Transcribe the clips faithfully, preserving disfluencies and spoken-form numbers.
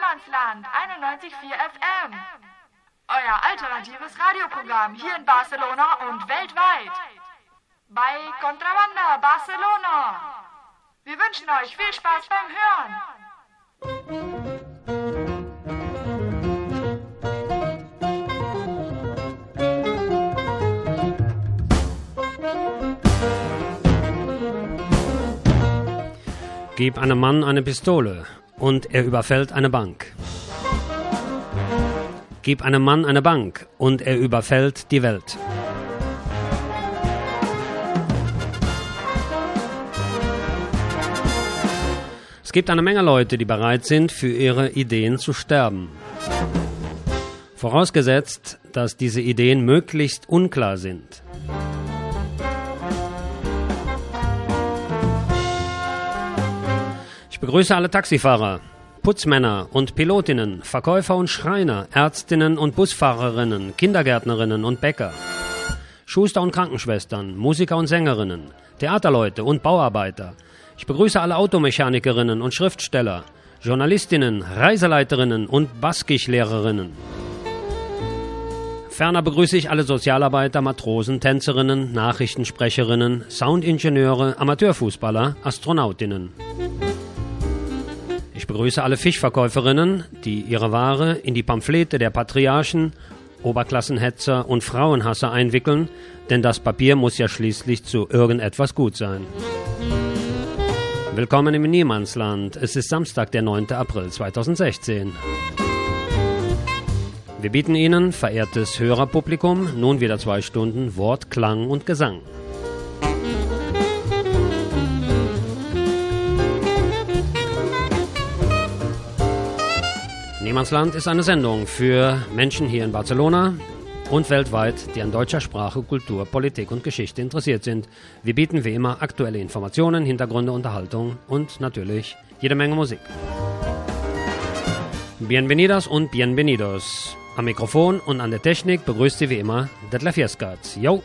Niemandsland einundneunzig Komma vier F M. Euer alternatives Radioprogramm hier in Barcelona und weltweit. Bei Contrabanda Barcelona. Wir wünschen euch viel Spaß beim Hören. Gib einem Mann eine Pistole und er überfällt eine Bank. Gib einem Mann eine Bank und er überfällt die Welt. Es gibt eine Menge Leute, die bereit sind, für ihre Ideen zu sterben. Vorausgesetzt, dass diese Ideen möglichst unklar sind. Ich begrüße alle Taxifahrer, Putzmänner und Pilotinnen, Verkäufer und Schreiner, Ärztinnen und Busfahrerinnen, Kindergärtnerinnen und Bäcker, Schuster und Krankenschwestern, Musiker und Sängerinnen, Theaterleute und Bauarbeiter. Ich begrüße alle Automechanikerinnen und Schriftsteller, Journalistinnen, Reiseleiterinnen und Baskisch-Lehrerinnen. Ferner begrüße ich alle Sozialarbeiter, Matrosen, Tänzerinnen, Nachrichtensprecherinnen, Soundingenieure, Amateurfußballer, Astronautinnen. Ich begrüße alle Fischverkäuferinnen, die ihre Ware in die Pamphlete der Patriarchen, Oberklassenhetzer und Frauenhasser einwickeln, denn das Papier muss ja schließlich zu irgendetwas gut sein. Willkommen im Niemandsland. Es ist Samstag, der neunten April zweitausendsechzehn. Wir bieten Ihnen, verehrtes Hörerpublikum, nun wieder zwei Stunden Wort, Klang und Gesang. Niemandsland ist eine Sendung für Menschen hier in Barcelona und weltweit, die an deutscher Sprache, Kultur, Politik und Geschichte interessiert sind. Wir bieten wie immer aktuelle Informationen, Hintergründe, Unterhaltung und natürlich jede Menge Musik. Bienvenidas und bienvenidos. Am Mikrofon und an der Technik begrüßt Sie wie immer Detlef Jeskat. Yo!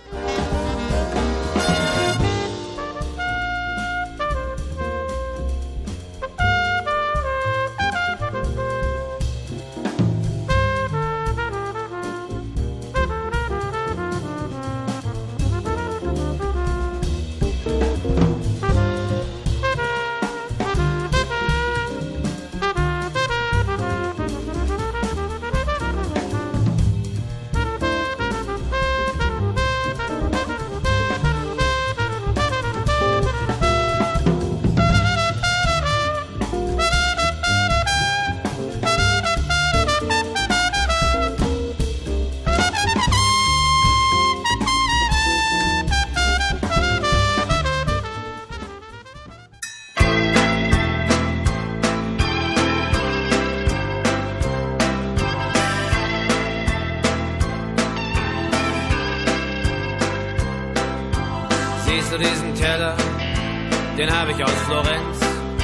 Siehst du diesen Teller, den habe ich aus Florenz.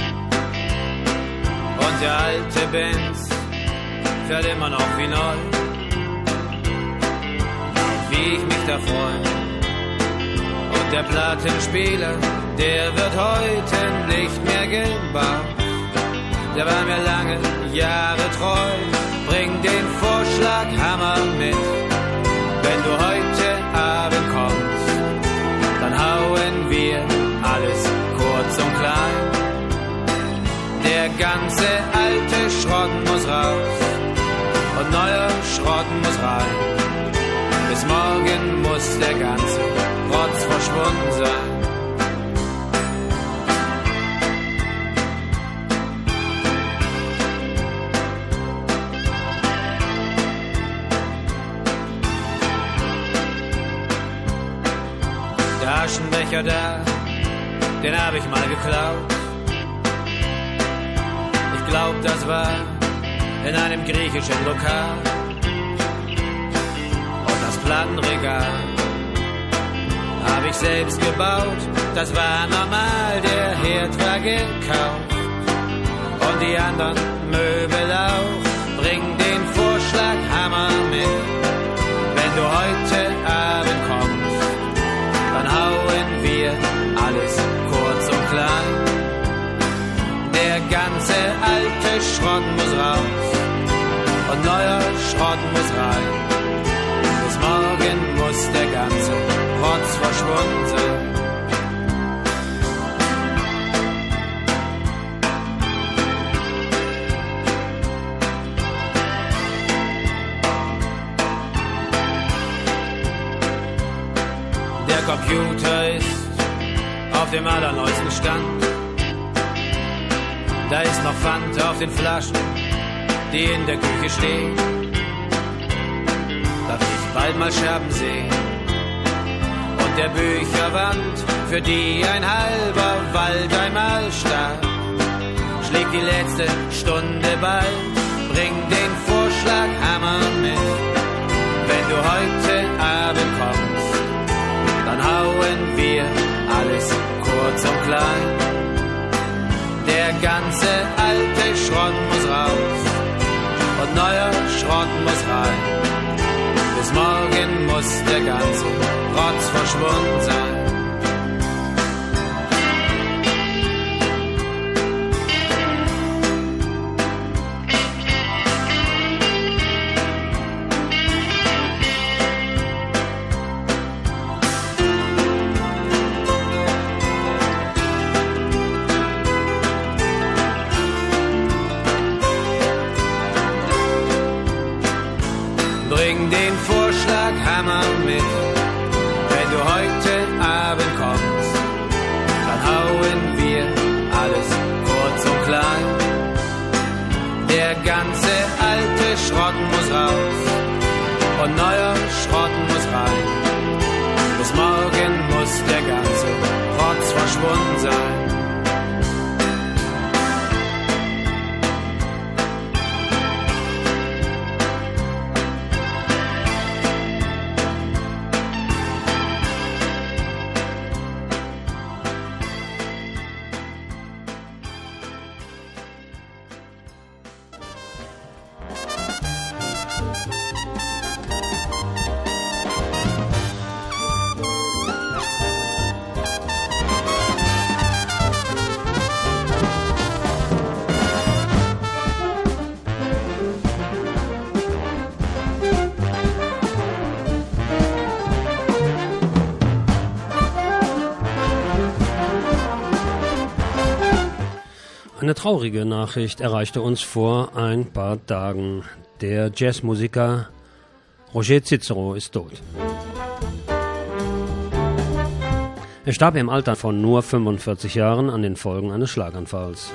Und der alte Benz fährt immer noch wie neu. Wie ich mich da freue. Und der Plattenspieler, der wird heute nicht mehr gebaut. Der war mir lange Jahre treu. Bring den Vorschlaghammer mit, wenn du heute Abend kommst. Dann hauen wir alles kurz und klein. Der ganze alte Schrott muss raus und neuer Schrott muss rein. Bis morgen muss der ganze Rotz verschwunden sein. Der Aschenbecher da, den hab ich mal geklaut. Ich glaub, das war in einem griechischen Lokal. Und das Plattenregal hab ich selbst gebaut. Das war normal, der Herd war gekauft. Und die anderen Möbel auch. Bring den Vorschlaghammer mit, wenn du heute Abend kommst. Dann hauen wir alles kurz und klein. Der ganze ganze alte Schrott muss raus und neuer Schrott muss rein. Bis morgen muss der ganze Rotz verschwunden sein. Der Computer ist auf dem allerneuesten Stand. Da ist noch Pfand auf den Flaschen, die in der Küche stehen. Da will ich bald mal Scherben sehen. Und der Bücherwand, für die ein halber Wald einmal starb, schlägt die letzte Stunde bald. Bring den Vorschlaghammer mit. Wenn du heute Abend kommst, dann hauen wir alles kurz und klein. Der ganze alte Schrott muss raus und neuer Schrott muss rein. Bis morgen muss der ganze Rotz verschwunden sein. Bring den Vorschlaghammer mit. Wenn du heute Abend kommst, dann hauen wir alles kurz und klein. Der ganze alte Schrott muss raus und neuer Schrott muss rein. Bis morgen muss der ganze Rotz verschwunden sein. Eine traurige Nachricht erreichte uns vor ein paar Tagen. Der Jazzmusiker Roger Cicero ist tot. Er starb im Alter von nur fünfundvierzig Jahren an den Folgen eines Schlaganfalls.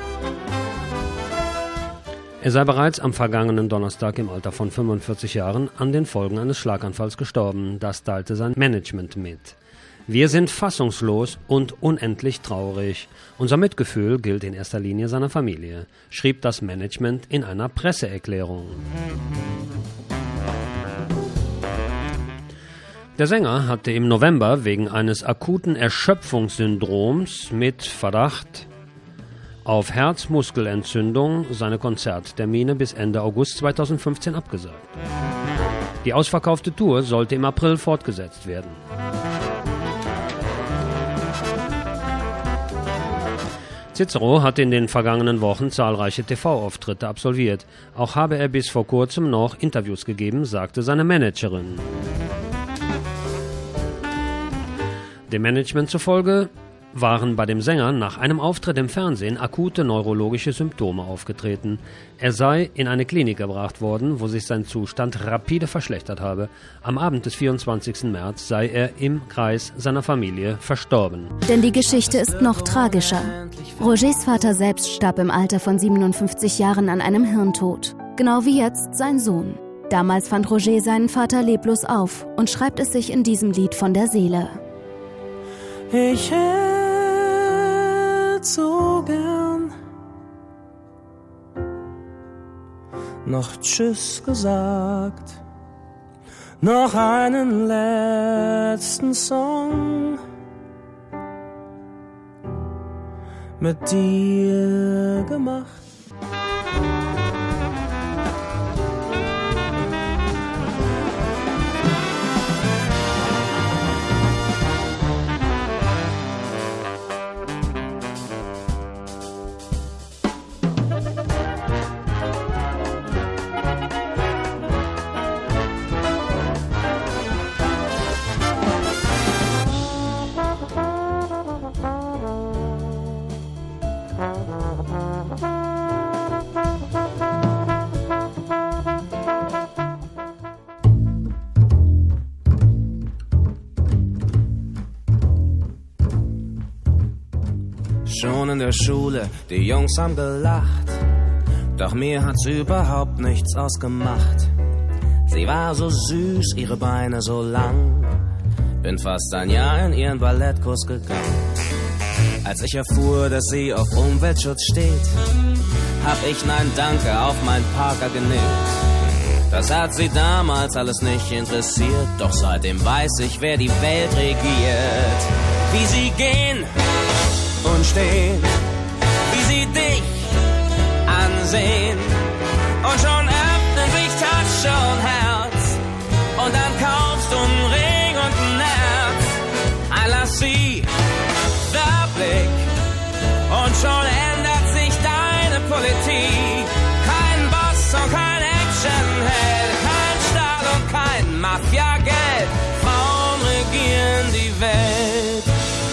Er sei bereits am vergangenen Donnerstag im Alter von fünfundvierzig Jahren an den Folgen eines Schlaganfalls gestorben. Das teilte sein Management mit. Wir sind fassungslos und unendlich traurig. Unser Mitgefühl gilt in erster Linie seiner Familie, schrieb das Management in einer Presseerklärung. Der Sänger hatte im November wegen eines akuten Erschöpfungssyndroms mit Verdacht auf Herzmuskelentzündung seine Konzerttermine bis Ende August zweitausendfünfzehn abgesagt. Die ausverkaufte Tour sollte im April fortgesetzt werden. Cicero hatte in den vergangenen Wochen zahlreiche T V-Auftritte absolviert. Auch habe er bis vor kurzem noch Interviews gegeben, sagte seine Managerin. Dem Management zufolge waren bei dem Sänger nach einem Auftritt im Fernsehen akute neurologische Symptome aufgetreten. Er sei in eine Klinik gebracht worden, wo sich sein Zustand rapide verschlechtert habe. Am Abend des vierundzwanzigsten März sei er im Kreis seiner Familie verstorben. Denn die Geschichte ist noch tragischer. Rogers Vater selbst starb im Alter von siebenundfünfzig Jahren an einem Hirntod. Genau wie jetzt sein Sohn. Damals fand Roger seinen Vater leblos auf und schreibt es sich in diesem Lied von der Seele. Ich hätte so gern noch Tschüss gesagt, noch einen letzten Song mit dir gemacht. Schon in der Schule, die Jungs haben gelacht, doch mir hat's überhaupt nichts ausgemacht. Sie war so süß, ihre Beine so lang, bin fast ein Jahr in ihren Ballettkurs gegangen. Als ich erfuhr, dass sie auf Umweltschutz steht, hab ich Nein Danke auf mein Parker genäht. Das hat sie damals alles nicht interessiert, doch seitdem weiß ich, wer die Welt regiert. Wie sie gehen und stehen, wie sie dich ansehen, und schon öffnen sich Tasche und Herz, und dann kaufst du einen Ring und ein Herz. I love sie, der Blick, und schon ändert sich deine Politik. Kein Boss und kein Actionheld, kein Stahl und kein Mafia-Geld. Frauen regieren die Welt.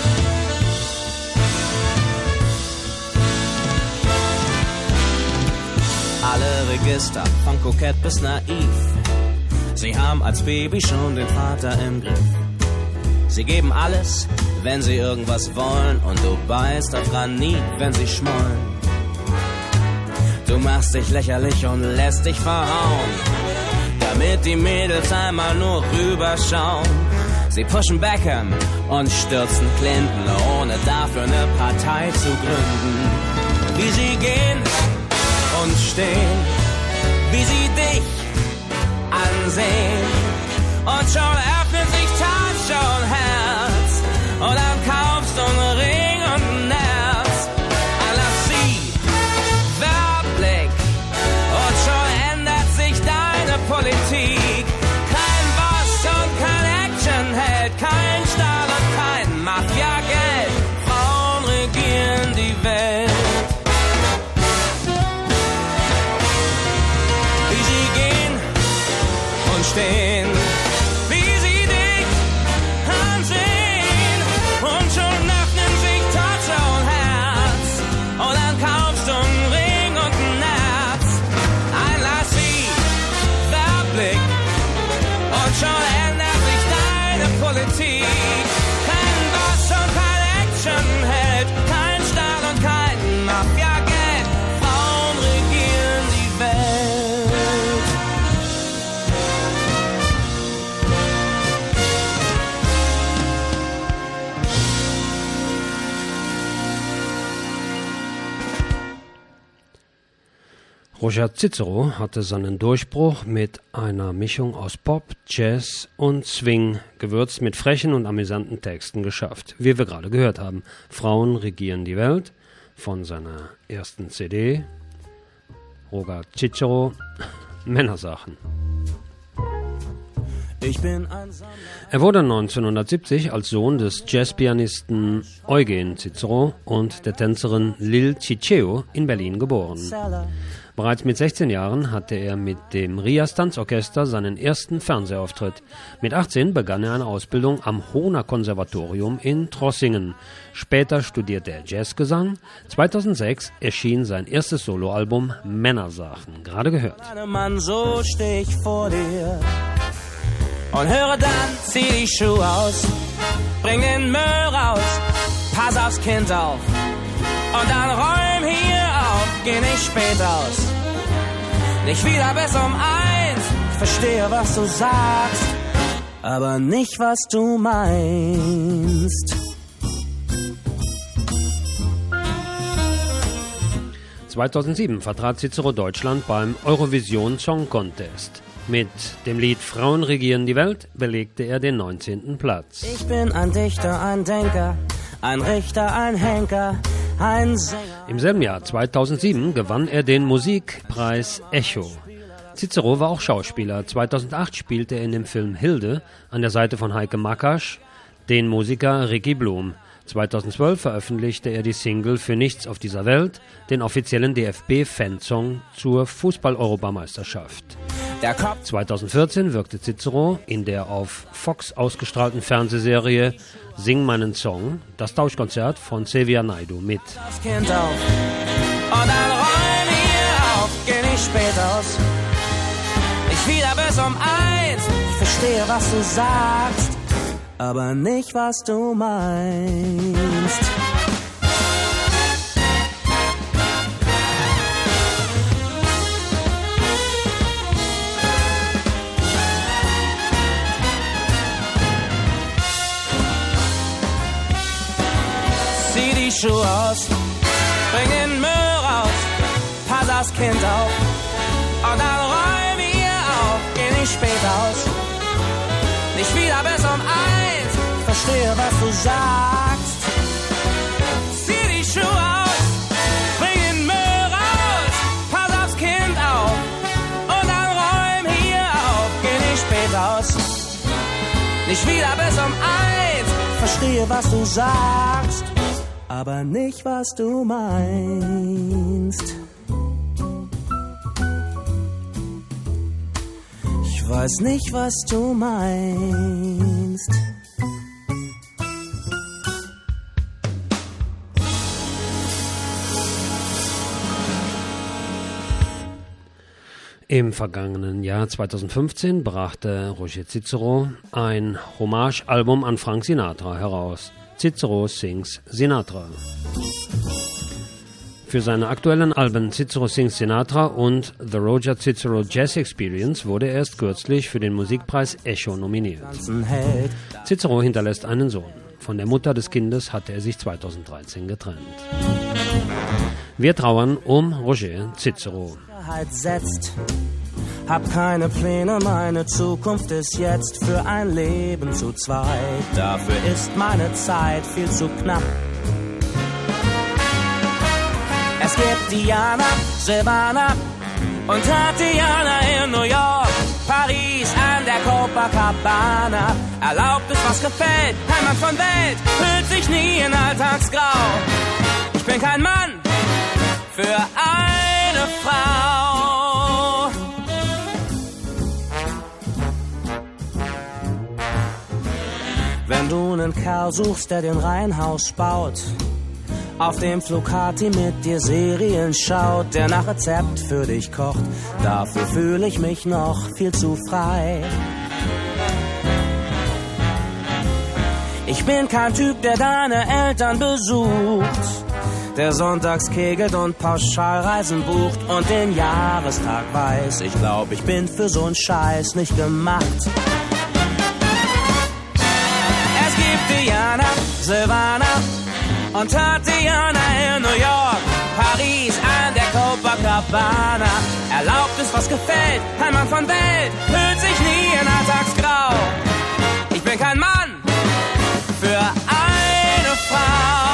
Alle Register, von kokett bis naiv, sie haben als Baby schon den Vater im Griff. Sie geben alles, wenn sie irgendwas wollen, und du beißt daran nie, wenn sie schmollen. Du machst dich lächerlich und lässt dich verhauen, damit die Mädels einmal nur rüberschauen. Sie pushen Beckham und stürzen Clinton, ohne dafür eine Partei zu gründen. Wie sie gehen und stehen, wie sie dich ansehen, und schon öffnet sich Tasche und Herz, und dann kaufst du einen Ring und ein Herz. I love sie, Werbblick, und schon ändert sich deine Politik. Kein Boss und kein Actionheld, kein Stahl und kein Mafia-Geld. Frauen regieren die Welt. Stehen, wie sie dich ansehen, und schon öffnen sich Tasche und Herz, und dann kaufst du einen Ring und ein Herz. I love sie, der Blick, und schon ändert sich deine Politik. Kein Boss und kein Actionheld, kein Stahl und kein Mafia-Geld. Frauen regieren die Welt. Roger Cicero hatte seinen Durchbruch mit einer Mischung aus Pop, Jazz und Swing, gewürzt mit frechen und amüsanten Texten geschafft. Wie wir gerade gehört haben, Frauen regieren die Welt, von seiner ersten C D, Roger Cicero, Männersachen. Ich bin ein Er wurde neunzehnhundertsiebzig als Sohn des Jazzpianisten Eugen Cicero und der Tänzerin Lil Ciceo in Berlin geboren. Bereits mit sechzehn Jahren hatte er mit dem Rias Tanzorchester seinen ersten Fernsehauftritt. Mit achtzehn begann er eine Ausbildung am Hohner Konservatorium in Trossingen. Später studierte er Jazzgesang. zweitausendsechs erschien sein erstes Soloalbum Männersachen, gerade gehört. Mann, so steh ich vor dir und höre dann, zieh die Schuhe aus, bring den Müll raus, pass aufs Kind auf, und dann räum hier auf, geh nicht spät aus, nicht wieder bis um eins. Ich verstehe, was du sagst, aber nicht, was du meinst. zweitausendsieben vertrat Cicero Deutschland beim Eurovision Song Contest. Mit dem Lied Frauen regieren die Welt belegte er den neunzehnten Platz. Ich bin ein Dichter, ein Denker, ein Richter, ein Henker, ein Sänger. Im selben Jahr zweitausendsieben gewann er den Musikpreis Echo. Cicero war auch Schauspieler. zweitausendacht spielte er in dem Film Hilde an der Seite von Heike Makkasch den Musiker Ricky Blum. zweitausendzwölf veröffentlichte er die Single Für nichts auf dieser Welt, den offiziellen D F B-Fansong zur Fußball-Europameisterschaft. zweitausendvierzehn wirkte Cicero in der auf Fox ausgestrahlten Fernsehserie Sing meinen Song, das Tauschkonzert von Xavier Naidoo, mit. Das Kind auf, und dann räum hier auf, geh nicht spät aus, nicht wieder bis um eins. Ich verstehe, was du sagst, aber nicht, was du meinst. Schuhe aus, bring den Müll raus, pass aufs Kind auf und dann räum hier auf, geh nicht spät aus, nicht wieder bis um eins, ich verstehe, was du sagst. Zieh die Schuhe aus, bring den Müll raus, pass aufs Kind auf und dann räum hier auf, geh nicht spät aus, nicht wieder bis um eins, ich verstehe, was du sagst, aber nicht, was du meinst. Ich weiß nicht, was du meinst. Im vergangenen Jahr zweitausendfünfzehn brachte Roger Cicero ein Hommage-Album an Frank Sinatra heraus. Cicero Sings Sinatra. Für seine aktuellen Alben Cicero Sings Sinatra und The Roger Cicero Jazz Experience wurde er erst kürzlich für den Musikpreis Echo nominiert. Cicero hinterlässt einen Sohn. Von der Mutter des Kindes hatte er sich zweitausenddreizehn getrennt. Wir trauern um Roger Cicero. Setzt. Hab keine Pläne, meine Zukunft ist jetzt für ein Leben zu zweit. Dafür ist meine Zeit viel zu knapp. Es gibt Diana, Silvana und Tatiana in New York, Paris an der Copacabana. Erlaubt es, was gefällt, kein Mann von Welt hüllt sich nie in Alltagsgrau. Ich bin kein Mann für eine Frau. Wenn du einen Kerl suchst, der den Reihenhaus baut, auf dem Flugati mit dir Serien schaut, der nach Rezept für dich kocht, dafür fühle ich mich noch viel zu frei. Ich bin kein Typ, der deine Eltern besucht, der sonntags kegelt und Pauschalreisen bucht und den Jahrestag weiß. Ich glaub, ich bin für so'n Scheiß nicht gemacht. Es gibt Diana, Silvana und Tatiana in New York, Paris an der Copacabana. Erlaubt es, was gefällt, kein Mann von Welt hüllt sich nie in Alltagsgrau. Ich bin kein Mann für eine Frau.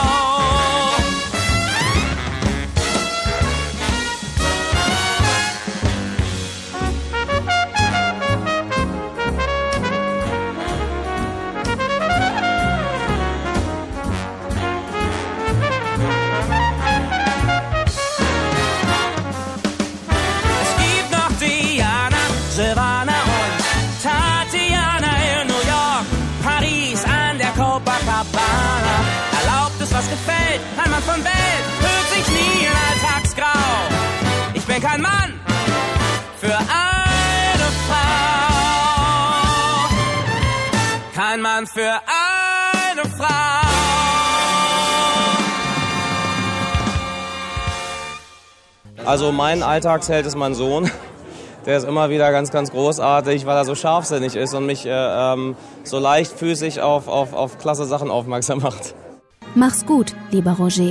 Silvana und Tatiana in New York, Paris an der Copacabana. Erlaubt es, was gefällt, kein Mann von Welt hüllt sich nie in Alltagsgrau. Ich bin kein Mann für eine Frau. Kein Mann für eine Frau. Also mein Alltagsheld ist mein Sohn. Der ist immer wieder ganz, ganz großartig, weil er so scharfsinnig ist und mich äh, ähm, so leichtfüßig auf, auf, auf klasse Sachen aufmerksam macht. Mach's gut, lieber Roger.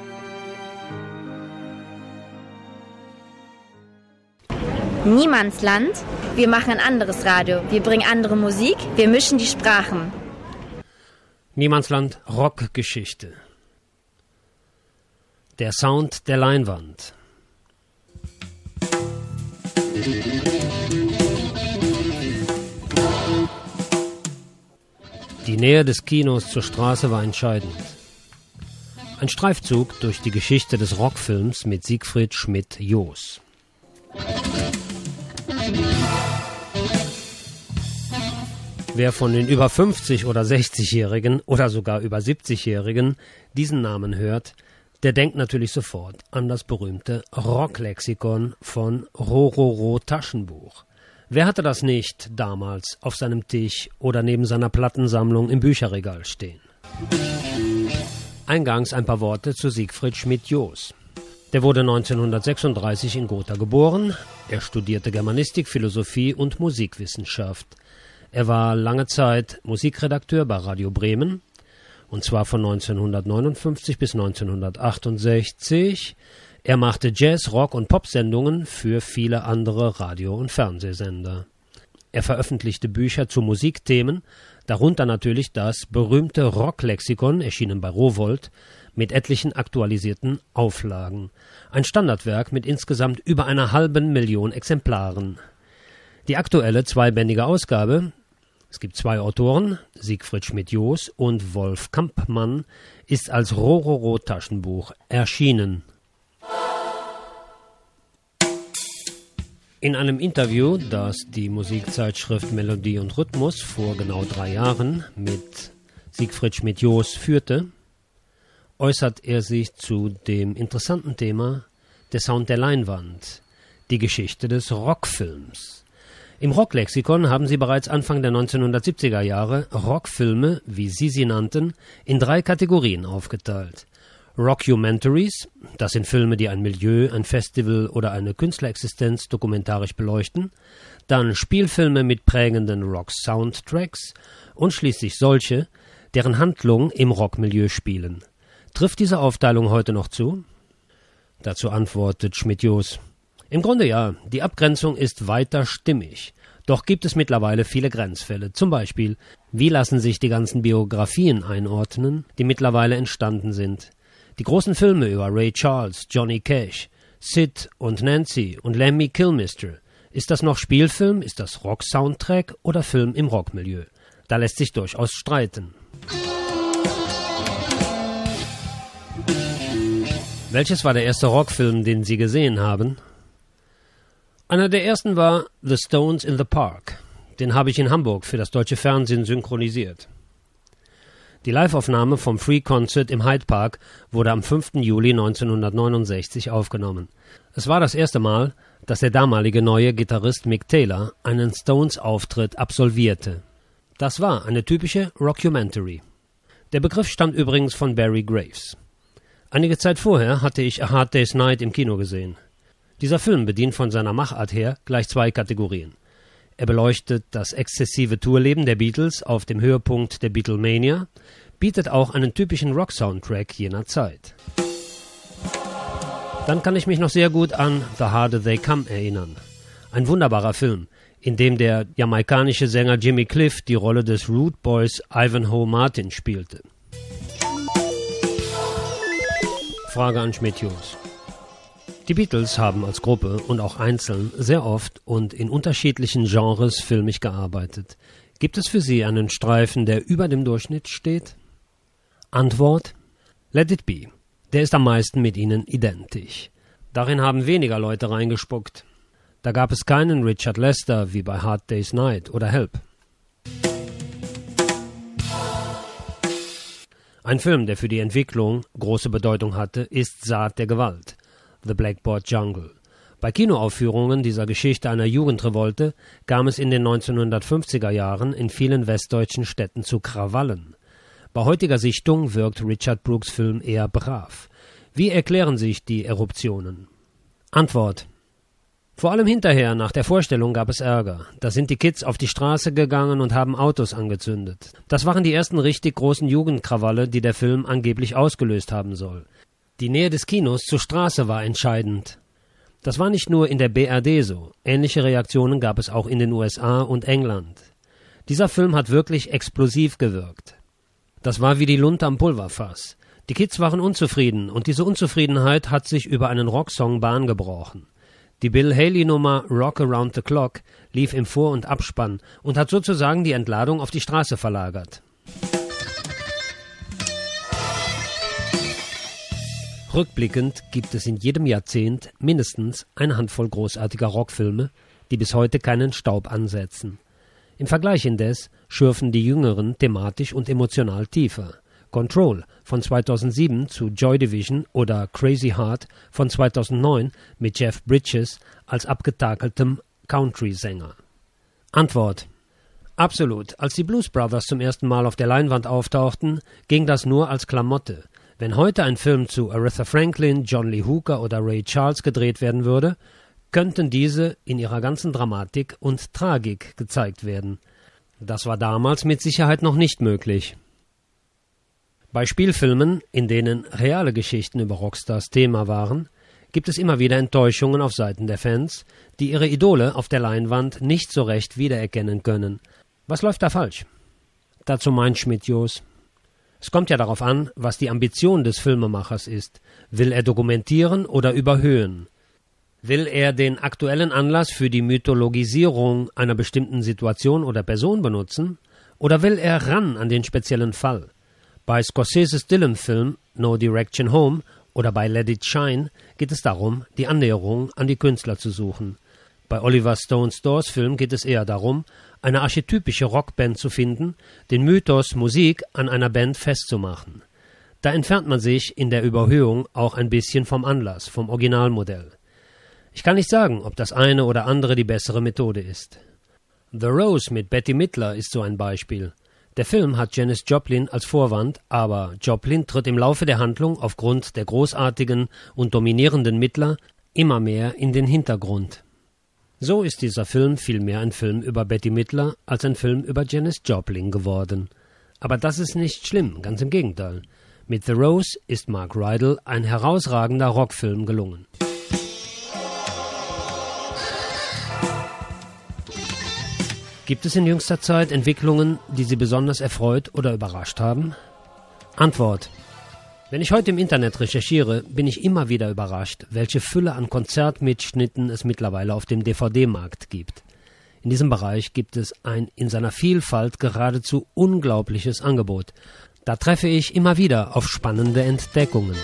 Niemandsland. Wir machen ein anderes Radio. Wir bringen andere Musik. Wir mischen die Sprachen. Niemandsland Rockgeschichte. Der Sound der Leinwand. Die Nähe des Kinos zur Straße war entscheidend. Ein Streifzug durch die Geschichte des Rockfilms mit Siegfried Schmidt-Joos. Wer von den über fünfzig- oder sechzigjährigen oder sogar über siebzigjährigen diesen Namen hört, der denkt natürlich sofort an das berühmte Rocklexikon von Rororo Taschenbuch. Wer hatte das nicht damals auf seinem Tisch oder neben seiner Plattensammlung im Bücherregal stehen? Eingangs ein paar Worte zu Siegfried Schmidt-Joos. Der wurde neunzehnhundertsechsunddreißig in Gotha geboren. Er studierte Germanistik, Philosophie und Musikwissenschaft. Er war lange Zeit Musikredakteur bei Radio Bremen und zwar von neunzehnhundertneunundfünfzig bis neunzehnhundertachtundsechzig. Er machte Jazz-, Rock- und Popsendungen für viele andere Radio- und Fernsehsender. Er veröffentlichte Bücher zu Musikthemen, darunter natürlich das berühmte Rocklexikon, erschienen bei Rowohlt, mit etlichen aktualisierten Auflagen. Ein Standardwerk mit insgesamt über einer halben Million Exemplaren. Die aktuelle zweibändige Ausgabe, es gibt zwei Autoren, Siegfried Schmidt-Joos und Wolf Kampmann, ist als Rororo-Taschenbuch erschienen. In einem Interview, das die Musikzeitschrift Melodie und Rhythmus vor genau drei Jahren mit Siegfried Schmidt-Joos führte, äußert er sich zu dem interessanten Thema der Sound der Leinwand, die Geschichte des Rockfilms. Im Rocklexikon haben sie bereits Anfang der neunzehnhundertsiebziger Jahre Rockfilme, wie sie sie nannten, in drei Kategorien aufgeteilt. Rockumentaries, das sind Filme, die ein Milieu, ein Festival oder eine Künstlerixistenz dokumentarisch beleuchten, dann Spielfilme mit prägenden Rock-Soundtracks und schließlich solche, deren Handlung im Rockmilieu spielen. Trifft diese Aufteilung heute noch zu? Dazu antwortet Schmidt-Joos: Im Grunde ja, die Abgrenzung ist weiter stimmig. Doch gibt es mittlerweile viele Grenzfälle. Zum Beispiel, wie lassen sich die ganzen Biografien einordnen, die mittlerweile entstanden sind? Die großen Filme über Ray Charles, Johnny Cash, Sid und Nancy und Lemmy Kilmister. Ist das noch Spielfilm, ist das Rock-Soundtrack oder Film im Rockmilieu? Da lässt sich durchaus streiten. Welches war der erste Rockfilm, den Sie gesehen haben? Einer der ersten war The Stones in the Park. Den habe ich in Hamburg für das deutsche Fernsehen synchronisiert. Die Liveaufnahme vom Free Concert im Hyde Park wurde am fünften Juli neunzehnhundertneunundsechzig aufgenommen. Es war das erste Mal, dass der damalige neue Gitarrist Mick Taylor einen Stones-Auftritt absolvierte. Das war eine typische Rockumentary. Der Begriff stammt übrigens von Barry Graves. Einige Zeit vorher hatte ich A Hard Day's Night im Kino gesehen. Dieser Film bedient von seiner Machart her gleich zwei Kategorien. Er beleuchtet das exzessive Tourleben der Beatles auf dem Höhepunkt der Beatlemania, bietet auch einen typischen Rock-Soundtrack jener Zeit. Dann kann ich mich noch sehr gut an The Harder They Come erinnern. Ein wunderbarer Film, in dem der jamaikanische Sänger Jimmy Cliff die Rolle des Rude Boys Ivanhoe Martin spielte. Frage an Schmidt-Joos. Die Beatles haben als Gruppe und auch einzeln sehr oft und in unterschiedlichen Genres filmisch gearbeitet. Gibt es für Sie einen Streifen, der über dem Durchschnitt steht? Antwort: Let It Be. Der ist am meisten mit ihnen identisch. Darin haben weniger Leute reingespuckt. Da gab es keinen Richard Lester wie bei Hard Day's Night oder Help. Ein Film, der für die Entwicklung große Bedeutung hatte, ist Saat der Gewalt, The Blackboard Jungle. Bei Kinoaufführungen dieser Geschichte einer Jugendrevolte kam es in den neunzehnhundertfünfziger Jahren in vielen westdeutschen Städten zu Krawallen. Bei heutiger Sichtung wirkt Richard Brooks Film eher brav. Wie erklären sich die Eruptionen? Antwort: Vor allem hinterher, nach der Vorstellung, gab es Ärger. Da sind die Kids auf die Straße gegangen und haben Autos angezündet. Das waren die ersten richtig großen Jugendkrawalle, die der Film angeblich ausgelöst haben soll. Die Nähe des Kinos zur Straße war entscheidend. Das war nicht nur in der B R D so. Ähnliche Reaktionen gab es auch in den U S A und England. Dieser Film hat wirklich explosiv gewirkt. Das war wie die Lunte am Pulverfass. Die Kids waren unzufrieden und diese Unzufriedenheit hat sich über einen Rocksong Bahn gebrochen. Die Bill Haley-Nummer Rock Around the Clock lief im Vor- und Abspann und hat sozusagen die Entladung auf die Straße verlagert. Rückblickend gibt es in jedem Jahrzehnt mindestens eine Handvoll großartiger Rockfilme, die bis heute keinen Staub ansetzen. Im Vergleich indes schürfen die Jüngeren thematisch und emotional tiefer. Control von zweitausendsieben zu Joy Division oder Crazy Heart von zweitausendneun mit Jeff Bridges als abgetakeltem Country-Sänger. Antwort: Absolut. Als die Blues Brothers zum ersten Mal auf der Leinwand auftauchten, ging das nur als Klamotte. Wenn heute ein Film zu Aretha Franklin, John Lee Hooker oder Ray Charles gedreht werden würde, könnten diese in ihrer ganzen Dramatik und Tragik gezeigt werden. Das war damals mit Sicherheit noch nicht möglich. Bei Spielfilmen, in denen reale Geschichten über Rockstars Thema waren, gibt es immer wieder Enttäuschungen auf Seiten der Fans, die ihre Idole auf der Leinwand nicht so recht wiedererkennen können. Was läuft da falsch? Dazu meint Schmidt-Jos: Es kommt ja darauf an, was die Ambition des Filmemachers ist. Will er dokumentieren oder überhöhen? Will er den aktuellen Anlass für die Mythologisierung einer bestimmten Situation oder Person benutzen? Oder will er ran an den speziellen Fall? Bei Scorseses Dylan-Film No Direction Home oder bei Let It Shine geht es darum, die Annäherung an die Künstler zu suchen. Bei Oliver Stones Doors Film geht es eher darum, eine archetypische Rockband zu finden, den Mythos Musik an einer Band festzumachen. Da entfernt man sich in der Überhöhung auch ein bisschen vom Anlass, vom Originalmodell. Ich kann nicht sagen, ob das eine oder andere die bessere Methode ist. The Rose mit Bette Midler ist so ein Beispiel. Der Film hat Janis Joplin als Vorwand, aber Joplin tritt im Laufe der Handlung aufgrund der großartigen und dominierenden Midler immer mehr in den Hintergrund. So ist dieser Film vielmehr ein Film über Bette Midler als ein Film über Janis Joplin geworden. Aber das ist nicht schlimm, ganz im Gegenteil. Mit The Rose ist Mark Rydell ein herausragender Rockfilm gelungen. Gibt es in jüngster Zeit Entwicklungen, die Sie besonders erfreut oder überrascht haben? Antwort: Wenn ich heute im Internet recherchiere, bin ich immer wieder überrascht, welche Fülle an Konzertmitschnitten es mittlerweile auf dem D V D-Markt gibt. In diesem Bereich gibt es ein in seiner Vielfalt geradezu unglaubliches Angebot. Da treffe ich immer wieder auf spannende Entdeckungen.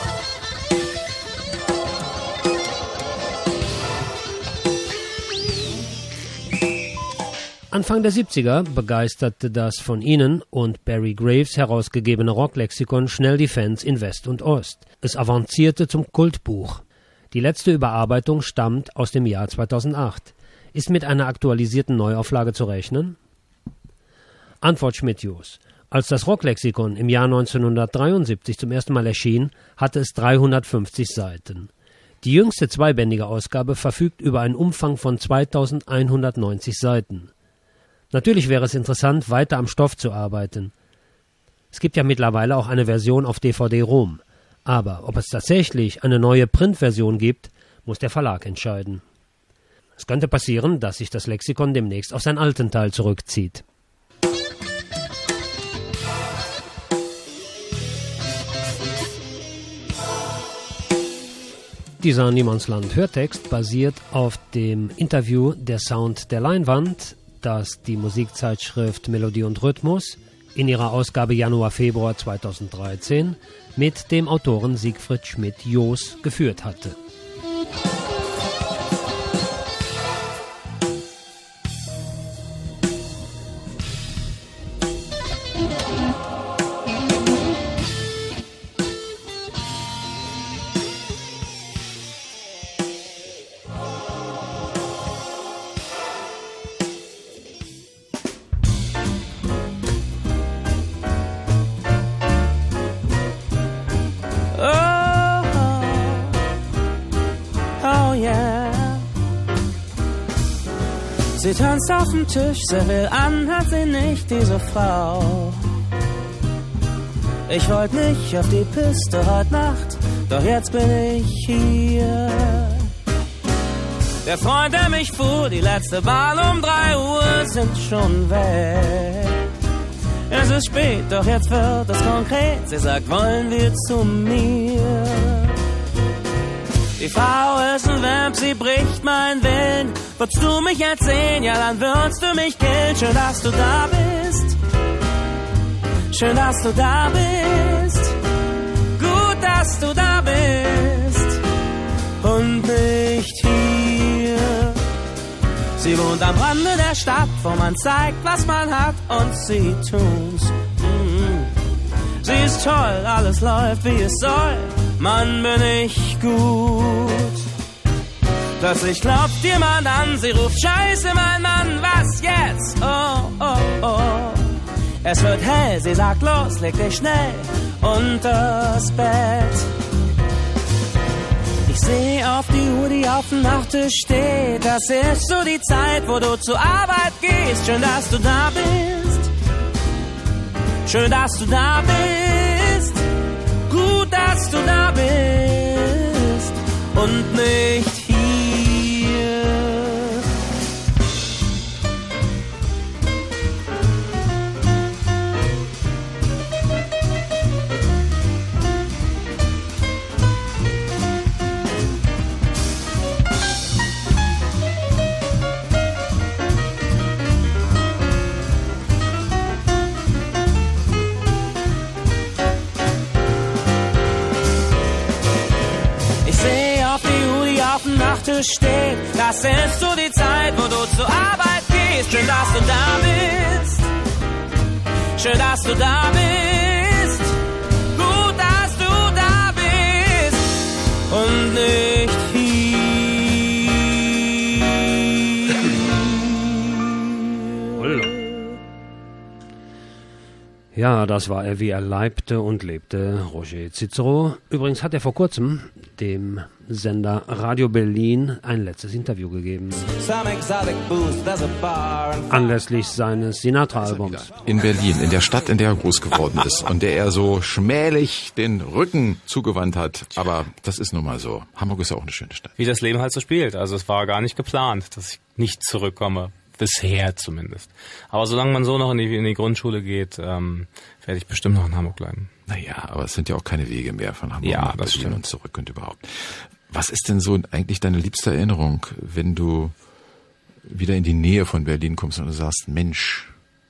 Anfang der siebziger begeisterte das von Ihnen und Barry Graves herausgegebene Rocklexikon schnell die Fans in West und Ost. Es avancierte zum Kultbuch. Die letzte Überarbeitung stammt aus dem Jahr zweitausendacht. Ist mit einer aktualisierten Neuauflage zu rechnen? Antwort Schmidt-Jos: Als das Rocklexikon im Jahr neunzehnhundertdreiundsiebzig zum ersten Mal erschien, hatte es dreihundertfünfzig Seiten. Die jüngste zweibändige Ausgabe verfügt über einen Umfang von zweitausendeinhundertneunzig Seiten. Natürlich wäre es interessant, weiter am Stoff zu arbeiten. Es gibt ja mittlerweile auch eine Version auf D V D-ROM. Aber ob es tatsächlich eine neue Printversion gibt, muss der Verlag entscheiden. Es könnte passieren, dass sich das Lexikon demnächst auf seinen alten Teil zurückzieht. Dieser Niemandsland-Hörtext basiert auf dem Interview Der Sound der Leinwand, das die Musikzeitschrift Melodie und Rhythmus in ihrer Ausgabe Januar-Februar zweitausenddreizehn mit dem Autoren Siegfried Schmidt-Jos geführt hatte. Sie tanzt auf dem Tisch, sehr will an, hat sie nicht, diese Frau. Ich wollte nicht auf die Piste heute Nacht, doch jetzt bin ich hier. Der Freund, der mich fuhr, die letzte Bahn um drei Uhr, sind schon weg. Es ist spät, doch jetzt wird es konkret, sie sagt, wollen wir zu mir. Die Frau ist ein Vamp, sie bricht meinen Willen. Würdest du mich jetzt sehen, ja dann würdest du mich killen. Schön, dass du da bist. Schön, dass du da bist. Gut, dass du da bist. Und nicht hier. Sie wohnt am Rande der Stadt, wo man zeigt, was man hat. Und sie tun's. Mhm. Sie ist toll, alles läuft, wie es soll. Mann, bin ich gut. Plötzlich klopft jemand an, sie ruft, Scheiße, mein Mann, was jetzt? Oh, oh, oh. Es wird hell, sie sagt, los, leg dich schnell unters Bett. Ich seh auf die Uhr, die auf dem Nachttisch steht. Das ist so die Zeit, wo du zur Arbeit gehst. Schön, dass du da bist. Schön, dass du da bist. Gut, dass du da bist und nicht hier. Steht, das ist so die Zeit, wo du zur Arbeit gehst. Schön, dass du da bist. Schön, dass du da bist. Gut, dass du da bist und nicht hier. Ja, das war er, wie er leibte und lebte, Roger Cicero. Übrigens hat er vor kurzem dem Sender Radio Berlin ein letztes Interview gegeben. Anlässlich seines Sinatra-Albums. In Berlin, in der Stadt, in der er groß geworden ist und der er so schmählich den Rücken zugewandt hat. Aber das ist nun mal so. Hamburg ist ja auch eine schöne Stadt. Wie das Leben halt so spielt. Also es war gar nicht geplant, dass ich nicht zurückkomme. Bisher zumindest. Aber solange man so noch in die, in die Grundschule geht, ähm, werde ich bestimmt noch in Hamburg bleiben. Naja, aber es sind ja auch keine Wege mehr von Hamburg ja, nach das Berlin stimmt. und zurück und überhaupt. Was ist denn so eigentlich deine liebste Erinnerung, wenn du wieder in die Nähe von Berlin kommst und du sagst, Mensch.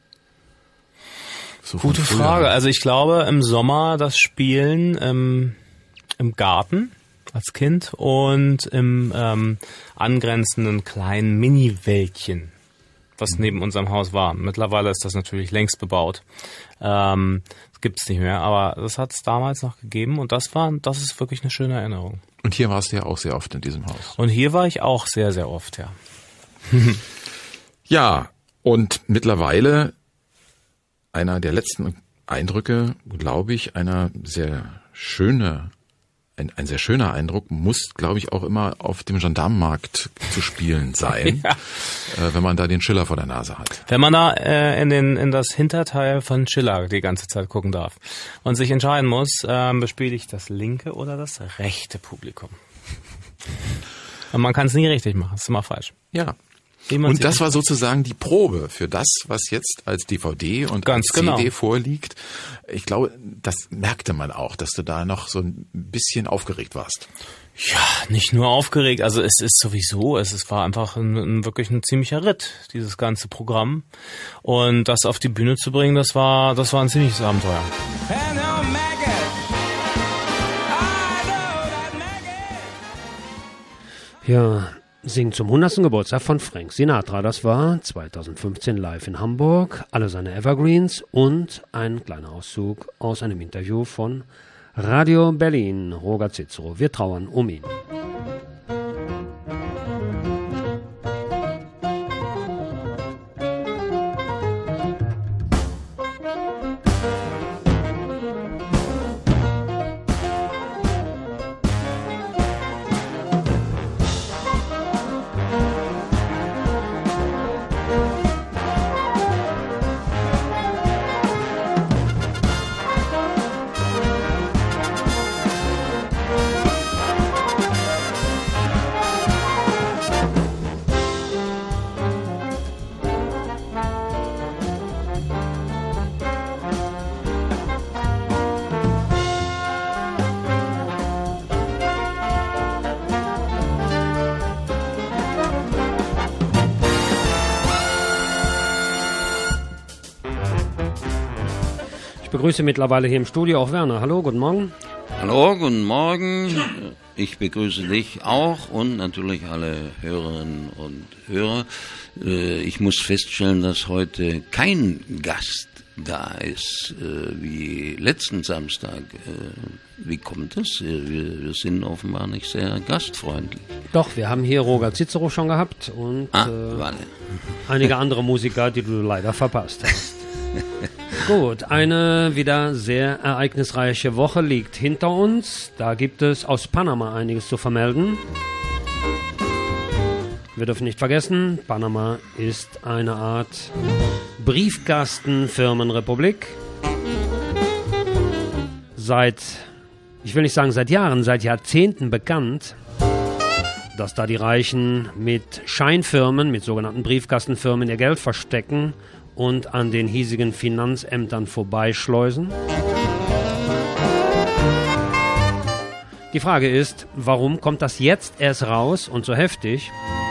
So Gute Frage. Also ich glaube im Sommer das Spielen ähm, im Garten als Kind und im ähm, angrenzenden kleinen Mini-Wäldchen, was neben unserem Haus war. Mittlerweile ist das natürlich längst bebaut. Ähm, das gibt's nicht mehr, aber das hat es damals noch gegeben und das war, das ist wirklich eine schöne Erinnerung. Und hier warst du ja auch sehr oft in diesem Haus. Und hier war ich auch sehr, sehr oft, ja. Ja, und mittlerweile einer der letzten Eindrücke, glaube ich, einer sehr schöne Ein, ein sehr schöner Eindruck muss, glaube ich, auch immer auf dem Gendarmenmarkt zu spielen sein, ja. äh, wenn man da den Schiller vor der Nase hat. Wenn man da äh, in, den, in das Hinterteil von Schiller die ganze Zeit gucken darf und sich entscheiden muss, äh, bespiele ich das linke oder das rechte Publikum. Und man kann es nie richtig machen, das ist immer falsch. Ja. Und das war sozusagen die Probe für das, was jetzt als D V D und Ganz als C D genau. vorliegt. Ich glaube, das merkte man auch, dass du da noch so ein bisschen aufgeregt warst. Ja, nicht nur aufgeregt, also es ist sowieso, es, es war einfach ein, ein, wirklich ein ziemlicher Ritt, dieses ganze Programm. Und das auf die Bühne zu bringen, das war, das war ein ziemliches Abenteuer. Ja, singt zum hundertsten Geburtstag von Frank Sinatra. Das war zweitausendfünfzehn live in Hamburg, alle seine Evergreens und ein kleiner Auszug aus einem Interview von Radio Berlin. Roger Cicero, wir trauern um ihn. Ich begrüße mittlerweile hier im Studio auch Werner. Hallo, guten Morgen. Hallo, guten Morgen. Ich begrüße dich auch und natürlich alle Hörerinnen und Hörer. Ich muss feststellen, dass heute kein Gast da ist, wie letzten Samstag. Wie kommt das? Wir, wir sind offenbar nicht sehr gastfreundlich. Doch, wir haben hier Roger Cicero schon gehabt und ah, äh, einige andere Musiker, die du leider verpasst hast. Gut, eine wieder sehr ereignisreiche Woche liegt hinter uns. Da gibt es aus Panama einiges zu vermelden. Wir dürfen nicht vergessen, Panama ist eine Art Briefkastenfirmenrepublik. Seit ich will nicht sagen seit Jahren, seit Jahrzehnten bekannt, dass da die Reichen mit Scheinfirmen, mit sogenannten Briefkastenfirmen ihr Geld verstecken und an den hiesigen Finanzämtern vorbeischleusen. Die Frage ist, warum kommt das jetzt erst raus und so heftig?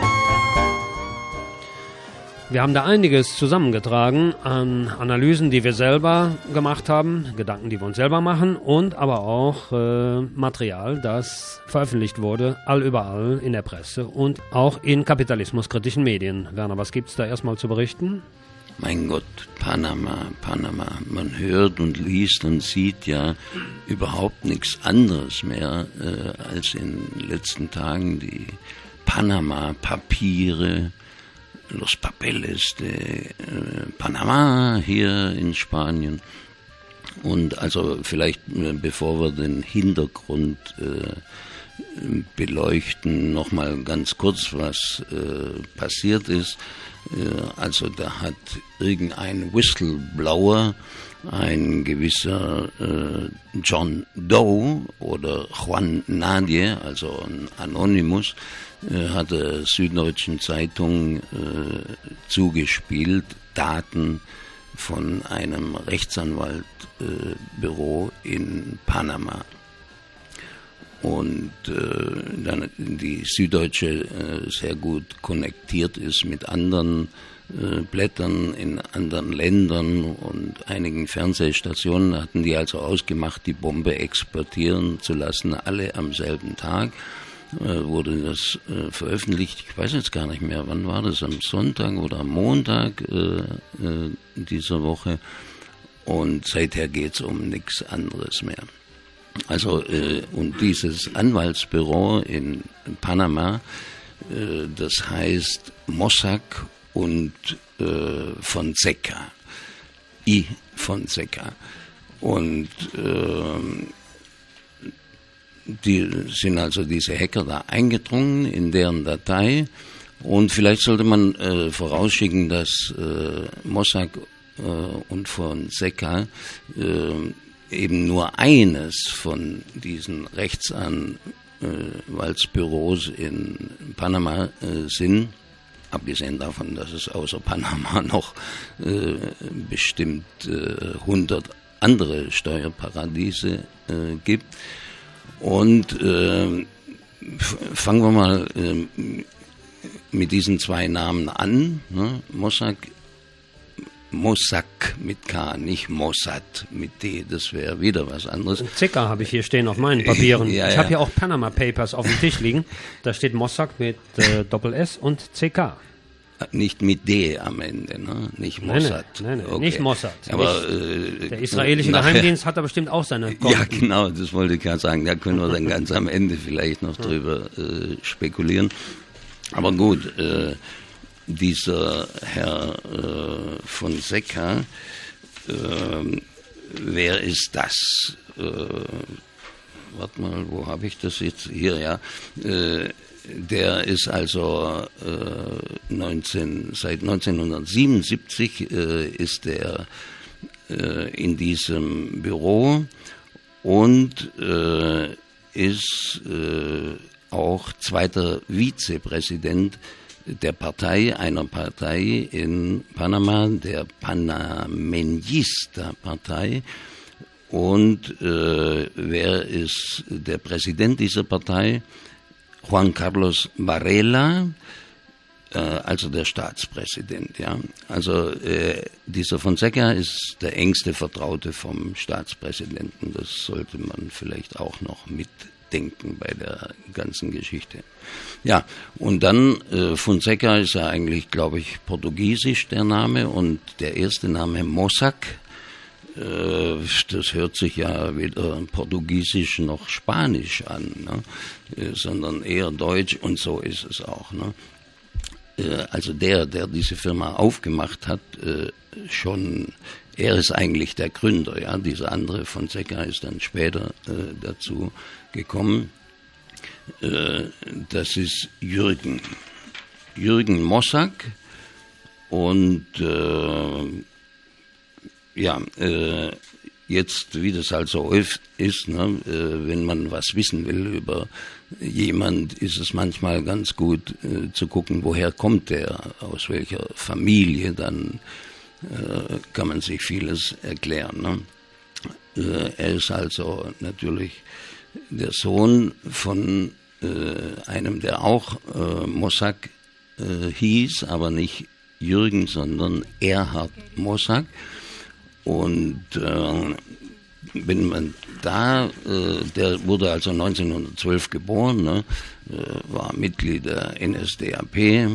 Wir haben da einiges zusammengetragen an Analysen, die wir selber gemacht haben, Gedanken, die wir uns selber machen und aber auch äh, Material, das veröffentlicht wurde, allüberall in der Presse und auch in kapitalismuskritischen Medien. Werner, was gibt's da erstmal zu berichten? Mein Gott, Panama, Panama. Man hört und liest und sieht ja überhaupt nichts anderes mehr äh, als in den letzten Tagen die Panama-Papiere, Los Papeles de äh, Panama hier in Spanien. Und also vielleicht, äh, bevor wir den Hintergrund äh, beleuchten, nochmal ganz kurz, was äh, passiert ist. Äh, also da hat irgendein Whistleblower, ein gewisser äh, John Doe oder Juan Nadie, also ein Anonymous, äh, hat der Süddeutschen Zeitung äh, zugespielt, Daten von einem Rechtsanwaltbüro äh, in Panama. Und äh, dann die Süddeutsche äh, sehr gut konnektiert ist mit anderen äh, Blättern in anderen Ländern und einigen Fernsehstationen, hatten die also ausgemacht, die Bombe exportieren zu lassen, alle am selben Tag. Äh, wurde das äh, veröffentlicht, ich weiß jetzt gar nicht mehr, wann war das, am Sonntag oder am Montag äh, äh, dieser Woche. Und seither geht's um nichts anderes mehr. Also, äh, und dieses Anwaltsbüro in Panama, äh, das heißt Mossack und äh, Fonseca, I. Fonseca. Und äh, die sind also diese Hacker da eingedrungen in deren Datei. Und vielleicht sollte man äh, vorausschicken, dass äh, Mossack äh, und Fonseca äh, eben nur eines von diesen Rechtsanwaltsbüros in Panama äh, sind, abgesehen davon, dass es außer Panama noch äh, bestimmt äh, hundert andere Steuerparadiese äh, gibt. Und äh, fangen wir mal äh, mit diesen zwei Namen an, ne? Mossack, Mossack mit K, nicht Mossad mit D, das wäre wieder was anderes. Z K habe ich hier stehen auf meinen Papieren. Ja, ich ja. habe hier auch Panama Papers auf dem Tisch liegen. Da steht Mossack mit äh, Doppel-S und C K. Nicht mit D am Ende, ne? Nicht Mossad. Nein, nein, nein, okay. Nicht Mossad. Aber, nicht, äh, der israelische nachher, Geheimdienst hat da bestimmt auch seine Konten. Ja, genau, das wollte ich gerade sagen. Da können wir dann ganz am Ende vielleicht noch drüber äh, spekulieren. Aber gut, äh, dieser Herr äh, Fonseca, äh, wer ist das? Äh, warte mal, wo habe ich das jetzt? Hier, ja. Äh, der ist also äh, neunzehn, seit neunzehnhundertsiebenundsiebzig äh, ist der äh, in diesem Büro und äh, ist äh, auch zweiter Vizepräsident der Partei, einer Partei in Panama, der Panameñista-Partei. Und äh, wer ist der Präsident dieser Partei? Juan Carlos Varela, äh, also der Staatspräsident. Ja. Also äh, dieser Fonseca ist der engste Vertraute vom Staatspräsidenten. Das sollte man vielleicht auch noch mitdenken bei der ganzen Geschichte. Ja, und dann, äh, Fonseca ist ja eigentlich, glaube ich, portugiesisch der Name und der erste Name Mossack, äh, das hört sich ja weder portugiesisch noch spanisch an, ne? äh, sondern eher deutsch und so ist es auch. Ne? Äh, also der, der diese Firma aufgemacht hat, äh, schon, er ist eigentlich der Gründer, ja, dieser andere Fonseca ist dann später äh, dazu gekommen. Das ist Jürgen, Jürgen Mossack und äh, ja, äh, jetzt, wie das halt so oft ist, ne, äh, wenn man was wissen will über jemand, ist es manchmal ganz gut äh, zu gucken, woher kommt der, aus welcher Familie, dann äh, kann man sich vieles erklären. Ne? Äh, er ist also natürlich der Sohn von äh, einem, der auch äh, Mossack äh, hieß, aber nicht Jürgen, sondern Erhard Mossack. Und äh, wenn man da, äh, der wurde also neunzehnhundertzwölf geboren, ne, äh, war Mitglied der N S D A P,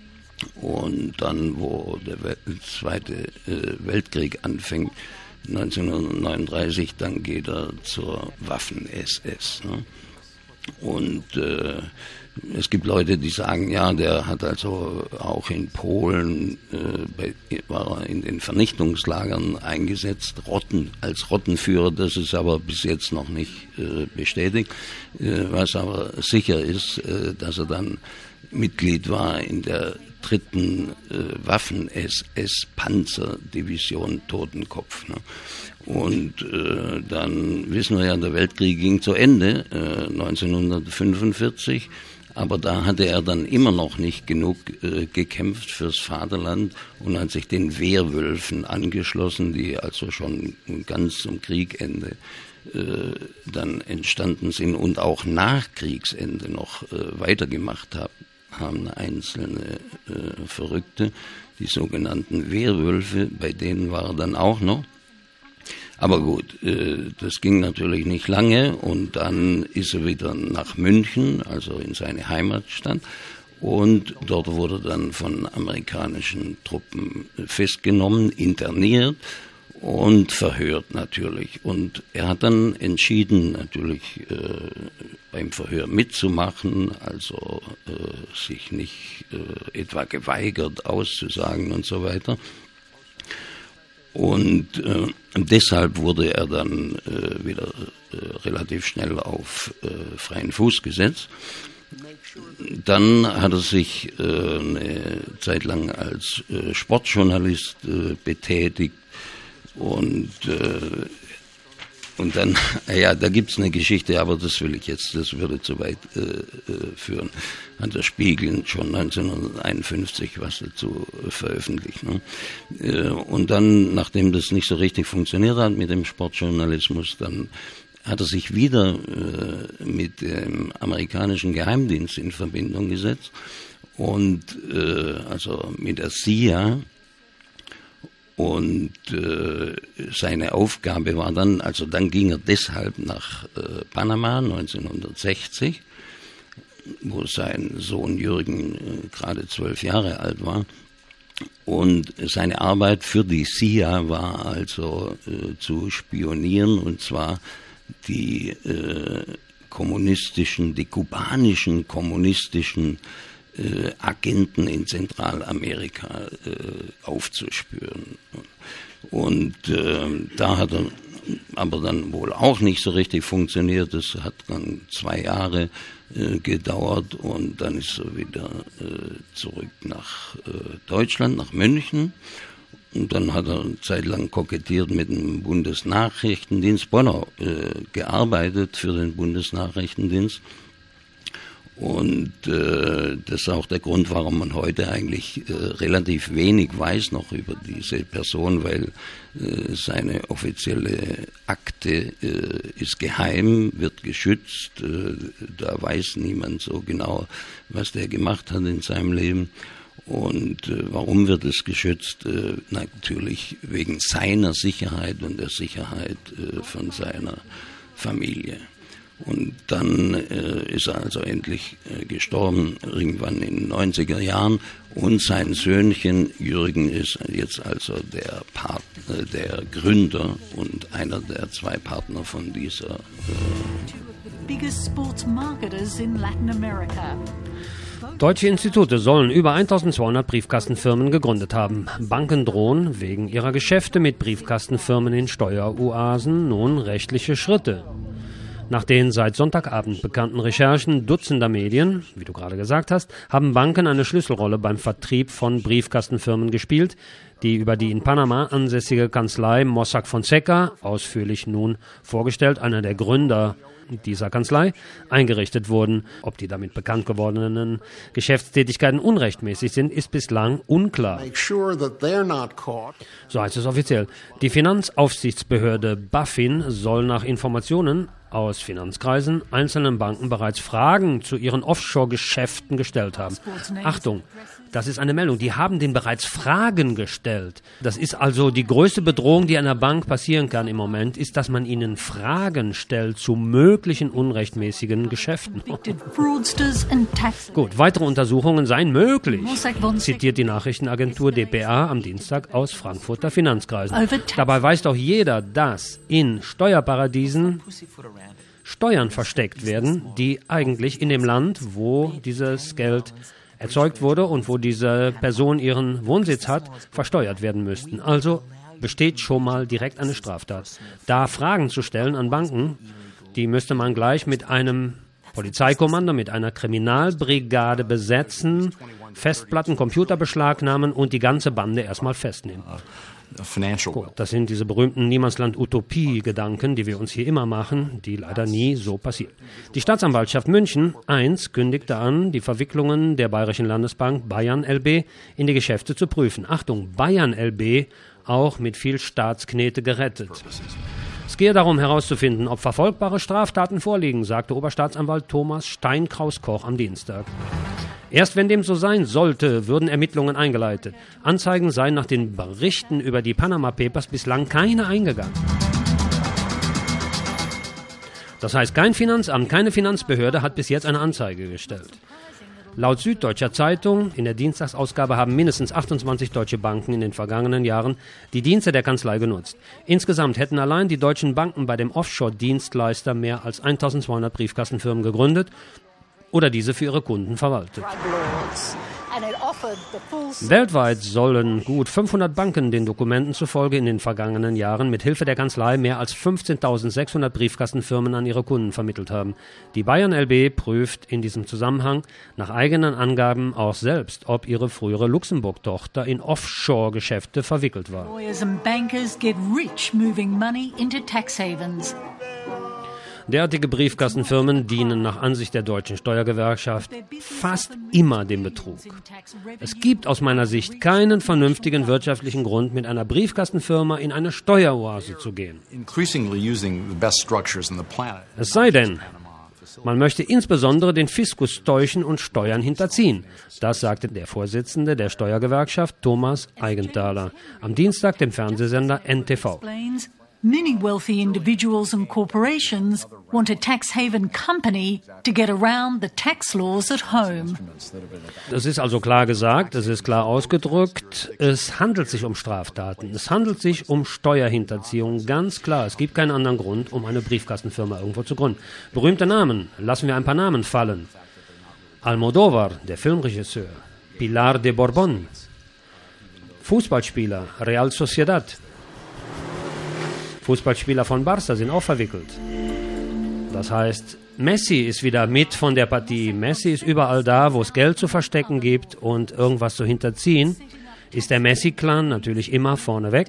und dann, wo der Wel- Zweite äh, Weltkrieg anfängt, neunzehnhundertneununddreißig, dann geht er zur Waffen-S S. Ne? Und äh, es gibt Leute, die sagen, ja, der hat also auch in Polen, äh, bei, war er in den Vernichtungslagern eingesetzt, Rotten, als Rottenführer. Das ist aber bis jetzt noch nicht äh, bestätigt. Äh, was aber sicher ist, äh, dass er dann Mitglied war in der dritten äh, Waffen-S S-Panzerdivision Totenkopf. Ne? Und äh, dann wissen wir ja, der Weltkrieg ging zu Ende, äh, neunzehnhundertfünfundvierzig. Aber da hatte er dann immer noch nicht genug äh, gekämpft fürs Vaterland und hat sich den Wehrwölfen angeschlossen, die also schon ganz zum Kriegende äh, dann entstanden sind und auch nach Kriegsende noch äh, weitergemacht hab, haben einzelne äh, Verrückte, die sogenannten Wehrwölfe, bei denen war er dann auch noch. Aber gut, äh, das ging natürlich nicht lange, und dann ist er wieder nach München, also in seine Heimatstadt, und dort wurde er dann von amerikanischen Truppen festgenommen, interniert und verhört natürlich. Und er hat dann entschieden, natürlich äh, beim Verhör mitzumachen, also äh, sich nicht äh, etwa geweigert auszusagen und so weiter. Und äh, deshalb wurde er dann äh, wieder äh, relativ schnell auf äh, freien Fuß gesetzt. Dann hat er sich äh, eine Zeit lang als äh, Sportjournalist äh, betätigt, und äh, und dann, ja, da gibt's eine Geschichte, aber das will ich jetzt, das würde zu weit äh, äh, führen. Hat der Spiegel schon neunzehnhunderteinundfünfzig was dazu äh, veröffentlicht. Ne? Äh, und dann, nachdem das nicht so richtig funktioniert hat mit dem Sportjournalismus, dann hat er sich wieder äh, mit dem amerikanischen Geheimdienst in Verbindung gesetzt, und äh, also mit der C I A. Und äh, seine Aufgabe war dann, also dann ging er deshalb nach äh, Panama neunzehnhundertsechzig, wo sein Sohn Jürgen äh, gerade zwölf Jahre alt war. Und seine Arbeit für die C I A war also äh, zu spionieren, und zwar die äh, kommunistischen, die kubanischen kommunistischen Äh, Agenten in Zentralamerika äh, aufzuspüren. Und äh, da hat er aber dann wohl auch nicht so richtig funktioniert. Das hat dann zwei Jahre äh, gedauert, und dann ist er wieder äh, zurück nach äh, Deutschland, nach München. Und dann hat er eine Zeit lang kokettiert mit dem Bundesnachrichtendienst, Bonner, äh, gearbeitet für den Bundesnachrichtendienst. Und äh, das ist auch der Grund, warum man heute eigentlich äh, relativ wenig weiß noch über diese Person, weil äh, seine offizielle Akte äh, ist geheim, wird geschützt, äh, da weiß niemand so genau, was der gemacht hat in seinem Leben. Und äh, warum wird es geschützt? Äh, natürlich wegen seiner Sicherheit und der Sicherheit äh, von seiner Familie. Und dann äh, ist er also endlich äh, gestorben, irgendwann in den neunziger Jahren. Und sein Söhnchen Jürgen ist jetzt also der Partner, der Gründer und einer der zwei Partner von dieser äh Deutsche Institute sollen über eintausendzweihundert Briefkastenfirmen gegründet haben. Banken drohen wegen ihrer Geschäfte mit Briefkastenfirmen in Steueroasen nun rechtliche Schritte. Nach den seit Sonntagabend bekannten Recherchen dutzender Medien, wie du gerade gesagt hast, haben Banken eine Schlüsselrolle beim Vertrieb von Briefkastenfirmen gespielt, die über die in Panama ansässige Kanzlei Mossack Fonseca, ausführlich nun vorgestellt, einer der Gründer dieser Kanzlei, eingerichtet wurden. Ob die damit bekannt gewordenen Geschäftstätigkeiten unrechtmäßig sind, ist bislang unklar. So heißt es offiziell. Die Finanzaufsichtsbehörde BaFin soll nach Informationen aus Finanzkreisen einzelnen Banken bereits Fragen zu ihren Offshore-Geschäften gestellt haben. Achtung, das ist eine Meldung. Die haben denen bereits Fragen gestellt. Das ist also die größte Bedrohung, die einer Bank passieren kann im Moment, ist, dass man ihnen Fragen stellt zu möglichen unrechtmäßigen Geschäften. Gut, weitere Untersuchungen seien möglich, zitiert die Nachrichtenagentur D P A am Dienstag aus Frankfurter Finanzkreisen. Dabei weiß doch jeder, dass in Steuerparadiesen Steuern versteckt werden, die eigentlich in dem Land, wo dieses Geld erzeugt wurde und wo diese Person ihren Wohnsitz hat, versteuert werden müssten. Also besteht schon mal direkt eine Straftat. Da Fragen zu stellen an Banken, die müsste man gleich mit einem Polizeikommando, mit einer Kriminalbrigade besetzen, Festplatten, Computer beschlagnahmen und die ganze Bande erstmal festnehmen. Gut, das sind diese berühmten Niemandsland-Utopie-Gedanken, die wir uns hier immer machen, die leider nie so passieren. Die Staatsanwaltschaft München eins kündigte an, die Verwicklungen der Bayerischen Landesbank Bayern L B in die Geschäfte zu prüfen. Achtung, Bayern L B auch mit viel Staatsknete gerettet. Es gehe darum herauszufinden, ob verfolgbare Straftaten vorliegen, sagte Oberstaatsanwalt Thomas Steinkraus-Koch am Dienstag. Erst wenn dem so sein sollte, würden Ermittlungen eingeleitet. Anzeigen seien nach den Berichten über die Panama Papers bislang keine eingegangen. Das heißt, kein Finanzamt, keine Finanzbehörde hat bis jetzt eine Anzeige gestellt. Laut Süddeutscher Zeitung in der Dienstagsausgabe haben mindestens achtundzwanzig deutsche Banken in den vergangenen Jahren die Dienste der Kanzlei genutzt. Insgesamt hätten allein die deutschen Banken bei dem Offshore-Dienstleister mehr als eintausendzweihundert Briefkastenfirmen gegründet oder diese für ihre Kunden verwaltet. Weltweit sollen gut fünfhundert Banken den Dokumenten zufolge in den vergangenen Jahren mit Hilfe der Kanzlei mehr als fünfzehntausendsechshundert Briefkastenfirmen an ihre Kunden vermittelt haben. Die Bayern L B prüft in diesem Zusammenhang nach eigenen Angaben auch selbst, ob ihre frühere Luxemburg-Tochter in Offshore-Geschäfte verwickelt war. Derartige Briefkastenfirmen dienen nach Ansicht der deutschen Steuergewerkschaft fast immer dem Betrug. Es gibt aus meiner Sicht keinen vernünftigen wirtschaftlichen Grund, mit einer Briefkastenfirma in eine Steueroase zu gehen. Es sei denn, man möchte insbesondere den Fiskus täuschen und Steuern hinterziehen. Das sagte der Vorsitzende der Steuergewerkschaft Thomas Eigenthaler am Dienstag dem Fernsehsender N T V. Many wealthy individuals and corporations want a tax haven company to get around the tax laws at home. Es ist also klar gesagt, es ist klar ausgedrückt, es handelt sich um Straftaten, es handelt sich um Steuerhinterziehung, ganz klar. Es gibt keinen anderen Grund, um eine Briefkastenfirma irgendwo zu gründen. Berühmte Namen, lassen wir ein paar Namen fallen. Almodóvar, der Filmregisseur, Pilar de Borbón, Fußballspieler, Real Sociedad, Fußballspieler von Barca sind auch verwickelt. Das heißt, Messi ist wieder mit von der Partie. Messi ist überall da, wo es Geld zu verstecken gibt und irgendwas zu hinterziehen, ist der Messi-Clan natürlich immer vorneweg.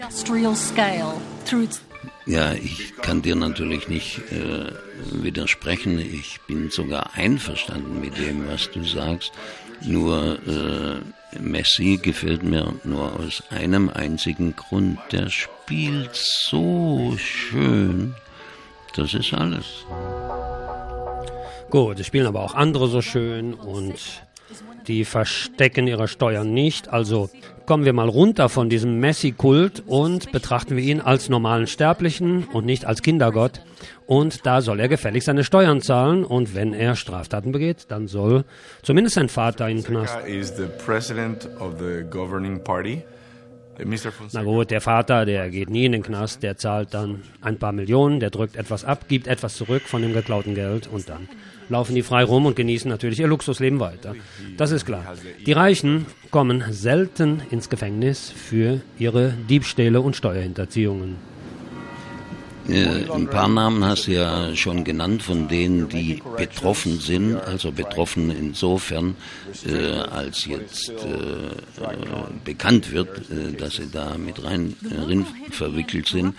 Ja, ich kann dir natürlich nicht äh, widersprechen. Ich bin sogar einverstanden mit dem, was du sagst. Nur äh, Messi gefällt mir nur aus einem einzigen Grund. Der spielt so schön. Das ist alles. Gut, es spielen aber auch andere so schön und die verstecken ihre Steuern nicht. Also kommen wir mal runter von diesem Messi-Kult und betrachten wir ihn als normalen Sterblichen und nicht als Kindergott. Und da soll er gefällig seine Steuern zahlen. Und wenn er Straftaten begeht, dann soll zumindest sein Vater in den Knast. Na gut, der Vater, der geht nie in den Knast, der zahlt dann ein paar Millionen, der drückt etwas ab, gibt etwas zurück von dem geklauten Geld und dann laufen die frei rum und genießen natürlich ihr Luxusleben weiter. Das ist klar. Die Reichen kommen selten ins Gefängnis für ihre Diebstähle und Steuerhinterziehungen. Äh, ein paar Namen hast du ja schon genannt, von denen, die betroffen sind, also betroffen insofern, äh, als jetzt äh, äh, bekannt wird, äh, dass sie da mit rein äh, verwickelt sind.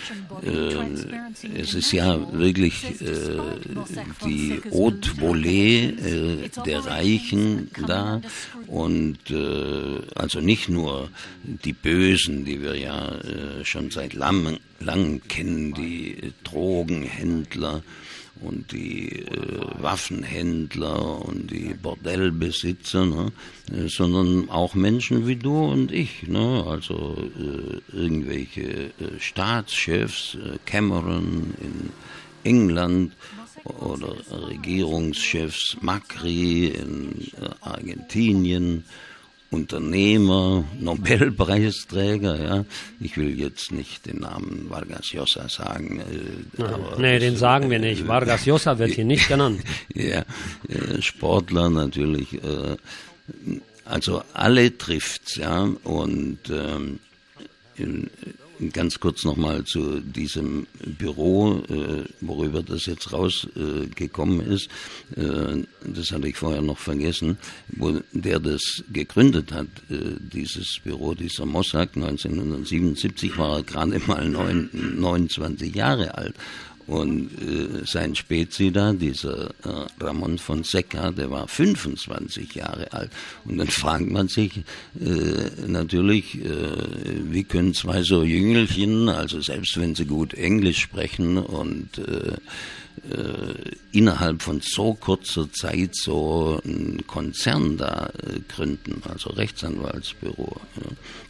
Äh, es ist ja wirklich äh, die Haute Volée äh, der Reichen da und äh, also nicht nur die Bösen, die wir ja äh, schon seit langem lang kennen, die Drogenhändler und die äh, Waffenhändler und die Bordellbesitzer, ne? äh, sondern auch Menschen wie du und ich, ne? Also äh, irgendwelche äh, Staatschefs, äh, Cameron in England oder Regierungschefs Macri in äh, Argentinien, Unternehmer, Nobelpreisträger, ja. Ich will jetzt nicht den Namen Vargas Llosa sagen. Äh, ja, nee, den sagen wir nicht. Vargas Llosa wird hier nicht genannt. Ja, äh, Sportler natürlich. Äh, also alle trifft's, ja. Und ähm, in, ganz kurz nochmal zu diesem Büro, äh, worüber das jetzt rausgekommen äh, ist. Äh, das hatte ich vorher noch vergessen. Wo der das gegründet hat, äh, dieses Büro, dieser Mossack, neunzehnhundertsiebenundsiebzig, war er gerade mal neun, neunundzwanzig Jahre alt. Und äh, sein Spezi da, dieser äh, Ramon Fonseca, der war fünfundzwanzig Jahre alt. Und dann fragt man sich äh, natürlich, äh, wie können zwei so Jüngelchen, also selbst wenn sie gut Englisch sprechen und äh, äh, innerhalb von so kurzer Zeit so einen Konzern da äh, gründen, also Rechtsanwaltsbüro. Ja.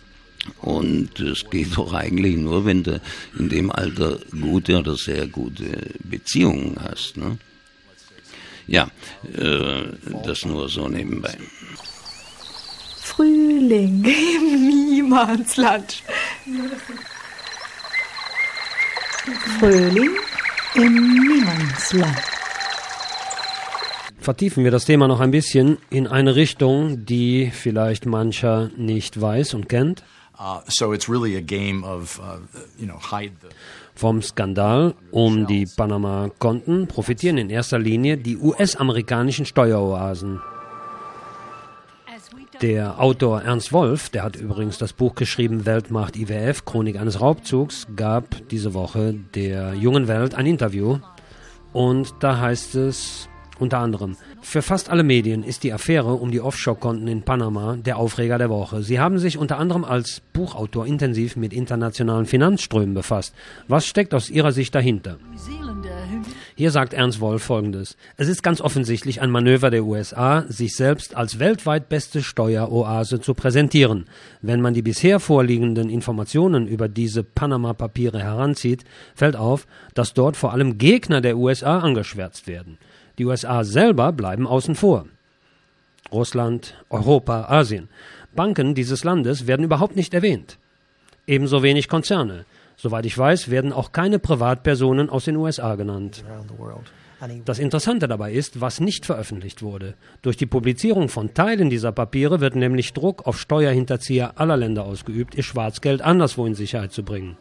Und es geht doch eigentlich nur, wenn du in dem Alter gute oder sehr gute Beziehungen hast. Ne? Ja, äh, das nur so nebenbei. Frühling im Niemandsland. Frühling im Niemandsland. Vertiefen wir das Thema noch ein bisschen in eine Richtung, die vielleicht mancher nicht weiß und kennt. Uh, so it's really a game of, uh, you know, hide the Vom Skandal um die Panama-Konten profitieren in erster Linie die U S-amerikanischen Steueroasen. Der Autor Ernst Wolf, der hat übrigens das Buch geschrieben, Weltmacht I W F, Chronik eines Raubzugs, gab diese Woche der Jungen Welt ein Interview. Und da heißt es unter anderem: Für fast alle Medien ist die Affäre um die Offshore-Konten in Panama der Aufreger der Woche. Sie haben sich unter anderem als Buchautor intensiv mit internationalen Finanzströmen befasst. Was steckt aus Ihrer Sicht dahinter? Hier sagt Ernst Wolf Folgendes: Es ist ganz offensichtlich ein Manöver der U S A, sich selbst als weltweit beste Steueroase zu präsentieren. Wenn man die bisher vorliegenden Informationen über diese Panama-Papiere heranzieht, fällt auf, dass dort vor allem Gegner der U S A angeschwärzt werden. Die U S A selber bleiben außen vor. Russland, Europa, Asien. Banken dieses Landes werden überhaupt nicht erwähnt. Ebenso wenig Konzerne. Soweit ich weiß, werden auch keine Privatpersonen aus den U S A genannt. Das Interessante dabei ist, was nicht veröffentlicht wurde. Durch die Publizierung von Teilen dieser Papiere wird nämlich Druck auf Steuerhinterzieher aller Länder ausgeübt, ihr Schwarzgeld anderswo in Sicherheit zu bringen.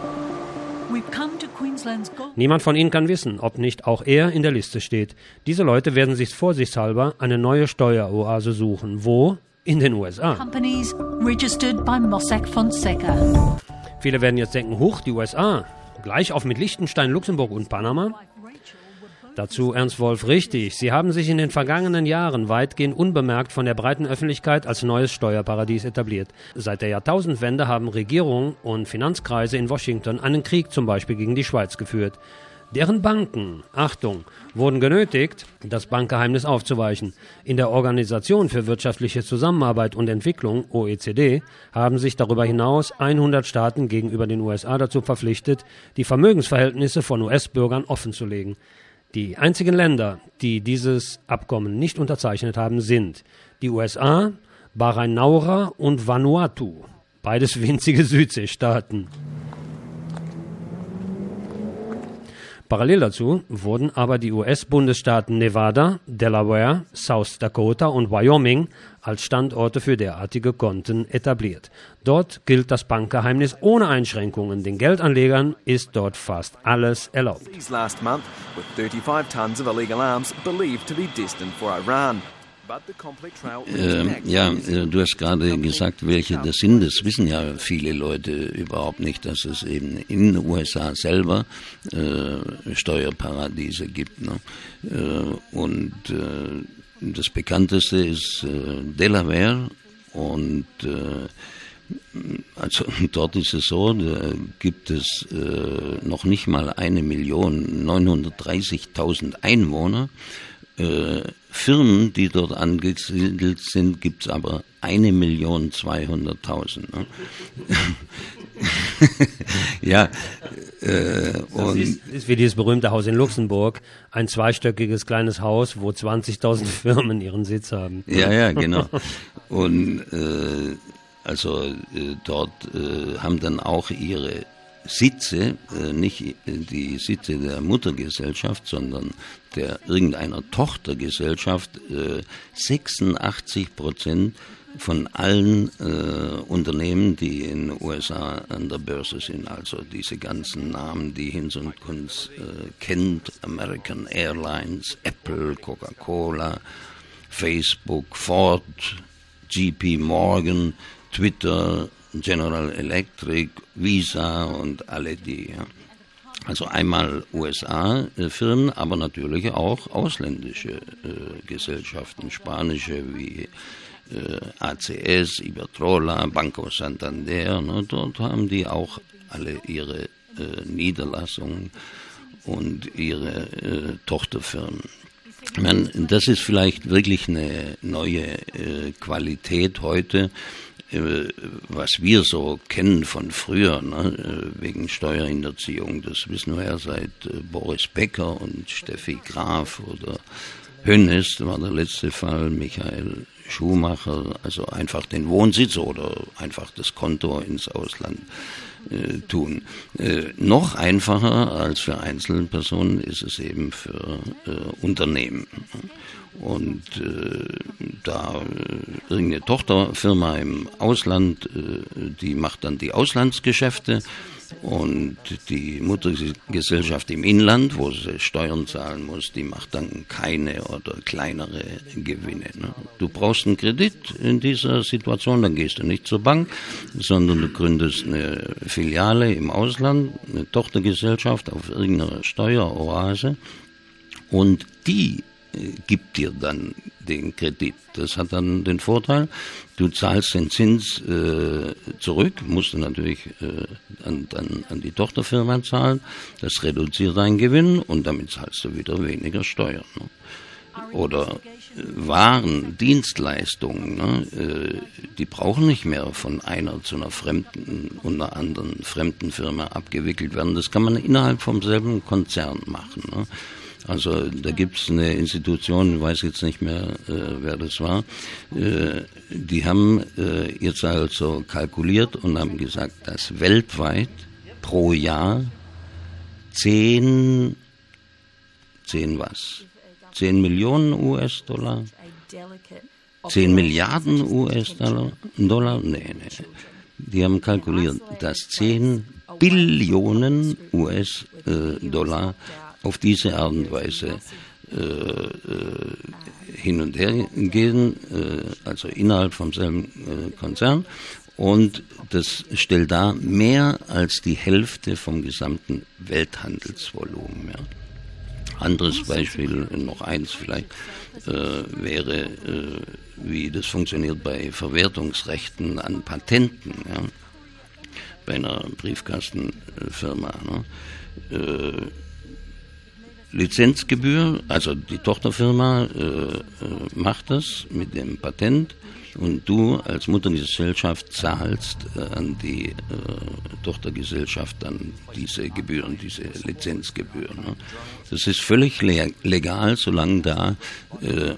Niemand von Ihnen kann wissen, ob nicht auch er in der Liste steht. Diese Leute werden sich vorsichtshalber eine neue Steueroase suchen. Wo? In den U S A. Companies registered by Mossack Fonseca. Viele werden jetzt denken, huch, die U S A, gleich auf mit Liechtenstein, Luxemburg und Panama? Dazu Ernst Wolf: Richtig, sie haben sich in den vergangenen Jahren weitgehend unbemerkt von der breiten Öffentlichkeit als neues Steuerparadies etabliert. Seit der Jahrtausendwende haben Regierungen und Finanzkreise in Washington einen Krieg zum Beispiel gegen die Schweiz geführt. Deren Banken, Achtung, wurden genötigt, das Bankgeheimnis aufzuweichen. In der Organisation für wirtschaftliche Zusammenarbeit und Entwicklung, O E C D, haben sich darüber hinaus hundert Staaten gegenüber den U S A dazu verpflichtet, die Vermögensverhältnisse von U S-Bürgern offenzulegen. Die einzigen Länder, die dieses Abkommen nicht unterzeichnet haben, sind die U S A, Bahrain Naura und Vanuatu, beides winzige Südseestaaten. Parallel dazu wurden aber die U S-Bundesstaaten Nevada, Delaware, South Dakota und Wyoming als Standorte für derartige Konten etabliert. Dort gilt das Bankgeheimnis ohne Einschränkungen. Den Geldanlegern ist dort fast alles erlaubt. Last month, with thirty-five tons of illegal arms believed to be destined for Iran. Äh, ja, du hast gerade gesagt, welche das sind. Das wissen ja viele Leute überhaupt nicht, dass es eben in den U S A selber äh, Steuerparadiese gibt. Ne? Äh, und äh, das bekannteste ist äh, Delaware und äh, also dort ist es so, da gibt es äh, noch nicht mal eine Million, neunhundertdreißigtausend Einwohner. Äh, Firmen, die dort angesiedelt sind, gibt es aber eine Million zweihunderttausend. Ne? Ja. Äh, das und ist, ist wie dieses berühmte Haus in Luxemburg, ein zweistöckiges kleines Haus, wo zwanzigtausend Firmen ihren Sitz haben. Ja, ja, genau. Und äh, also äh, dort äh, haben dann auch ihre Sitze, äh, nicht die Sitze der Muttergesellschaft, sondern der irgendeiner Tochtergesellschaft, äh, sechsundachtzig Prozent von allen äh, Unternehmen, die in den U S A an der Börse sind, also diese ganzen Namen, die Hinz und Kunz äh, kennt, American Airlines, Apple, Coca-Cola, Facebook, Ford, J P Morgan, Twitter, General Electric, Visa und alle die. Ja. Also einmal U S A-Firmen, aber natürlich auch ausländische äh, Gesellschaften, spanische wie äh, A C S, Iberdrola, Banco Santander. Ne, dort haben die auch alle ihre äh, Niederlassungen und ihre äh, Tochterfirmen. Ich meine, das ist vielleicht wirklich eine neue äh, Qualität heute, was wir so kennen von früher, ne, wegen Steuerhinterziehung. Das wissen wir ja seit Boris Becker und Steffi Graf oder Hönes, war der letzte Fall, Michael Schumacher, also einfach den Wohnsitz oder einfach das Konto ins Ausland äh, tun. Äh, noch einfacher als für Einzelpersonen ist es eben für äh, Unternehmen. Und äh, da äh, irgendeine Tochterfirma im Ausland, äh, die macht dann die Auslandsgeschäfte und die Muttergesellschaft im Inland, wo sie Steuern zahlen muss, die macht dann keine oder kleinere Gewinne. Ne? Du brauchst einen Kredit in dieser Situation, dann gehst du nicht zur Bank, sondern du gründest eine Filiale im Ausland, eine Tochtergesellschaft auf irgendeiner Steueroase und die gibt dir dann den Kredit. Das hat dann den Vorteil, du zahlst den Zins äh, zurück, musst du natürlich äh, an, an, an die Tochterfirma zahlen, das reduziert deinen Gewinn und damit zahlst du wieder weniger Steuern. Ne? Oder äh, Waren, Dienstleistungen, ne? äh, die brauchen nicht mehr von einer zu einer fremden und einer anderen fremden Firma abgewickelt werden. Das kann man innerhalb vom selben Konzern machen. Ne? Also da gibt es eine Institution, ich weiß jetzt nicht mehr, äh, wer das war, äh, die haben äh, jetzt also kalkuliert und haben gesagt, dass weltweit pro Jahr zehn, zehn was? zehn Millionen U S-Dollar? zehn Milliarden U S-Dollar? Dollar? Nee, nee. Die haben kalkuliert, dass zehn Billionen U S-Dollar auf diese Art und Weise äh, äh, hin und her gehen, äh, also innerhalb vom selben äh, Konzern. Und das stellt dar mehr als die Hälfte vom gesamten Welthandelsvolumen. Ja. Anderes Beispiel, noch eins vielleicht, äh, wäre, äh, wie das funktioniert bei Verwertungsrechten an Patenten, ja, bei einer Briefkastenfirma. Ne. Äh, Lizenzgebühr, also die Tochterfirma äh, macht das mit dem Patent und du als Muttergesellschaft zahlst äh, an die äh, Tochtergesellschaft dann diese Gebühren, diese Lizenzgebühren. Ne? Das ist völlig le- legal, solange da äh,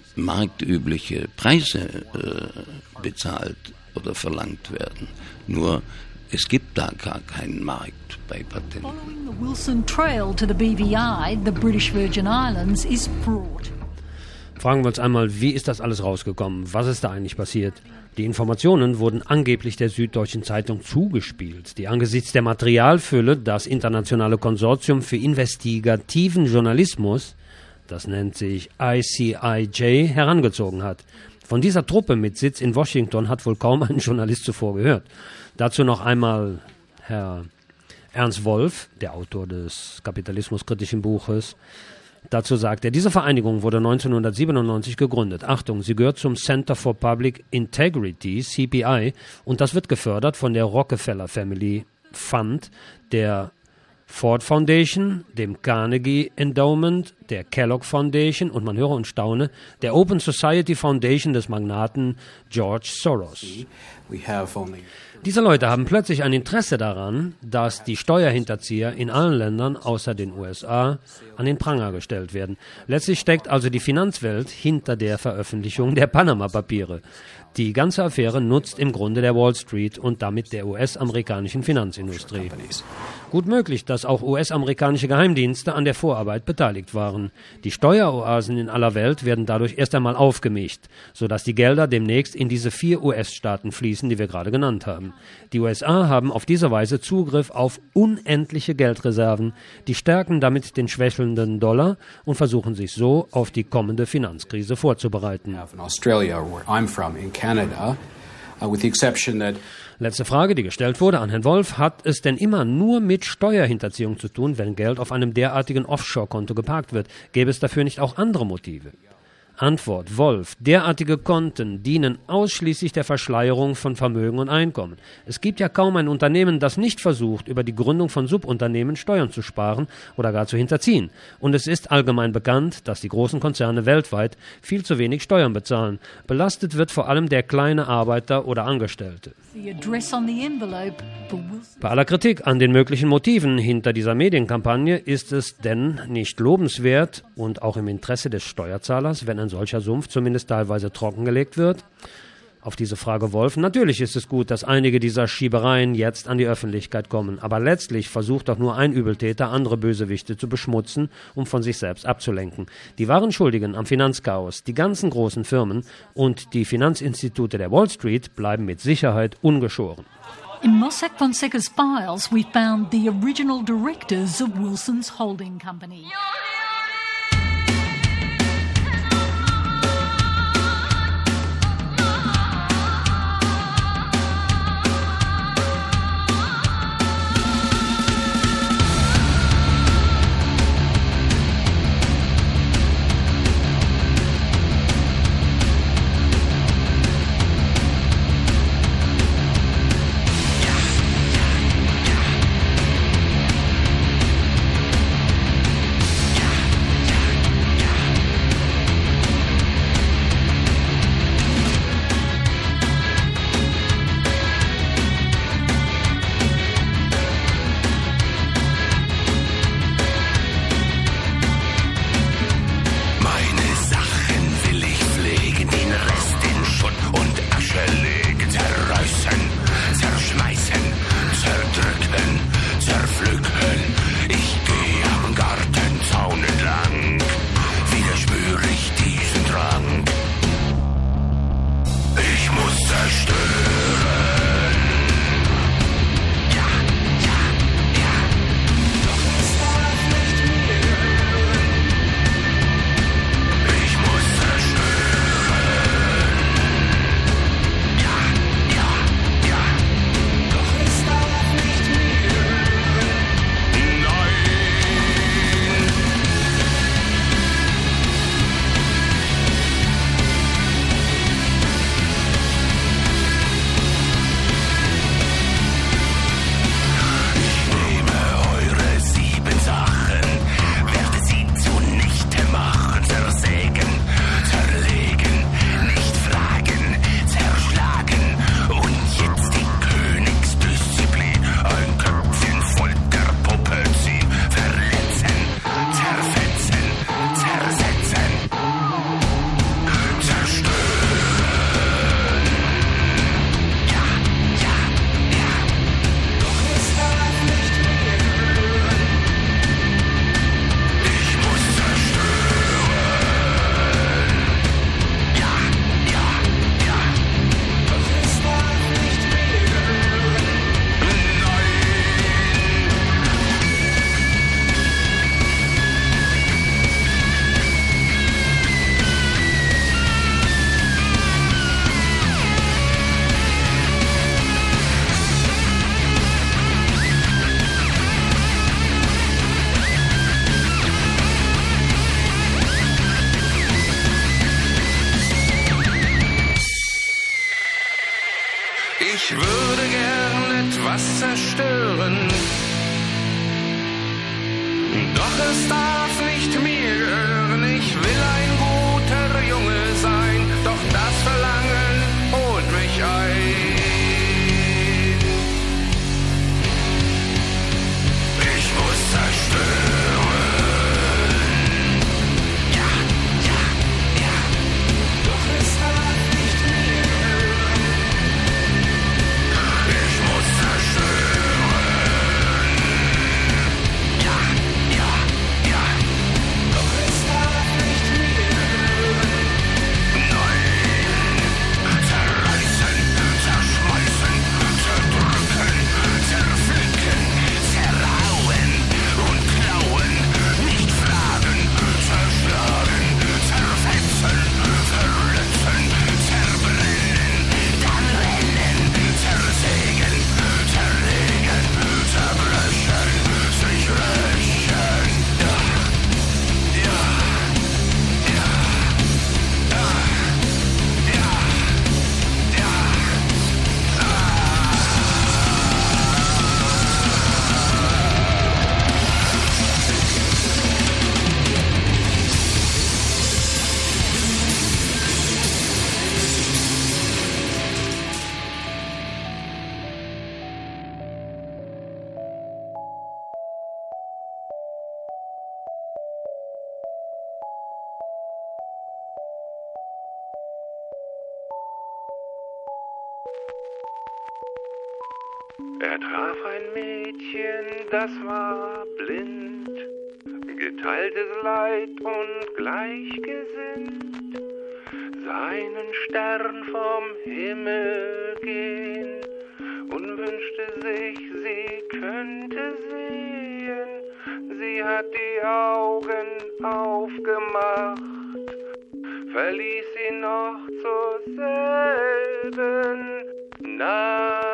marktübliche Preise äh, bezahlt oder verlangt werden. Nur Es gibt da gar keinen Markt bei Patenten. Following the Wilson Trail to the B V I, the British Virgin Islands, is fraught. Fragen wir uns einmal, wie ist das alles rausgekommen? Was ist da eigentlich passiert? Die Informationen wurden angeblich der Süddeutschen Zeitung zugespielt, die angesichts der Materialfülle das Internationale Konsortium für investigativen Journalismus, das nennt sich I C I J, herangezogen hat. Von dieser Truppe mit Sitz in Washington hat wohl kaum ein Journalist zuvor gehört. Dazu noch einmal Herr Ernst Wolf, der Autor des kapitalismuskritischen Buches. Dazu sagt er, diese Vereinigung wurde neunzehnhundertsiebenundneunzig gegründet. Achtung, sie gehört zum Center for Public Integrity, C P I, und das wird gefördert von der Rockefeller Family Fund, der Ford Foundation, dem Carnegie Endowment, der Kellogg Foundation und man höre und staune, der Open Society Foundation des Magnaten George Soros. Diese Leute haben plötzlich ein Interesse daran, dass die Steuerhinterzieher in allen Ländern außer den U S A an den Pranger gestellt werden. Letztlich steckt also die Finanzwelt hinter der Veröffentlichung der Panama-Papiere. Die ganze Affäre nutzt im Grunde der Wall Street und damit der U S-amerikanischen Finanzindustrie. Gut möglich, dass auch U S-amerikanische Geheimdienste an der Vorarbeit beteiligt waren. Die Steueroasen in aller Welt werden dadurch erst einmal aufgemischt, sodass die Gelder demnächst in diese vier U S-Staaten fließen, die wir gerade genannt haben. Die U S A haben auf diese Weise Zugriff auf unendliche Geldreserven, die stärken damit den schwächelnden Dollar und versuchen sich so auf die kommende Finanzkrise vorzubereiten. Canada, uh, with the exception that Letzte Frage, die gestellt wurde an Herrn Wolf. Hat es denn immer nur mit Steuerhinterziehung zu tun, wenn Geld auf einem derartigen Offshore-Konto geparkt wird? Gäbe es dafür nicht auch andere Motive? Antwort, Wolf. Derartige Konten dienen ausschließlich der Verschleierung von Vermögen und Einkommen. Es gibt ja kaum ein Unternehmen, das nicht versucht, über die Gründung von Subunternehmen Steuern zu sparen oder gar zu hinterziehen. Und es ist allgemein bekannt, dass die großen Konzerne weltweit viel zu wenig Steuern bezahlen. Belastet wird vor allem der kleine Arbeiter oder Angestellte. Bei aller Kritik an den möglichen Motiven hinter dieser Medienkampagne ist es denn nicht lobenswert und auch im Interesse des Steuerzahlers, wenn ein solcher Sumpf zumindest teilweise trockengelegt wird? Auf diese Frage Wolf, natürlich ist es gut, dass einige dieser Schiebereien jetzt an die Öffentlichkeit kommen, aber letztlich versucht doch nur ein Übeltäter, andere Bösewichte zu beschmutzen, um von sich selbst abzulenken. Die wahren Schuldigen am Finanzchaos, die ganzen großen Firmen und die Finanzinstitute der Wall Street bleiben mit Sicherheit ungeschoren. In Mossack Fonseca's files, we found the original directors of Wilson's holding company. Ich würde gern etwas zerstören, doch es darf nicht mir gehören. Ich will ein guter Junge sein, doch das Verlangen holt mich ein. Ich muss zerstören. Ja, ja, ja, doch es darf nicht mir gehören. Ich muss zerstören. Ja, ja, ja, doch es darf nicht mir gehören. Nein, zerreißen, zerschmeißen, zerdrücken, zerflicken, zerrauen und klauen, nicht fragen, zerschlagen, zerfetzen, verletzen, zerbrennen, dann rennen, zersägen, zerlegen, zerbrechen, sich rächen. Ja, ja, ja, ja, ja, ja. Er traf ein Mädchen, das war blind, geteiltes Leid und gleichgesinnt, sah einen Stern vom Himmel gehen und wünschte sich, sie könnte sehen. Sie hat die Augen aufgemacht, verließ ihn noch zur selben Nacht.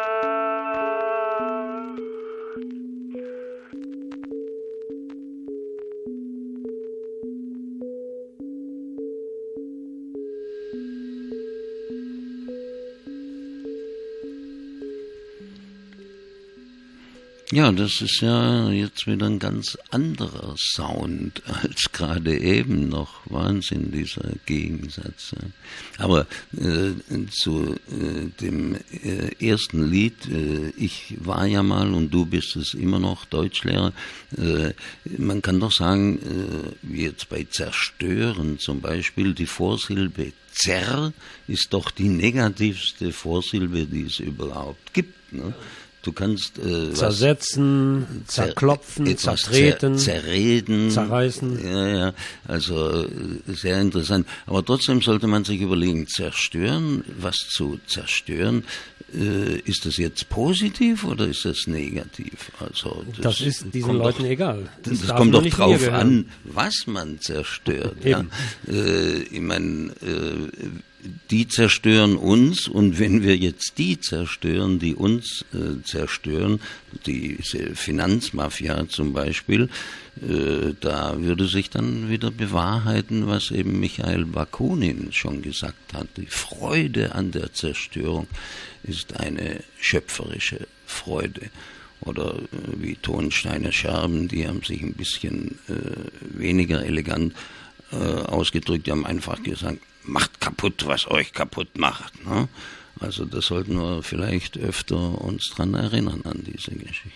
Ja, das ist ja jetzt wieder ein ganz anderer Sound als gerade eben noch. Wahnsinn, dieser Gegensatz. Aber äh, zu äh, dem äh, ersten Lied, äh, ich war ja mal und du bist es immer noch Deutschlehrer, äh, man kann doch sagen, äh, wie jetzt bei zerstören zum Beispiel, die Vorsilbe zer ist doch die negativste Vorsilbe, die es überhaupt gibt, ne? Du kannst äh, zersetzen, was, zerklopfen, etwas zertreten, zer, zerreden, zerreißen. Ja, ja, also sehr interessant. Aber trotzdem sollte man sich überlegen, zerstören, was zu zerstören, äh, ist das jetzt positiv oder ist das negativ? Also das, das ist diesen Leuten doch, egal. Das, das kommt doch drauf an, was man zerstört. Ja. Äh, ich meine, äh, die zerstören uns und wenn wir jetzt die zerstören, die uns äh, zerstören, diese Finanzmafia zum Beispiel, äh, da würde sich dann wieder bewahrheiten, was eben Michael Bakunin schon gesagt hat. Die Freude an der Zerstörung ist eine schöpferische Freude. Oder äh, wie Tonsteine Scherben, die haben sich ein bisschen äh, weniger elegant äh, ausgedrückt, die haben einfach gesagt, macht kaputt, was euch kaputt macht. Ne? Also das sollten wir vielleicht öfter uns dran erinnern an diese Geschichte.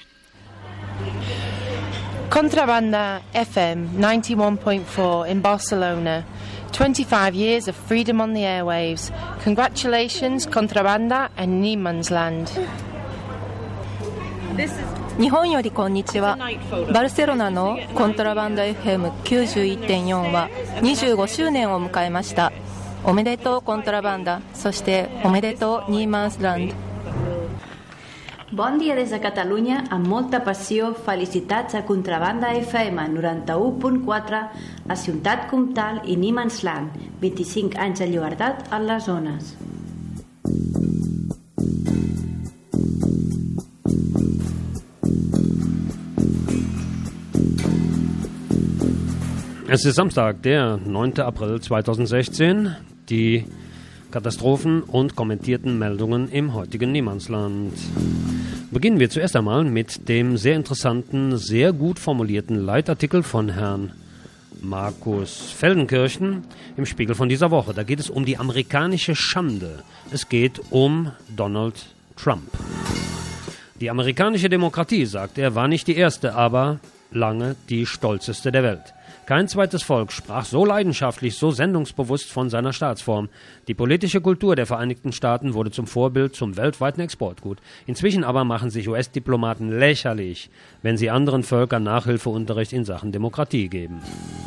Contrabanda F M ninety-one point four in Barcelona. twenty-five years of freedom on the airwaves. Congratulations, Contrabanda and Niemandsland. This is 日本よりこんにちは。バルセロナのコントラバンド エフエムきゅうじゅういってんよん はにじゅうごしゅうねんを迎えました。おめでとうコントラバンダ、そしておめでとうニーマンスランド。 Bon dia des de Catalunya, amb molta passió, felicitats a Contrabanda F M noranta-u punt quatre, a Ciutat Comtal i Niemandsland, vint-i-cinc anys de llibertat a les zones. Es ist Samstag, der neunte April zweitausendsechzehn. Die Katastrophen und kommentierten Meldungen im heutigen Niemandsland. Beginnen wir zuerst einmal mit dem sehr interessanten, sehr gut formulierten Leitartikel von Herrn Markus Feldenkirchen im Spiegel von dieser Woche. Da geht es um die amerikanische Schande. Es geht um Donald Trump. Die amerikanische Demokratie, sagt er, war nicht die erste, aber lange die stolzeste der Welt. Kein zweites Volk sprach so leidenschaftlich, so sendungsbewusst von seiner Staatsform. Die politische Kultur der Vereinigten Staaten wurde zum Vorbild zum weltweiten Exportgut. Inzwischen aber machen sich U S-Diplomaten lächerlich, wenn sie anderen Völkern Nachhilfeunterricht in Sachen Demokratie geben.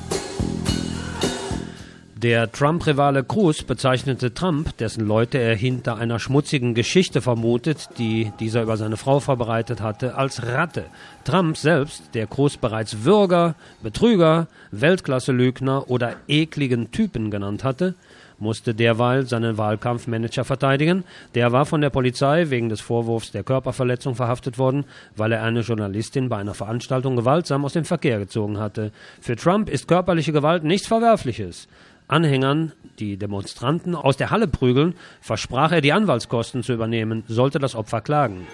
Der Trump-Rivale Cruz bezeichnete Trump, dessen Leute er hinter einer schmutzigen Geschichte vermutet, die dieser über seine Frau verbreitet hatte, als Ratte. Trump selbst, der Cruz bereits Würger, Betrüger, Weltklasse-Lügner oder ekligen Typen genannt hatte, musste derweil seinen Wahlkampfmanager verteidigen. Der war von der Polizei wegen des Vorwurfs der Körperverletzung verhaftet worden, weil er eine Journalistin bei einer Veranstaltung gewaltsam aus dem Verkehr gezogen hatte. Für Trump ist körperliche Gewalt nichts Verwerfliches. Anhängern, die Demonstranten aus der Halle prügeln, versprach er, die Anwaltskosten zu übernehmen, sollte das Opfer klagen.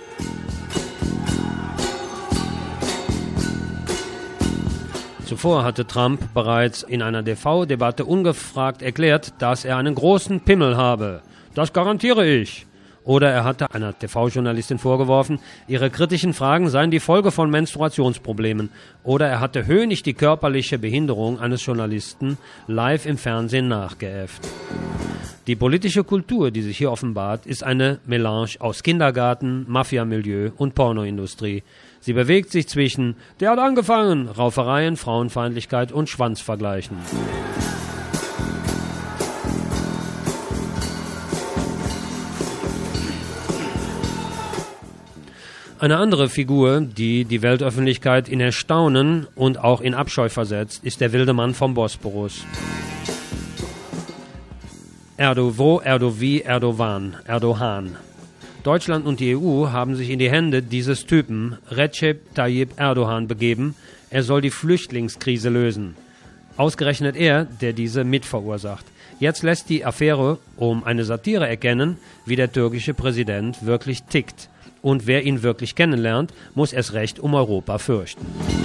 Zuvor hatte Trump bereits in einer T V-Debatte ungefragt erklärt, dass er einen großen Pimmel habe. Das garantiere ich. Oder er hatte einer T V-Journalistin vorgeworfen, ihre kritischen Fragen seien die Folge von Menstruationsproblemen. Oder er hatte höhnisch die körperliche Behinderung eines Journalisten live im Fernsehen nachgeäfft. Die politische Kultur, die sich hier offenbart, ist eine Melange aus Kindergarten, Mafiamilieu und Pornoindustrie. Sie bewegt sich zwischen „der hat angefangen", Raufereien, Frauenfeindlichkeit und Schwanzvergleichen. Eine andere Figur, die die Weltöffentlichkeit in Erstaunen und auch in Abscheu versetzt, ist der wilde Mann vom Bosporus. Erdovo, Erdovi, Erdogan, Erdogan. Deutschland und die E U haben sich in die Hände dieses Typen, Recep Tayyip Erdogan, begeben. Er soll die Flüchtlingskrise lösen. Ausgerechnet er, der diese mitverursacht. Jetzt lässt die Affäre um eine Satire erkennen, wie der türkische Präsident wirklich tickt. Und wer ihn wirklich kennenlernt, muss erst recht um Europa fürchten.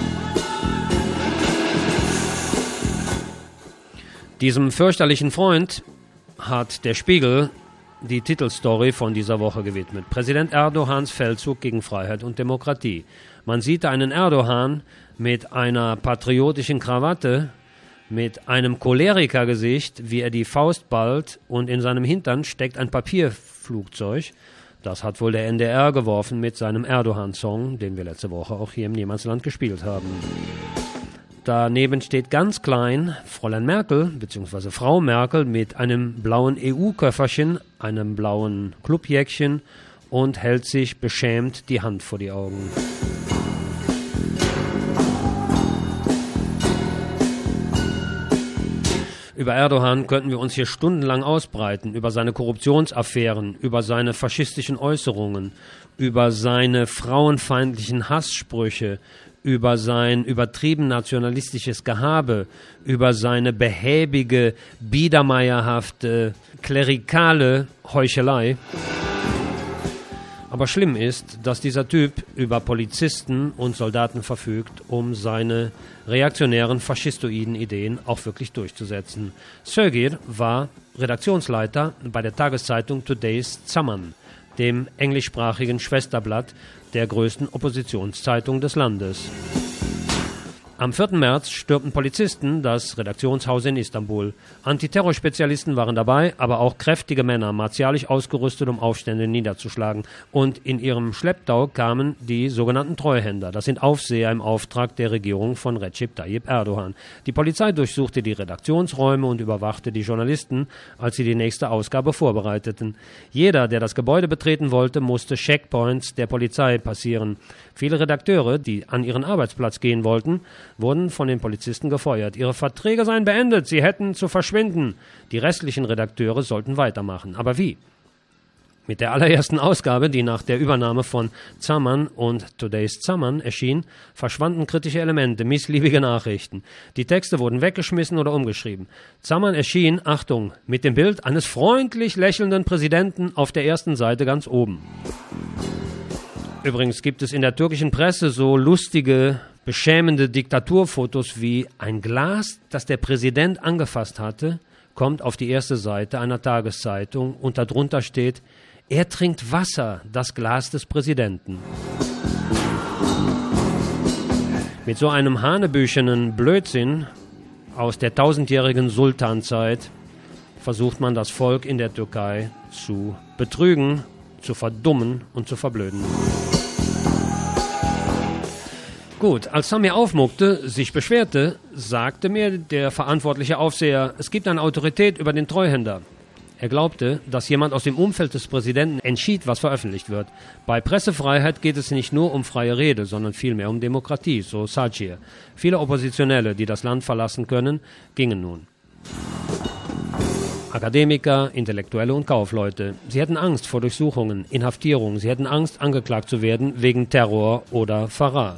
Diesem fürchterlichen Freund hat der Spiegel die Titelstory von dieser Woche gewidmet. Präsident Erdogans Feldzug gegen Freiheit und Demokratie. Man sieht da einen Erdogan mit einer patriotischen Krawatte, mit einem Cholerikergesicht, wie er die Faust ballt, und in seinem Hintern steckt ein Papierflugzeug. Das hat wohl der N D R geworfen mit seinem Erdogan-Song, den wir letzte Woche auch hier im Niemandsland gespielt haben. Daneben steht ganz klein Fräulein Merkel, beziehungsweise Frau Merkel, mit einem blauen E U-Köfferchen, einem blauen Clubjäckchen und hält sich beschämt die Hand vor die Augen. Über Erdogan könnten wir uns hier stundenlang ausbreiten, über seine Korruptionsaffären, über seine faschistischen Äußerungen, über seine frauenfeindlichen Hasssprüche, über sein übertrieben nationalistisches Gehabe, über seine behäbige, biedermeierhafte, klerikale Heuchelei. Aber schlimm ist, dass dieser Typ über Polizisten und Soldaten verfügt, um seine reaktionären, faschistoiden Ideen auch wirklich durchzusetzen. Sögir war Redaktionsleiter bei der Tageszeitung Today's Zaman, dem englischsprachigen Schwesterblatt der größten Oppositionszeitung des Landes. Am vierten März stürmten Polizisten das Redaktionshaus in Istanbul. Antiterrorspezialisten waren dabei, aber auch kräftige Männer, martialisch ausgerüstet, um Aufstände niederzuschlagen. Und in ihrem Schlepptau kamen die sogenannten Treuhänder. Das sind Aufseher im Auftrag der Regierung von Recep Tayyip Erdogan. Die Polizei durchsuchte die Redaktionsräume und überwachte die Journalisten, als sie die nächste Ausgabe vorbereiteten. Jeder, der das Gebäude betreten wollte, musste Checkpoints der Polizei passieren. Viele Redakteure, die an ihren Arbeitsplatz gehen wollten, wurden von den Polizisten gefeuert. Ihre Verträge seien beendet, sie hätten zu verschwinden. Die restlichen Redakteure sollten weitermachen. Aber wie? Mit der allerersten Ausgabe, die nach der Übernahme von Zaman und Today's Zaman erschien, verschwanden kritische Elemente, missliebige Nachrichten. Die Texte wurden weggeschmissen oder umgeschrieben. Zaman erschien, Achtung, mit dem Bild eines freundlich lächelnden Präsidenten auf der ersten Seite ganz oben. Übrigens gibt es in der türkischen Presse so lustige, beschämende Diktaturfotos wie ein Glas, das der Präsident angefasst hatte, kommt auf die erste Seite einer Tageszeitung und darunter steht: Er trinkt Wasser, das Glas des Präsidenten. Mit so einem hanebüchenen Blödsinn aus der tausendjährigen Sultanzeit versucht man das Volk in der Türkei zu betrügen, zu verdummen und zu verblöden. Gut, als Samir aufmuckte, sich beschwerte, sagte mir der verantwortliche Aufseher, es gibt eine Autorität über den Treuhänder. Er glaubte, dass jemand aus dem Umfeld des Präsidenten entschied, was veröffentlicht wird. Bei Pressefreiheit geht es nicht nur um freie Rede, sondern vielmehr um Demokratie, so Sacir. Viele Oppositionelle, die das Land verlassen können, gingen nun. Akademiker, Intellektuelle und Kaufleute. Sie hätten Angst vor Durchsuchungen, Inhaftierungen. Sie hätten Angst, angeklagt zu werden wegen Terror oder Verrat.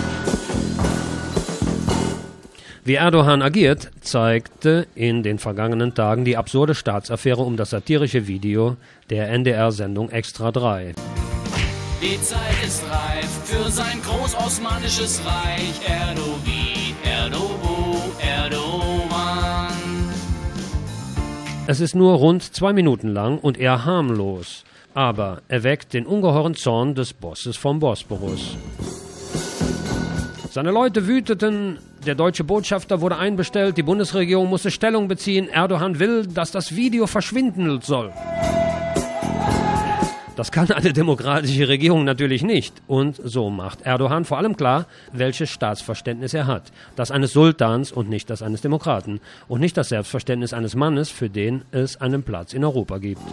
Wie Erdogan agiert, zeigte in den vergangenen Tagen die absurde Staatsaffäre um das satirische Video der N D R-Sendung Extra drei. Die Zeit ist reif für sein großosmanisches Reich. Erdogan, Erdogan, Erdogan. Es ist nur rund zwei Minuten lang und eher harmlos, aber er weckt den ungeheuren Zorn des Bosses vom Bosporus. Seine Leute wüteten, der deutsche Botschafter wurde einbestellt, die Bundesregierung musste Stellung beziehen, Erdogan will, dass das Video verschwinden soll. Das kann eine demokratische Regierung natürlich nicht. Und so macht Erdogan vor allem klar, welches Staatsverständnis er hat. Das eines Sultans und nicht das eines Demokraten. Und nicht das Selbstverständnis eines Mannes, für den es einen Platz in Europa gibt.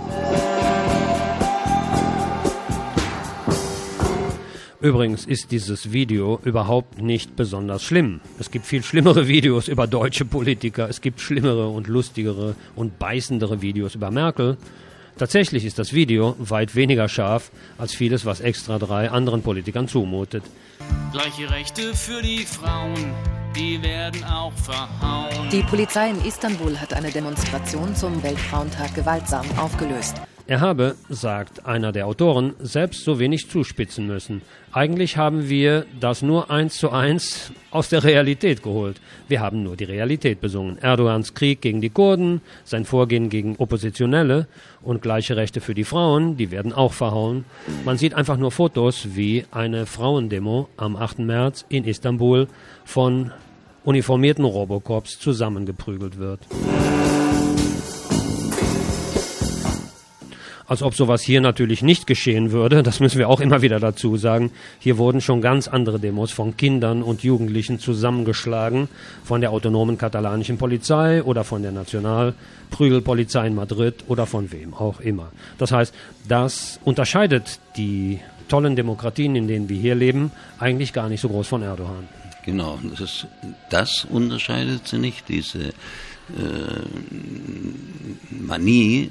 Übrigens ist dieses Video überhaupt nicht besonders schlimm. Es gibt viel schlimmere Videos über deutsche Politiker. Es gibt schlimmere und lustigere und beißendere Videos über Merkel. Tatsächlich ist das Video weit weniger scharf als vieles, was Extra drei anderen Politikern zumutet. Gleiche Rechte für die Frauen, die werden auch verhauen. Die Polizei in Istanbul hat eine Demonstration zum Weltfrauentag gewaltsam aufgelöst. Er habe, sagt einer der Autoren, selbst so wenig zuspitzen müssen. Eigentlich haben wir das nur eins zu eins aus der Realität geholt. Wir haben nur die Realität besungen. Erdogans Krieg gegen die Kurden, sein Vorgehen gegen Oppositionelle und gleiche Rechte für die Frauen, die werden auch verhauen. Man sieht einfach nur Fotos, wie eine Frauendemo am achten März in Istanbul von uniformierten Robocops zusammengeprügelt wird. Als ob sowas hier natürlich nicht geschehen würde, das müssen wir auch immer wieder dazu sagen. Hier wurden schon ganz andere Demos von Kindern und Jugendlichen zusammengeschlagen, von der autonomen katalanischen Polizei oder von der Nationalprügelpolizei in Madrid oder von wem auch immer. Das heißt, das unterscheidet die tollen Demokratien, in denen wir hier leben, eigentlich gar nicht so groß von Erdogan. Genau, das, das unterscheidet sie nicht, diese äh, Manie,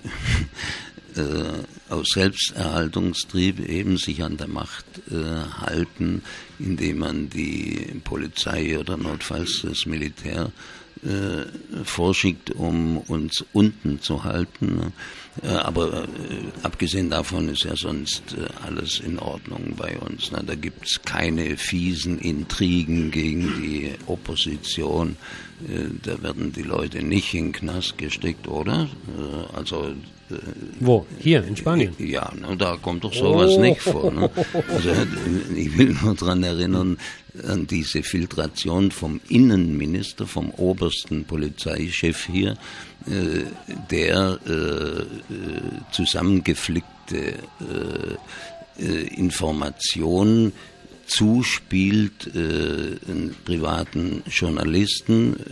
aus Selbsterhaltungstrieb eben sich an der Macht äh, halten, indem man die Polizei oder notfalls das Militär äh, vorschickt, um uns unten zu halten. Äh, aber äh, abgesehen davon ist ja sonst äh, alles in Ordnung bei uns. Ne? Da gibt es keine fiesen Intrigen gegen die Opposition. Äh, da werden die Leute nicht in den Knast gesteckt, oder? Äh, also Wo? Hier, in Spanien? Ja, ne, da kommt doch sowas oh. nicht vor. Ne? Also, ich will nur daran erinnern, an diese Filtration vom Innenminister, vom obersten Polizeichef hier, äh, der äh, zusammengeflickte äh, äh, Informationen zuspielt äh, einen privaten Journalisten, äh,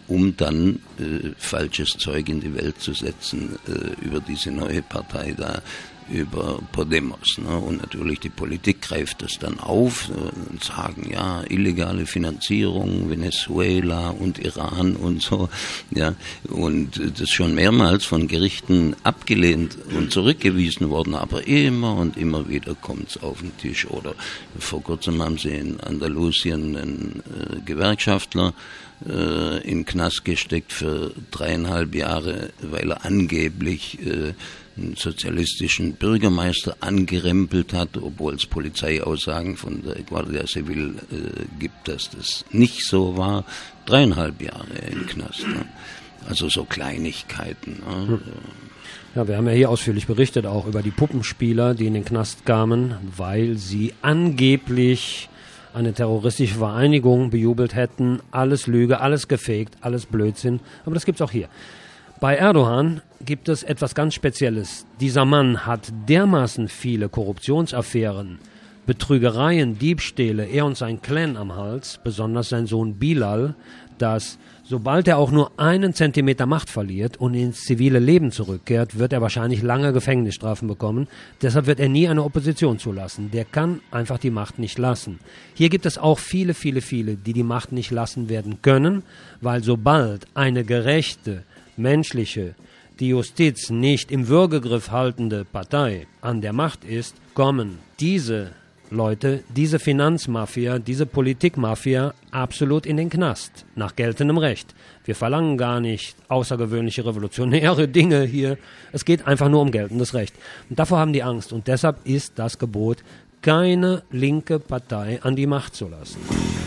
um dann äh, falsches Zeug in die Welt zu setzen äh, über diese neue Partei da, über Podemos. Ne? Und natürlich die Politik greift das dann auf äh, und sagen, ja, illegale Finanzierung, Venezuela und Iran und so. Ja, und äh, das schon mehrmals von Gerichten abgelehnt und zurückgewiesen worden, aber immer und immer wieder kommt es auf den Tisch. Oder vor kurzem haben sie in Andalusien einen äh, Gewerkschaftler äh, in den Knast gesteckt für dreieinhalb Jahre, weil er angeblich äh, einen sozialistischen Bürgermeister angerempelt hat, obwohl es Polizeiaussagen von der Guardia Civil äh, gibt, dass das nicht so war. Dreieinhalb Jahre im Knast. Ne? Also so Kleinigkeiten. Ne? Ja, wir haben ja hier ausführlich berichtet auch über die Puppenspieler, die in den Knast kamen, weil sie angeblich eine terroristische Vereinigung bejubelt hätten. Alles Lüge, alles gefegt, alles Blödsinn. Aber das gibt's auch hier. Bei Erdogan gibt es etwas ganz Spezielles. Dieser Mann hat dermaßen viele Korruptionsaffären, Betrügereien, Diebstähle, er und sein Clan am Hals, besonders sein Sohn Bilal, dass sobald er auch nur einen Zentimeter Macht verliert und ins zivile Leben zurückkehrt, wird er wahrscheinlich lange Gefängnisstrafen bekommen. Deshalb wird er nie eine Opposition zulassen. Der kann einfach die Macht nicht lassen. Hier gibt es auch viele, viele, viele, die die Macht nicht lassen werden können, weil sobald eine gerechte, menschliche, die Justiz nicht im Würgegriff haltende Partei an der Macht ist, kommen diese Leute, diese Finanzmafia, diese Politikmafia absolut in den Knast, nach geltendem Recht. Wir verlangen gar nicht außergewöhnliche revolutionäre Dinge hier. Es geht einfach nur um geltendes Recht. Und davor haben die Angst. Und deshalb ist das Gebot, keine linke Partei an die Macht zu lassen.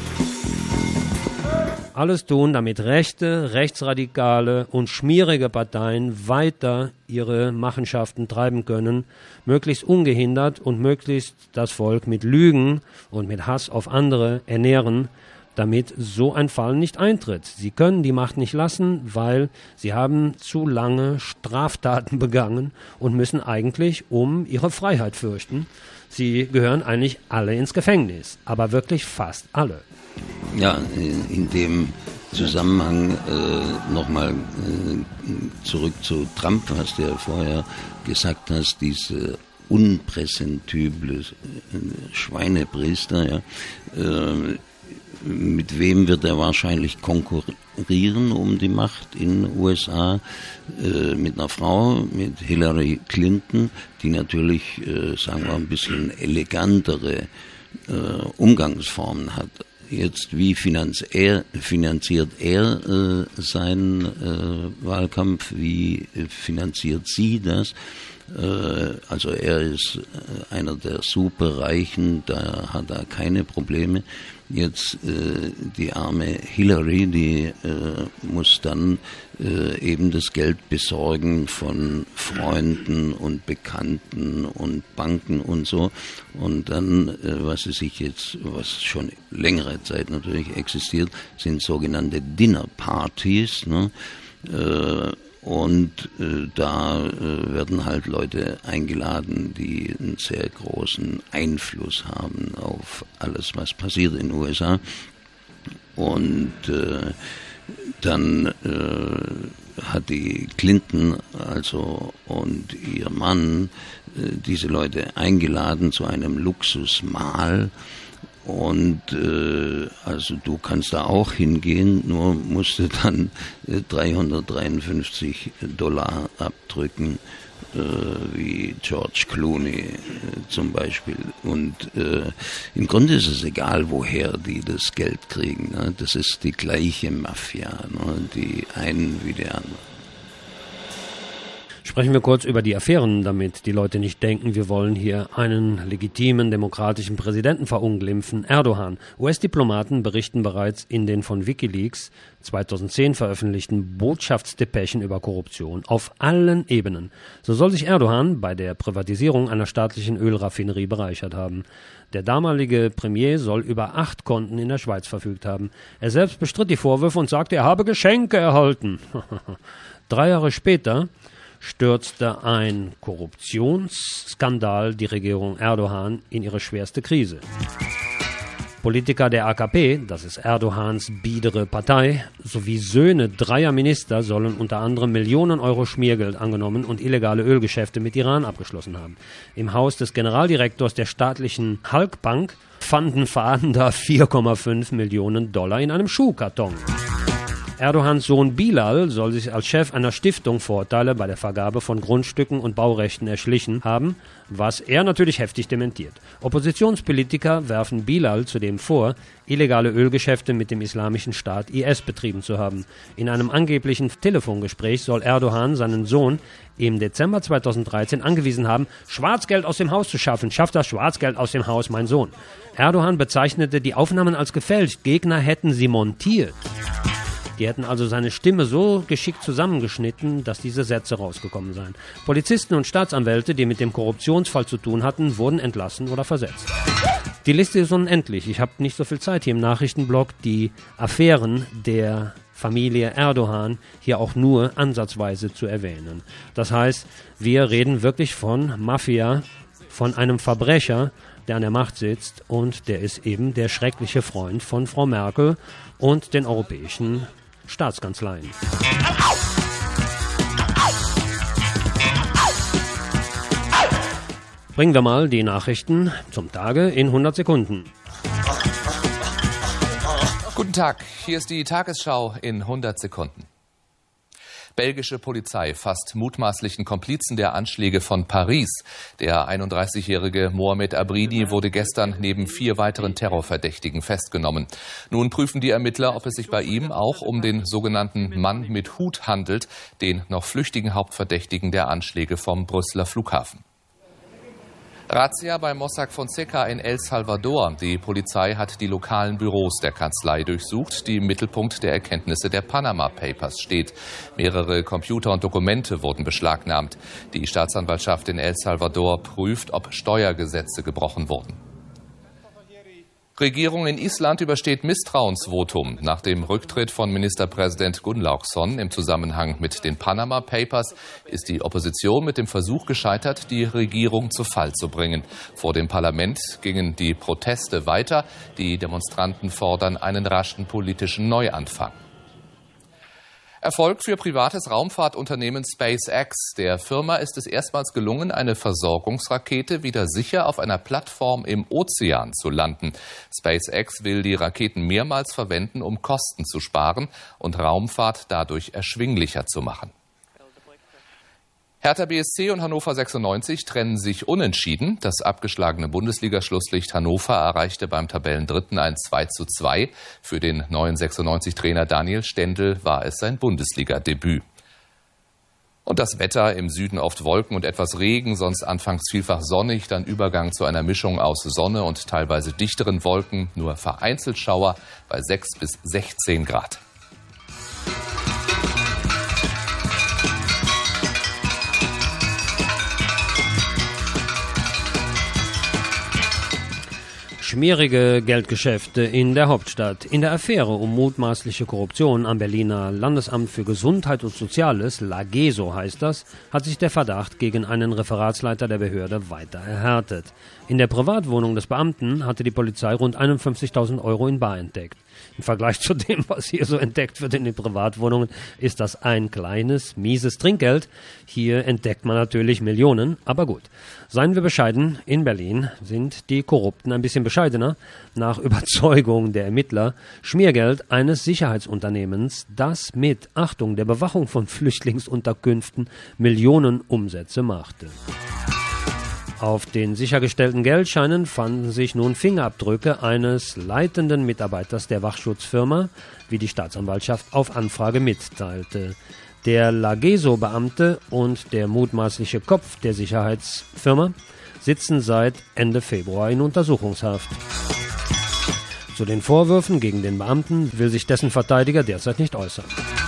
Alles tun, damit rechte, rechtsradikale und schmierige Parteien weiter ihre Machenschaften treiben können, möglichst ungehindert und möglichst das Volk mit Lügen und mit Hass auf andere ernähren, damit so ein Fall nicht eintritt. Sie können die Macht nicht lassen, weil sie haben zu lange Straftaten begangen und müssen eigentlich um ihre Freiheit fürchten. Sie gehören eigentlich alle ins Gefängnis, aber wirklich fast alle. Ja, in dem Zusammenhang äh, nochmal äh, zurück zu Trump, was du ja vorher gesagt hast, diese unpräsentible Schweinepriester, ja, äh, mit wem wird er wahrscheinlich konkurrieren um die Macht in den U S A? Äh, mit einer Frau, mit Hillary Clinton, die natürlich, äh, sagen wir, ein bisschen elegantere äh, Umgangsformen hat. Jetzt, wie finanz er, finanziert er äh, seinen äh, Wahlkampf? Wie finanziert sie das? Äh, also er ist äh, einer der Superreichen, da hat er keine Probleme. Jetzt äh, die arme Hillary, die äh, muss dann äh, eben das Geld besorgen von Freunden und Bekannten und Banken und so. Und dann, äh, was es sich jetzt, was schon längere Zeit natürlich existiert, sind sogenannte Dinner-Partys, ne? Äh, Und äh, da äh, werden halt Leute eingeladen, die einen sehr großen Einfluss haben auf alles, was passiert in den U S A. Und äh, dann äh, hat die Clinton also und ihr Mann äh, diese Leute eingeladen zu einem Luxusmahl. Und äh, also du kannst da auch hingehen, nur musst du dann äh, dreihundertdreiundfünfzig Dollar abdrücken, äh, wie George Clooney äh, zum Beispiel. Und äh, im Grunde ist es egal, woher die das Geld kriegen. Ne? Das ist die gleiche Mafia, ne? Die einen wie die anderen. Sprechen wir kurz über die Affären, damit die Leute nicht denken, wir wollen hier einen legitimen, demokratischen Präsidenten verunglimpfen. Erdogan. U S-Diplomaten berichten bereits in den von WikiLeaks zweitausendzehn veröffentlichten Botschaftsdepeschen über Korruption auf allen Ebenen. So soll sich Erdogan bei der Privatisierung einer staatlichen Ölraffinerie bereichert haben. Der damalige Premier soll über acht Konten in der Schweiz verfügt haben. Er selbst bestritt die Vorwürfe und sagte, er habe Geschenke erhalten. Drei Jahre später stürzte ein Korruptionsskandal die Regierung Erdogan in ihre schwerste Krise. Politiker der A K P, das ist Erdogans biedere Partei, sowie Söhne dreier Minister sollen unter anderem Millionen Euro Schmiergeld angenommen und illegale Ölgeschäfte mit Iran abgeschlossen haben. Im Haus des Generaldirektors der staatlichen Halkbank fanden Fahnder vier Komma fünf Millionen Dollar in einem Schuhkarton. Erdogans Sohn Bilal soll sich als Chef einer Stiftung Vorteile bei der Vergabe von Grundstücken und Baurechten erschlichen haben, was er natürlich heftig dementiert. Oppositionspolitiker werfen Bilal zudem vor, illegale Ölgeschäfte mit dem Islamischen Staat I S betrieben zu haben. In einem angeblichen Telefongespräch soll Erdogan seinen Sohn im Dezember zweitausenddreizehn angewiesen haben, Schwarzgeld aus dem Haus zu schaffen. Schaff das Schwarzgeld aus dem Haus, mein Sohn. Erdogan bezeichnete die Aufnahmen als gefälscht. Gegner hätten sie montiert. Die hätten also seine Stimme so geschickt zusammengeschnitten, dass diese Sätze rausgekommen seien. Polizisten und Staatsanwälte, die mit dem Korruptionsfall zu tun hatten, wurden entlassen oder versetzt. Die Liste ist unendlich. Ich habe nicht so viel Zeit hier im Nachrichtenblock, die Affären der Familie Erdogan hier auch nur ansatzweise zu erwähnen. Das heißt, wir reden wirklich von Mafia, von einem Verbrecher, der an der Macht sitzt, und der ist eben der schreckliche Freund von Frau Merkel und den europäischen Staatskanzleien. Bringen wir mal die Nachrichten zum Tage in hundert Sekunden. Guten Tag, hier ist die Tagesschau in hundert Sekunden. Belgische Polizei fasst mutmaßlichen Komplizen der Anschläge von Paris. Der einunddreißigjährige Mohamed Abrini wurde gestern neben vier weiteren Terrorverdächtigen festgenommen. Nun prüfen die Ermittler, ob es sich bei ihm auch um den sogenannten Mann mit Hut handelt, den noch flüchtigen Hauptverdächtigen der Anschläge vom Brüsseler Flughafen. Razzia bei Mossack Fonseca in El Salvador. Die Polizei hat die lokalen Büros der Kanzlei durchsucht, die im Mittelpunkt der Erkenntnisse der Panama Papers steht. Mehrere Computer und Dokumente wurden beschlagnahmt. Die Staatsanwaltschaft in El Salvador prüft, ob Steuergesetze gebrochen wurden. Regierung in Island übersteht Misstrauensvotum. Nach dem Rücktritt von Ministerpräsident Gunnlaugsson im Zusammenhang mit den Panama Papers ist die Opposition mit dem Versuch gescheitert, die Regierung zu Fall zu bringen. Vor dem Parlament gingen die Proteste weiter. Die Demonstranten fordern einen raschen politischen Neuanfang. Erfolg für privates Raumfahrtunternehmen SpaceX. Der Firma ist es erstmals gelungen, eine Versorgungsrakete wieder sicher auf einer Plattform im Ozean zu landen. SpaceX will die Raketen mehrmals verwenden, um Kosten zu sparen und Raumfahrt dadurch erschwinglicher zu machen. Hertha B S C und Hannover sechsundneunzig trennen sich unentschieden. Das abgeschlagene Bundesliga-Schlusslicht Hannover erreichte beim Tabellendritten ein zwei zu zwei. Für den neuen sechsundneunzig-Trainer Daniel Stendel war es sein Bundesliga-Debüt. Und das Wetter: im Süden oft Wolken und etwas Regen, sonst anfangs vielfach sonnig, dann Übergang zu einer Mischung aus Sonne und teilweise dichteren Wolken, nur vereinzelt Schauer bei sechs bis sechzehn Grad. Schmierige Geldgeschäfte in der Hauptstadt. In der Affäre um mutmaßliche Korruption am Berliner Landesamt für Gesundheit und Soziales, LAGESO heißt das, hat sich der Verdacht gegen einen Referatsleiter der Behörde weiter erhärtet. In der Privatwohnung des Beamten hatte die Polizei rund einundfünfzigtausend Euro in bar entdeckt. Im Vergleich zu dem, was hier so entdeckt wird in den Privatwohnungen, ist das ein kleines, mieses Trinkgeld. Hier entdeckt man natürlich Millionen, aber gut. Seien wir bescheiden, in Berlin sind die Korrupten ein bisschen bescheidener. Nach Überzeugung der Ermittler Schmiergeld eines Sicherheitsunternehmens, das mit, Achtung, der Bewachung von Flüchtlingsunterkünften Millionen Umsätze machte. Auf den sichergestellten Geldscheinen fanden sich nun Fingerabdrücke eines leitenden Mitarbeiters der Wachschutzfirma, wie die Staatsanwaltschaft auf Anfrage mitteilte. Der LAGESO-Beamte und der mutmaßliche Kopf der Sicherheitsfirma sitzen seit Ende Februar in Untersuchungshaft. Zu den Vorwürfen gegen den Beamten will sich dessen Verteidiger derzeit nicht äußern.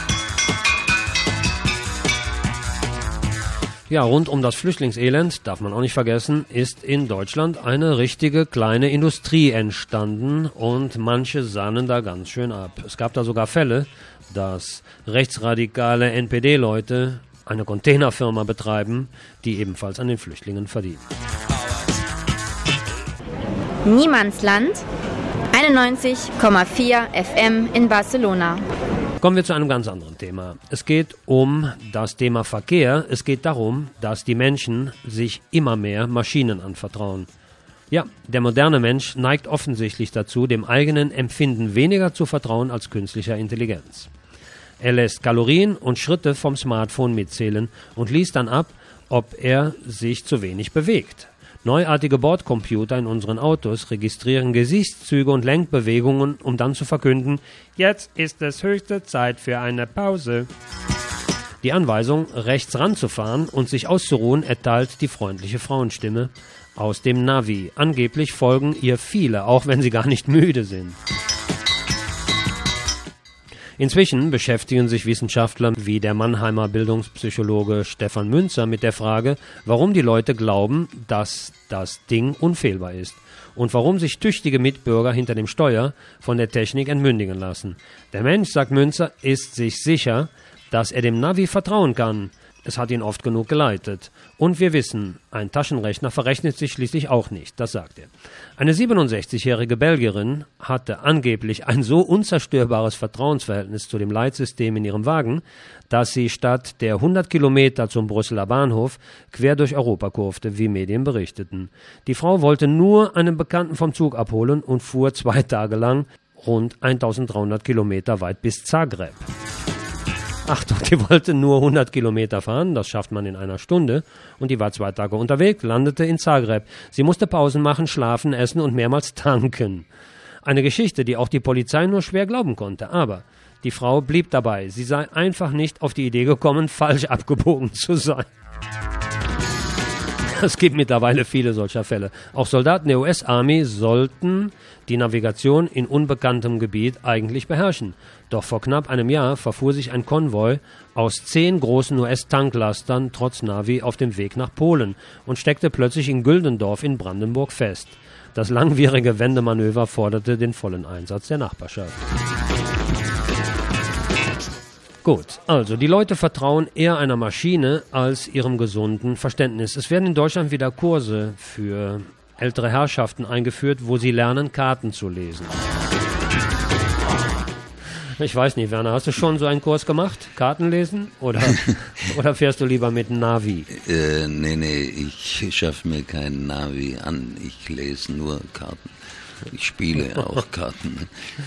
Ja, rund um das Flüchtlingselend, darf man auch nicht vergessen, ist in Deutschland eine richtige kleine Industrie entstanden und manche sahnen da ganz schön ab. Es gab da sogar Fälle, dass rechtsradikale N P D-Leute eine Containerfirma betreiben, die ebenfalls an den Flüchtlingen verdient. Niemandsland. Eine neunundneunzig Komma vier F M in Barcelona. Kommen wir zu einem ganz anderen Thema. Es geht um das Thema Verkehr. Es geht darum, dass die Menschen sich immer mehr Maschinen anvertrauen. Ja, der moderne Mensch neigt offensichtlich dazu, dem eigenen Empfinden weniger zu vertrauen als künstlicher Intelligenz. Er lässt Kalorien und Schritte vom Smartphone mitzählen und liest dann ab, ob er sich zu wenig bewegt. Neuartige Bordcomputer in unseren Autos registrieren Gesichtszüge und Lenkbewegungen, um dann zu verkünden, jetzt ist es höchste Zeit für eine Pause. Die Anweisung, rechts ranzufahren und sich auszuruhen, erteilt die freundliche Frauenstimme aus dem Navi. Angeblich folgen ihr viele, auch wenn sie gar nicht müde sind. Inzwischen beschäftigen sich Wissenschaftler wie der Mannheimer Bildungspsychologe Stefan Münzer mit der Frage, warum die Leute glauben, dass das Ding unfehlbar ist und warum sich tüchtige Mitbürger hinter dem Steuer von der Technik entmündigen lassen. Der Mensch, sagt Münzer, ist sich sicher, dass er dem Navi vertrauen kann. Es hat ihn oft genug geleitet. Und wir wissen, ein Taschenrechner verrechnet sich schließlich auch nicht, das sagt er. Eine siebenundsechzigjährige Belgierin hatte angeblich ein so unzerstörbares Vertrauensverhältnis zu dem Leitsystem in ihrem Wagen, dass sie statt der hundert Kilometer zum Brüsseler Bahnhof quer durch Europa kurfte, wie Medien berichteten. Die Frau wollte nur einen Bekannten vom Zug abholen und fuhr zwei Tage lang rund eintausenddreihundert Kilometer weit bis Zagreb. Achtung, die wollte nur hundert Kilometer fahren, das schafft man in einer Stunde, und die war zwei Tage unterwegs, landete in Zagreb. Sie musste Pausen machen, schlafen, essen und mehrmals tanken. Eine Geschichte, die auch die Polizei nur schwer glauben konnte, aber die Frau blieb dabei. Sie sei einfach nicht auf die Idee gekommen, falsch abgebogen zu sein. Es gibt mittlerweile viele solcher Fälle. Auch Soldaten der U S-Army sollten die Navigation in unbekanntem Gebiet eigentlich beherrschen. Doch vor knapp einem Jahr verfuhr sich ein Konvoi aus zehn großen U S-Tanklastern trotz Navi auf dem Weg nach Polen und steckte plötzlich in Güldendorf in Brandenburg fest. Das langwierige Wendemanöver forderte den vollen Einsatz der Nachbarschaft. Gut, also die Leute vertrauen eher einer Maschine als ihrem gesunden Verständnis. Es werden in Deutschland wieder Kurse für ältere Herrschaften eingeführt, wo sie lernen, Karten zu lesen. Ich weiß nicht, Werner, hast du schon so einen Kurs gemacht? Karten lesen? Oder, oder fährst du lieber mit Navi? Äh, nee, nee, ich schaffe mir kein Navi an. Ich lese nur Karten. Ich spiele auch Karten.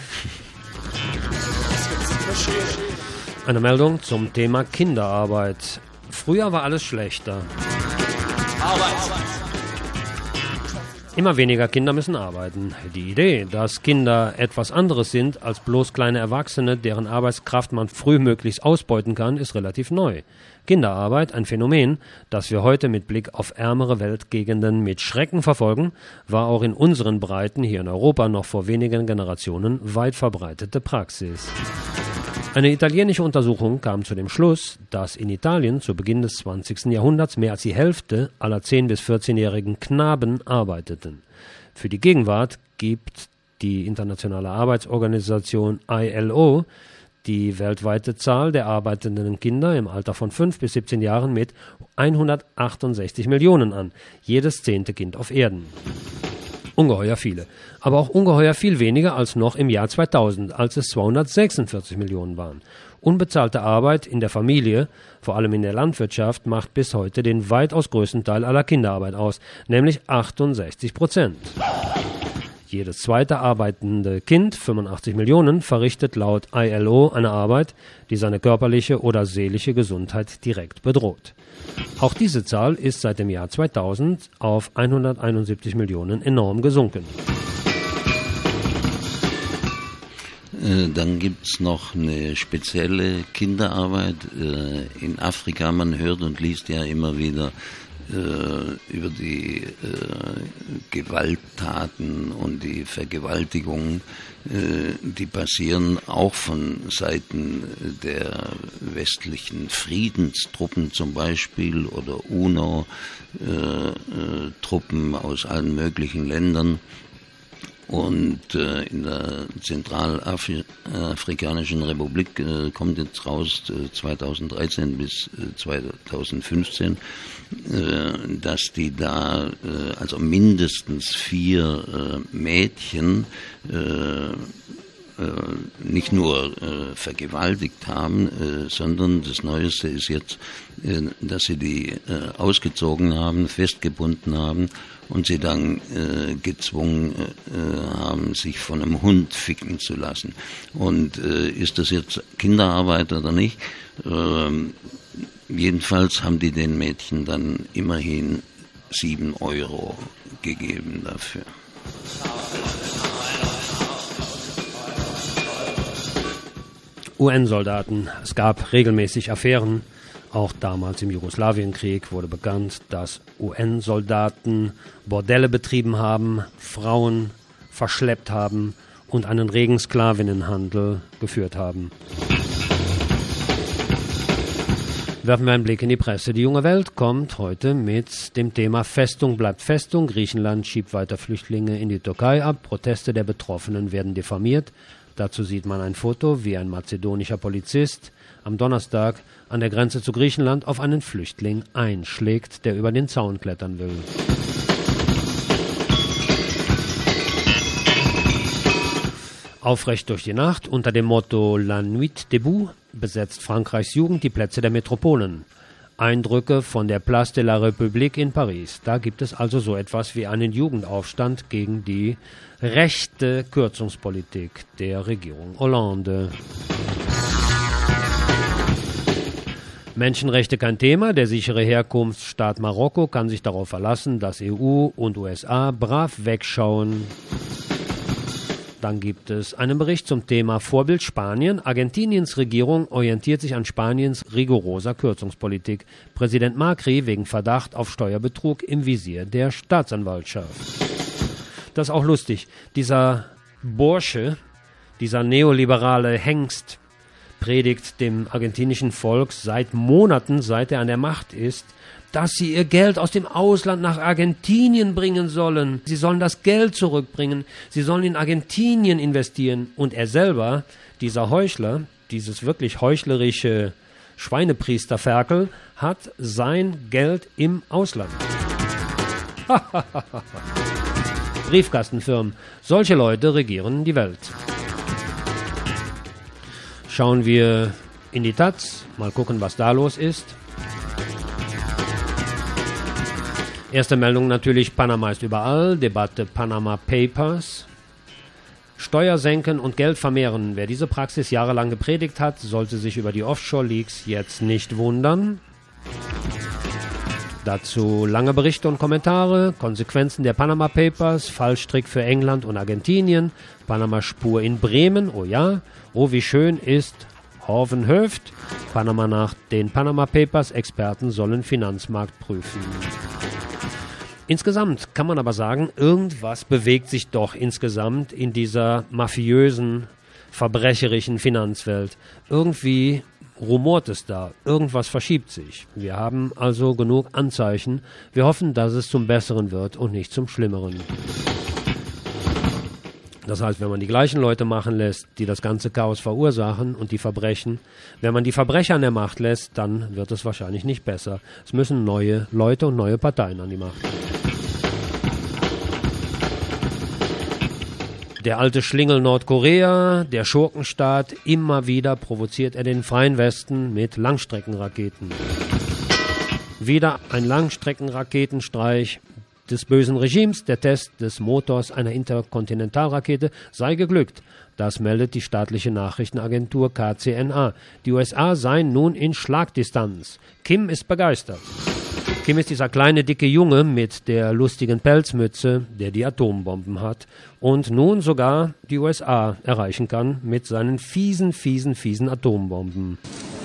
Eine Meldung zum Thema Kinderarbeit. Früher war alles schlechter. Arbeit. Immer weniger Kinder müssen arbeiten. Die Idee, dass Kinder etwas anderes sind als bloß kleine Erwachsene, deren Arbeitskraft man frühmöglichst ausbeuten kann, ist relativ neu. Kinderarbeit, ein Phänomen, das wir heute mit Blick auf ärmere Weltgegenden mit Schrecken verfolgen, war auch in unseren Breiten hier in Europa noch vor wenigen Generationen weit verbreitete Praxis. Eine italienische Untersuchung kam zu dem Schluss, dass in Italien zu Beginn des zwanzigsten Jahrhunderts mehr als die Hälfte aller zehn- bis vierzehnjährigen Knaben arbeiteten. Für die Gegenwart gibt die internationale Arbeitsorganisation I L O die weltweite Zahl der arbeitenden Kinder im Alter von fünf bis siebzehn Jahren mit hundertachtundsechzig Millionen an, jedes zehnte Kind auf Erden. Ungeheuer viele, aber auch ungeheuer viel weniger als noch im Jahr zweitausend, als es zweihundertsechsundvierzig Millionen waren. Unbezahlte Arbeit in der Familie, vor allem in der Landwirtschaft, macht bis heute den weitaus größten Teil aller Kinderarbeit aus, nämlich achtundsechzig Prozent. Jedes zweite arbeitende Kind, fünfundachtzig Millionen, verrichtet laut I L O eine Arbeit, die seine körperliche oder seelische Gesundheit direkt bedroht. Auch diese Zahl ist seit dem Jahr zweitausend auf hunderteinundsiebzig Millionen enorm gesunken. Dann gibt's noch eine spezielle Kinderarbeit in Afrika. Man hört und liest ja immer wieder über die Gewalttaten und die Vergewaltigungen, die passieren auch von Seiten der westlichen Friedenstruppen zum Beispiel oder UNO-Truppen aus allen möglichen Ländern. Und äh, in der Zentralafrikanischen Republik äh, kommt jetzt raus äh, zweitausenddreizehn bis äh, zweitausendfünfzehn, äh, dass die da äh, also mindestens vier äh, Mädchen äh, nicht nur äh, vergewaltigt haben, äh, sondern das Neueste ist jetzt, äh, dass sie die äh, ausgezogen haben, festgebunden haben und sie dann äh, gezwungen äh, haben, sich von einem Hund ficken zu lassen. Und äh, ist das jetzt Kinderarbeit oder nicht? Äh, jedenfalls haben die den Mädchen dann immerhin sieben Euro gegeben dafür. U N-Soldaten. Es gab regelmäßig Affären. Auch damals im Jugoslawienkrieg wurde bekannt, dass U N-Soldaten Bordelle betrieben haben, Frauen verschleppt haben und einen regen Sklavinnenhandel geführt haben. Werfen wir einen Blick in die Presse. Die junge Welt kommt heute mit dem Thema Festung bleibt Festung. Griechenland schiebt weiter Flüchtlinge in die Türkei ab. Proteste der Betroffenen werden diffamiert. Dazu sieht man ein Foto, wie ein mazedonischer Polizist am Donnerstag an der Grenze zu Griechenland auf einen Flüchtling einschlägt, der über den Zaun klettern will. Aufrecht durch die Nacht unter dem Motto La Nuit debout besetzt Frankreichs Jugend die Plätze der Metropolen. Eindrücke von der Place de la République in Paris. Da gibt es also so etwas wie einen Jugendaufstand gegen die rechte Kürzungspolitik der Regierung Hollande. Menschenrechte kein Thema. Der sichere Herkunftsstaat Marokko kann sich darauf verlassen, dass E U und U S A brav wegschauen. Dann gibt es einen Bericht zum Thema Vorbild Spanien. Argentiniens Regierung orientiert sich an Spaniens rigoroser Kürzungspolitik. Präsident Macri wegen Verdacht auf Steuerbetrug im Visier der Staatsanwaltschaft. Das ist auch lustig. Dieser Bursche, dieser neoliberale Hengst, predigt dem argentinischen Volk seit Monaten, seit er an der Macht ist, dass sie ihr Geld aus dem Ausland nach Argentinien bringen sollen. Sie sollen das Geld zurückbringen. Sie sollen in Argentinien investieren. Und er selber, dieser Heuchler, dieses wirklich heuchlerische Schweinepriesterferkel, hat sein Geld im Ausland. Briefkastenfirmen. Solche Leute regieren die Welt. Schauen wir in die Taz. Mal gucken, was da los ist. Erste Meldung natürlich, Panama ist überall, Debatte Panama Papers. Steuer senken und Geld vermehren. Wer diese Praxis jahrelang gepredigt hat, sollte sich über die Offshore-Leaks jetzt nicht wundern. Dazu lange Berichte und Kommentare, Konsequenzen der Panama Papers, Fallstrick für England und Argentinien, Panama-Spur in Bremen, oh ja, oh wie schön ist Horvenhöft, Panama nach den Panama Papers, Experten sollen Finanzmarkt prüfen. Insgesamt kann man aber sagen, irgendwas bewegt sich doch insgesamt in dieser mafiösen, verbrecherischen Finanzwelt. Irgendwie rumort es da, irgendwas verschiebt sich. Wir haben also genug Anzeichen. Wir hoffen, dass es zum Besseren wird und nicht zum Schlimmeren. Das heißt, wenn man die gleichen Leute machen lässt, die das ganze Chaos verursachen und die Verbrechen, wenn man die Verbrecher an der Macht lässt, dann wird es wahrscheinlich nicht besser. Es müssen neue Leute und neue Parteien an die Macht. Der alte Schlingel Nordkorea, der Schurkenstaat, immer wieder provoziert er den freien Westen mit Langstreckenraketen. Wieder ein Langstreckenraketenstreich des bösen Regimes. Der Test des Motors einer Interkontinentalrakete sei geglückt. Das meldet die staatliche Nachrichtenagentur K C N A. Die U S A seien nun in Schlagdistanz. Kim ist begeistert. Kim ist dieser kleine, dicke Junge mit der lustigen Pelzmütze, der die Atombomben hat und nun sogar die U S A erreichen kann mit seinen fiesen, fiesen, fiesen Atombomben.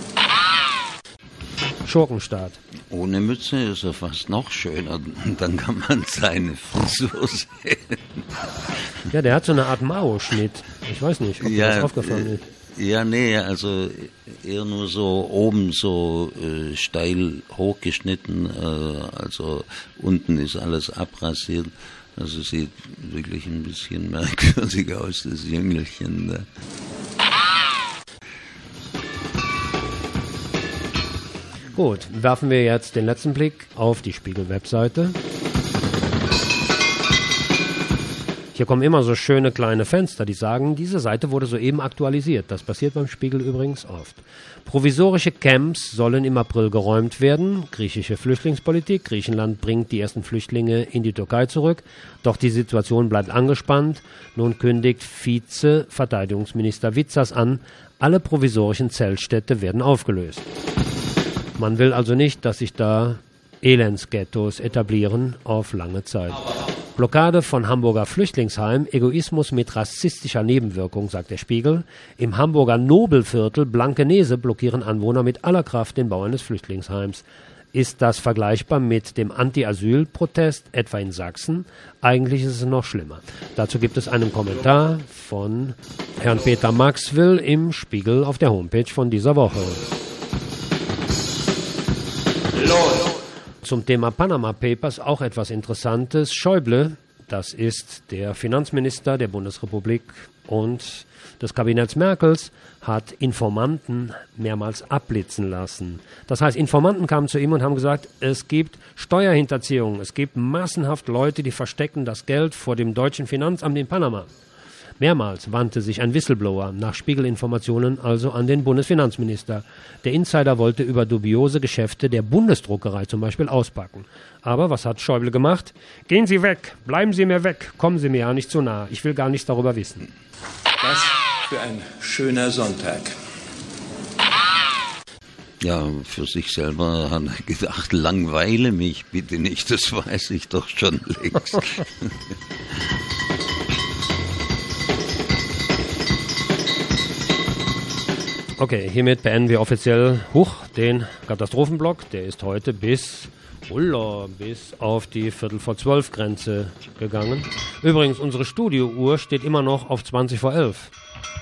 Schurkenstaat. Ohne Mütze ist er fast noch schöner. Dann kann man seine Frisur sehen. Ja, der hat so eine Art Mao-Schnitt. Ich weiß nicht, ob ja, dir das aufgefallen ist. Ja, nee, also eher nur so oben so äh, steil hochgeschnitten. Äh, also unten ist alles abrasiert. Also sieht wirklich ein bisschen merkwürdig aus, das Jüngelchen da. Gut, werfen wir jetzt den letzten Blick auf die Spiegel-Webseite. Hier kommen immer so schöne kleine Fenster, die sagen, diese Seite wurde soeben aktualisiert. Das passiert beim Spiegel übrigens oft. Provisorische Camps sollen im April geräumt werden. Griechische Flüchtlingspolitik. Griechenland bringt die ersten Flüchtlinge in die Türkei zurück. Doch die Situation bleibt angespannt. Nun kündigt Vize-Verteidigungsminister Vitsas an, alle provisorischen Zeltstädte werden aufgelöst. Man will also nicht, dass sich da Elendsghettos etablieren auf lange Zeit. Blockade von Hamburger Flüchtlingsheim, Egoismus mit rassistischer Nebenwirkung, sagt der Spiegel. Im Hamburger Nobelviertel Blankenese blockieren Anwohner mit aller Kraft den Bau eines Flüchtlingsheims. Ist das vergleichbar mit dem Anti-Asyl-Protest etwa in Sachsen? Eigentlich ist es noch schlimmer. Dazu gibt es einen Kommentar von Herrn Peter Maxwell im Spiegel auf der Homepage von dieser Woche. Los. Zum Thema Panama Papers auch etwas Interessantes. Schäuble, das ist der Finanzminister der Bundesrepublik und des Kabinetts Merkels, hat Informanten mehrmals abblitzen lassen. Das heißt, Informanten kamen zu ihm und haben gesagt, es gibt Steuerhinterziehung, es gibt massenhaft Leute, die verstecken das Geld vor dem deutschen Finanzamt in Panama. Mehrmals wandte sich ein Whistleblower nach Spiegelinformationen also an den Bundesfinanzminister. Der Insider wollte über dubiose Geschäfte der Bundesdruckerei zum Beispiel auspacken. Aber was hat Schäuble gemacht? Gehen Sie weg, bleiben Sie mir weg, kommen Sie mir ja nicht zu nah, ich will gar nichts darüber wissen. Was für ein schöner Sonntag. Ja, für sich selber hat er gedacht, langweile mich bitte nicht, das weiß ich doch schon längst. Okay, hiermit beenden wir offiziell Huch, den Katastrophenblock. Der ist heute bis, ulla, bis auf die Viertel vor zwölf Grenze gegangen. Übrigens, unsere Studiouhr steht immer noch auf zwanzig vor elf.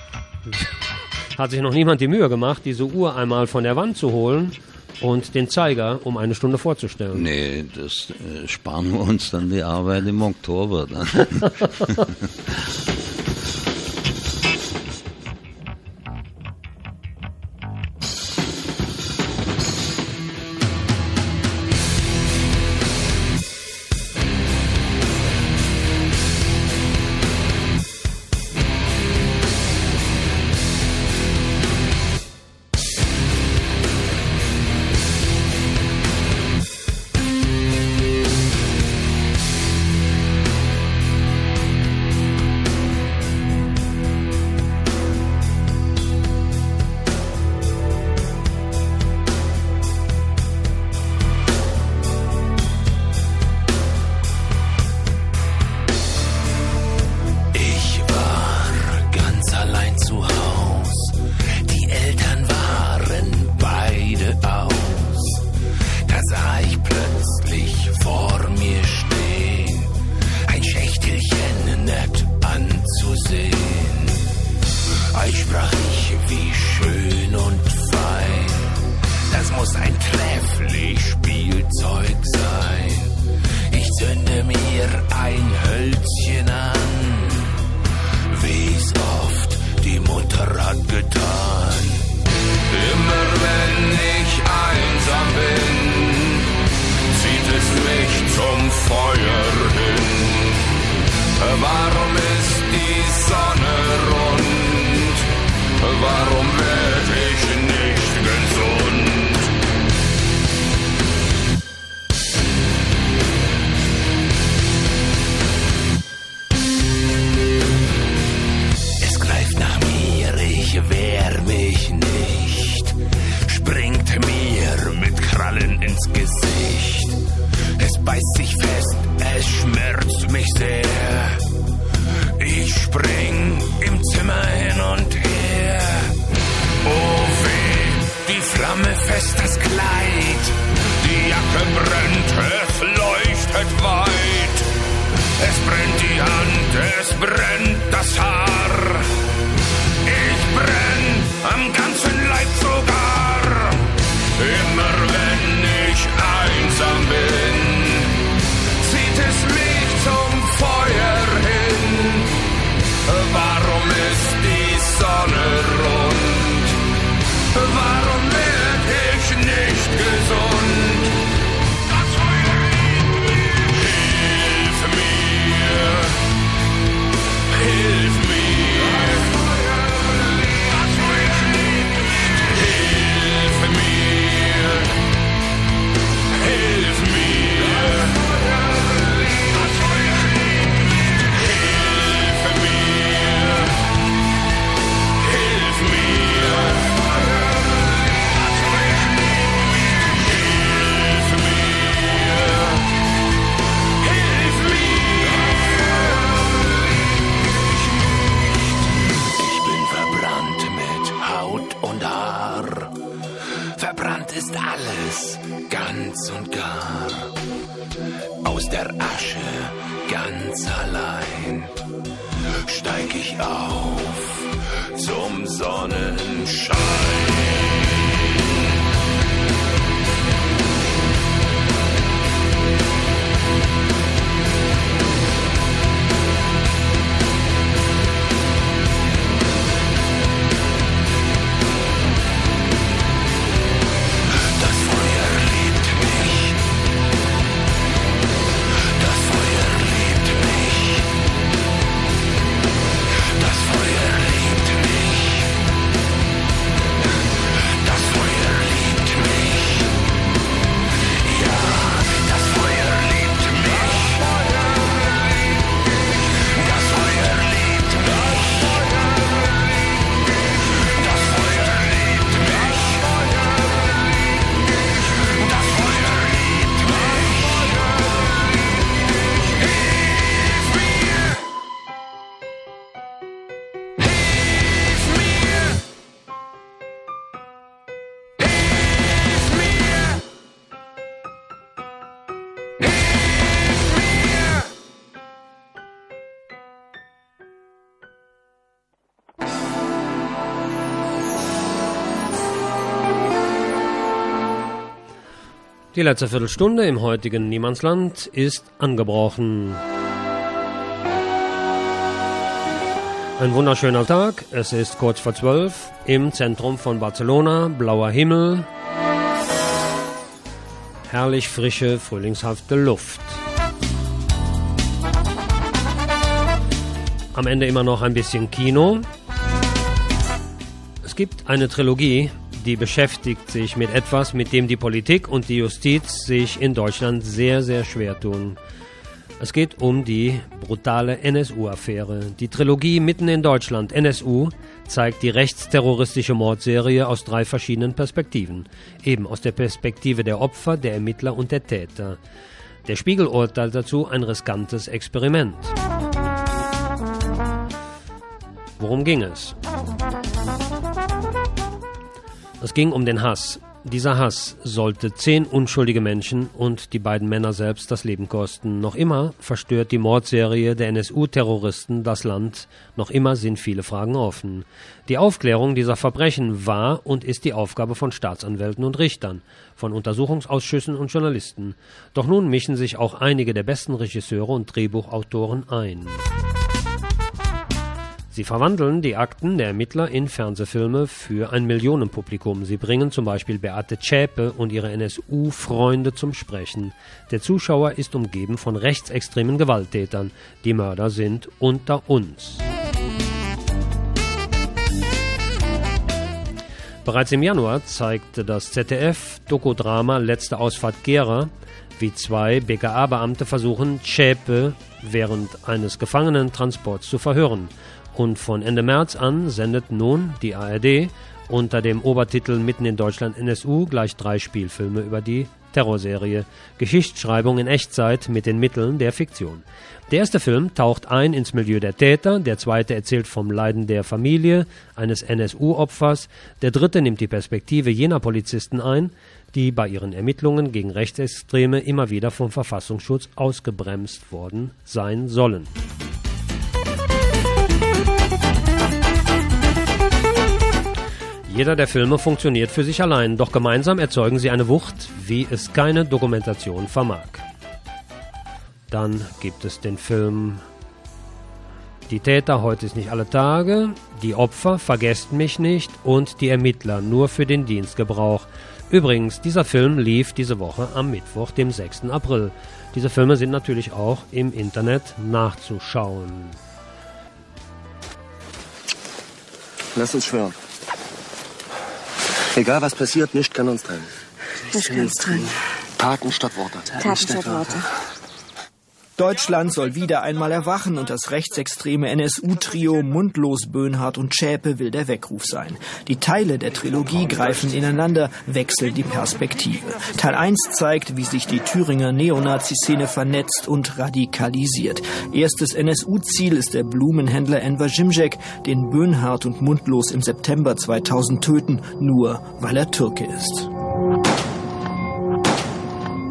Hat sich noch niemand die Mühe gemacht, diese Uhr einmal von der Wand zu holen und den Zeiger um eine Stunde vorzustellen. Nee, das äh, sparen wir uns dann die Arbeit im Oktober dann. Einsam bin, zieht es mich zum Feuer. ganz und gar. Aus der Asche ganz allein steig ich auf zum Sonnenschein. Die letzte Viertelstunde im heutigen Niemandsland ist angebrochen. Ein wunderschöner Tag, es ist kurz vor zwölf, im Zentrum von Barcelona, blauer Himmel, herrlich frische, frühlingshafte Luft. Am Ende immer noch ein bisschen Kino. Es gibt eine Trilogie, die beschäftigt sich mit etwas, mit dem die Politik und die Justiz sich in Deutschland sehr, sehr schwer tun. Es geht um die brutale N S U-Affäre. Die Trilogie Mitten in Deutschland, N S U, zeigt die rechtsterroristische Mordserie aus drei verschiedenen Perspektiven. Eben aus der Perspektive der Opfer, der Ermittler und der Täter. Der Spiegel urteilt dazu ein riskantes Experiment. Worum ging es? Es ging um den Hass. Dieser Hass sollte zehn unschuldige Menschen und die beiden Männer selbst das Leben kosten. Noch immer verstört die Mordserie der N S U-Terroristen das Land. Noch immer sind viele Fragen offen. Die Aufklärung dieser Verbrechen war und ist die Aufgabe von Staatsanwälten und Richtern, von Untersuchungsausschüssen und Journalisten. Doch nun mischen sich auch einige der besten Regisseure und Drehbuchautoren ein. Sie verwandeln die Akten der Ermittler in Fernsehfilme für ein Millionenpublikum. Sie bringen zum Beispiel Beate Zschäpe und ihre N S U-Freunde zum Sprechen. Der Zuschauer ist umgeben von rechtsextremen Gewalttätern. Die Mörder sind unter uns. Bereits im Januar zeigte das Z D F-Dokudrama Letzte Ausfahrt Gera, wie zwei B K A-Beamte versuchen, Zschäpe während eines Gefangenentransports zu verhören. Und von Ende März an sendet nun die A R D unter dem Obertitel Mitten in Deutschland N S U gleich drei Spielfilme über die Terrorserie. Geschichtsschreibung in Echtzeit mit den Mitteln der Fiktion. Der erste Film taucht ein ins Milieu der Täter, der zweite erzählt vom Leiden der Familie eines N S U-Opfers, der dritte nimmt die Perspektive jener Polizisten ein, die bei ihren Ermittlungen gegen Rechtsextreme immer wieder vom Verfassungsschutz ausgebremst worden sein sollen. Jeder der Filme funktioniert für sich allein, doch gemeinsam erzeugen sie eine Wucht, wie es keine Dokumentation vermag. Dann gibt es den Film Die Täter, heute ist nicht alle Tage, Die Opfer, Vergesst mich nicht und Die Ermittler, nur für den Dienstgebrauch. Übrigens, dieser Film lief diese Woche am Mittwoch, dem sechsten April. Diese Filme sind natürlich auch im Internet nachzuschauen. Lass uns schwören. Egal was passiert, nichts kann uns trennen. Nichts kann uns trennen. Taten statt Worte. Taten statt Worte. Deutschland soll wieder einmal erwachen und das rechtsextreme N S U-Trio Mundlos, Böhnhardt und Zschäpe will der Weckruf sein. Die Teile der Trilogie greifen ineinander, wechseln die Perspektive. Teil eins zeigt, wie sich die Thüringer Neonazi-Szene vernetzt und radikalisiert. Erstes N S U-Ziel ist der Blumenhändler Enver Cimcek, den Böhnhardt und Mundlos im September zweitausend töten, nur weil er Türke ist.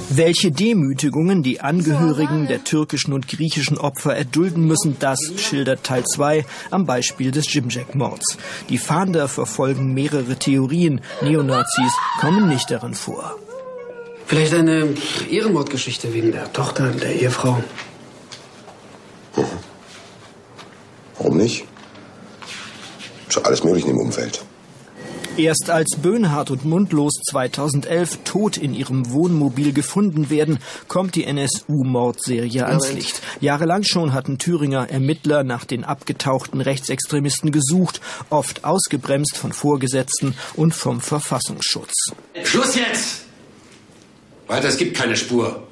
Welche Demütigungen die Angehörigen der türkischen und griechischen Opfer erdulden müssen, das schildert Teil zwei am Beispiel des Cimcek-Mords. Die Fahnder verfolgen mehrere Theorien. Neonazis kommen nicht darin vor. Vielleicht eine Ehrenmordgeschichte wegen der Tochter, der Ehefrau. Mhm. Warum nicht? Ist doch alles möglich in dem Umfeld. Erst als Böhnhardt und Mundlos zweitausendelf tot in ihrem Wohnmobil gefunden werden, kommt die N S U-Mordserie ans Licht. Jahrelang schon hatten Thüringer Ermittler nach den abgetauchten Rechtsextremisten gesucht, oft ausgebremst von Vorgesetzten und vom Verfassungsschutz. Schluss jetzt! Weiter, es gibt keine Spur.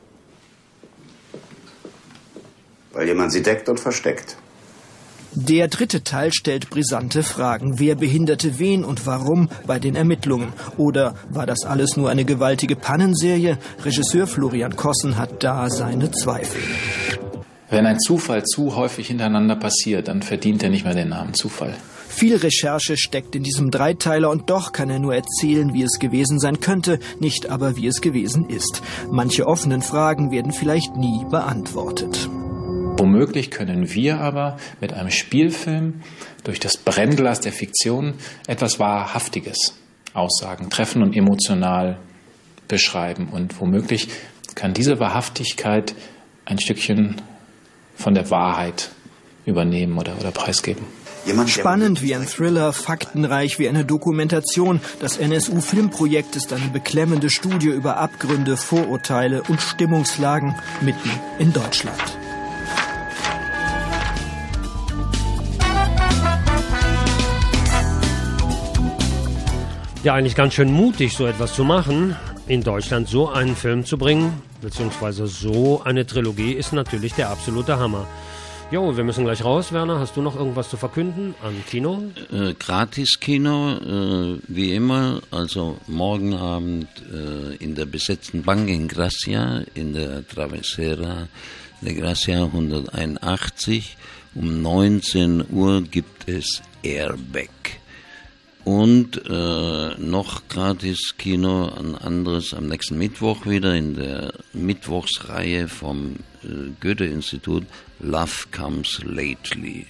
Weil jemand sie deckt und versteckt. Der dritte Teil stellt brisante Fragen. Wer behinderte wen und warum bei den Ermittlungen? Oder war das alles nur eine gewaltige Pannenserie? Regisseur Florian Kossen hat da seine Zweifel. Wenn ein Zufall zu häufig hintereinander passiert, dann verdient er nicht mehr den Namen Zufall. Viel Recherche steckt in diesem Dreiteiler und doch kann er nur erzählen, wie es gewesen sein könnte, nicht aber wie es gewesen ist. Manche offenen Fragen werden vielleicht nie beantwortet. Womöglich können wir aber mit einem Spielfilm durch das Brennglas der Fiktion etwas Wahrhaftiges aussagen, treffen und emotional beschreiben. Und womöglich kann diese Wahrhaftigkeit ein Stückchen von der Wahrheit übernehmen oder, oder preisgeben. Spannend wie ein Thriller, faktenreich wie eine Dokumentation. Das N S U-Filmprojekt ist eine beklemmende Studie über Abgründe, Vorurteile und Stimmungslagen mitten in Deutschland. Ja, eigentlich ganz schön mutig, so etwas zu machen. In Deutschland so einen Film zu bringen, beziehungsweise so eine Trilogie, ist natürlich der absolute Hammer. Jo, wir müssen gleich raus. Werner, hast du noch irgendwas zu verkünden an Kino? Äh, Gratis-Kino, äh, wie immer. Also morgen Abend äh, in der besetzten Bank in Gracia, in der Travesera de Gracia hunderteinundachtzig. Um neunzehn Uhr gibt es Airbag. Und äh, noch gratis Kino, ein anderes am nächsten Mittwoch wieder in der Mittwochsreihe vom äh, Goethe-Institut, Love Comes Lately.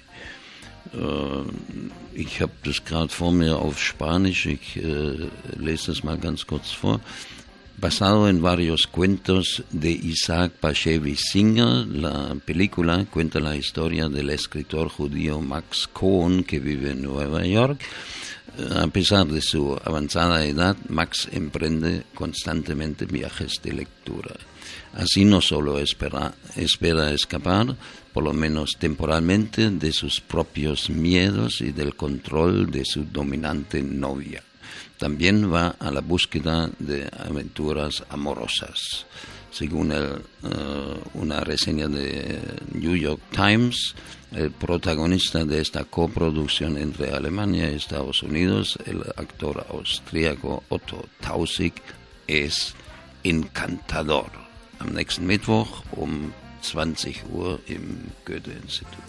Äh, ich habe das gerade vor mir auf Spanisch, ich äh, lese das mal ganz kurz vor. Basado en varios cuentos de Isaac Bashevis Singer, la película cuenta la historia del escritor judío Max Cohn, que vive en Nueva York. A pesar de su avanzada edad, Max emprende constantemente viajes de lectura. Así no solo espera, espera escapar, por lo menos temporalmente, de sus propios miedos y del control de su dominante novia. También va a la búsqueda de aventuras amorosas. Según el, uh, una reseña de New York Times, el protagonista de esta coproducción entre Alemania y Estados Unidos, el actor austríaco Otto Tausig, es encantador. Am nächsten Mittwoch um zwanzig Uhr im Goethe-Institut.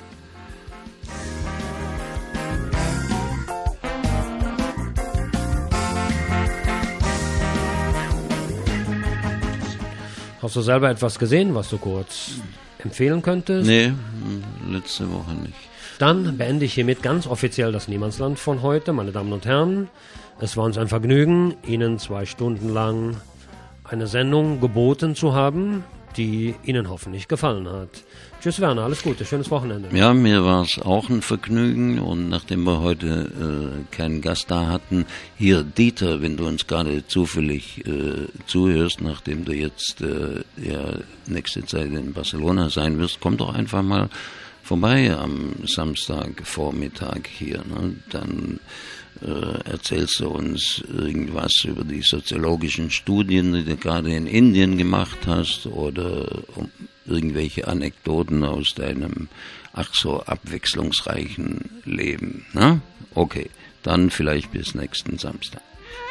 Hast du selber etwas gesehen, was du kurz empfehlen könntest? Nee, letzte Woche nicht. Dann beende ich hiermit ganz offiziell das Niemandsland von heute, meine Damen und Herren. Es war uns ein Vergnügen, Ihnen zwei Stunden lang eine Sendung geboten zu haben, die Ihnen hoffentlich gefallen hat. Tschüss Werner, alles Gute, schönes Wochenende. Ja, mir war es auch ein Vergnügen und nachdem wir heute äh, keinen Gast da hatten, hier Dieter, wenn du uns gerade zufällig äh, zuhörst, nachdem du jetzt äh, ja nächste Zeit in Barcelona sein wirst, komm doch einfach mal vorbei am Samstagvormittag hier, ne? Dann äh, erzählst du uns irgendwas über die soziologischen Studien, die du gerade in Indien gemacht hast oder um irgendwelche Anekdoten aus deinem ach so abwechslungsreichen Leben. Ne? Okay, dann vielleicht bis nächsten Samstag.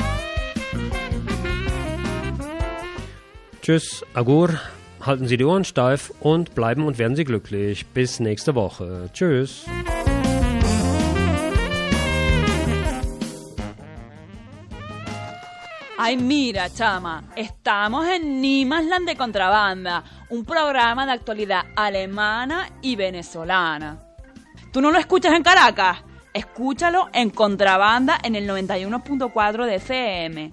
Tschüss, Agur, halten Sie die Ohren steif und bleiben und werden Sie glücklich. Bis nächste Woche. Tschüss. Ay, mira, chama, estamos en Niemandsland de Contrabanda, un programa de actualidad alemana y venezolana. ¿Tú no lo escuchas en Caracas? Escúchalo en Contrabanda en el noventa y uno punto cuatro de F M.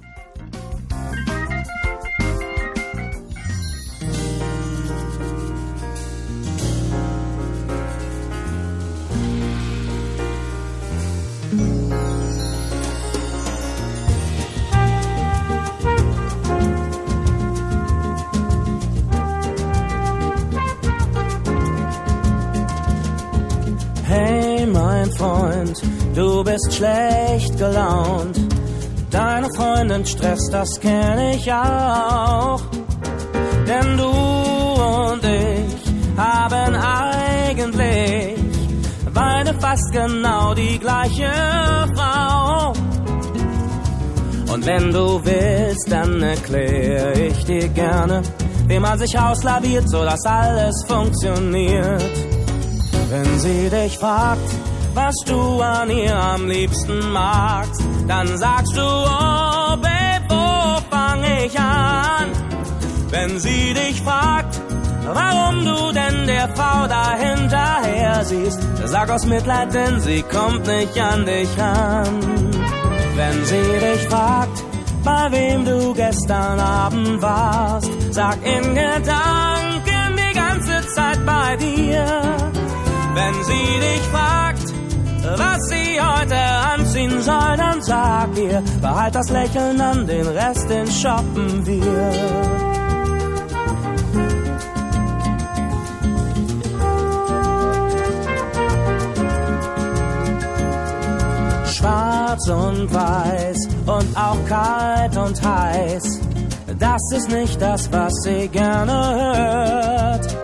Hey, mein Freund, du bist schlecht gelaunt. Deine Freundin stresst, das kenn ich auch. Denn du und ich haben eigentlich beide fast genau die gleiche Frau. Und wenn du willst, dann erklär ich dir gerne, wie man sich auslaviert, so dass alles funktioniert. Wenn sie dich fragt, was du an ihr am liebsten magst, dann sagst du, oh Babe, wo fang ich an? Wenn sie dich fragt, warum du denn der Frau dahinterher siehst, sag aus Mitleid, denn sie kommt nicht an dich ran. Wenn sie dich fragt, bei wem du gestern Abend warst, sag in Gedanken die ganze Zeit bei dir. Wenn sie dich fragt, was sie heute anziehen soll, dann sag ihr, behalt das Lächeln an, den Rest, den shoppen wir. Schwarz und weiß und auch kalt und heiß, das ist nicht das, was sie gerne hört.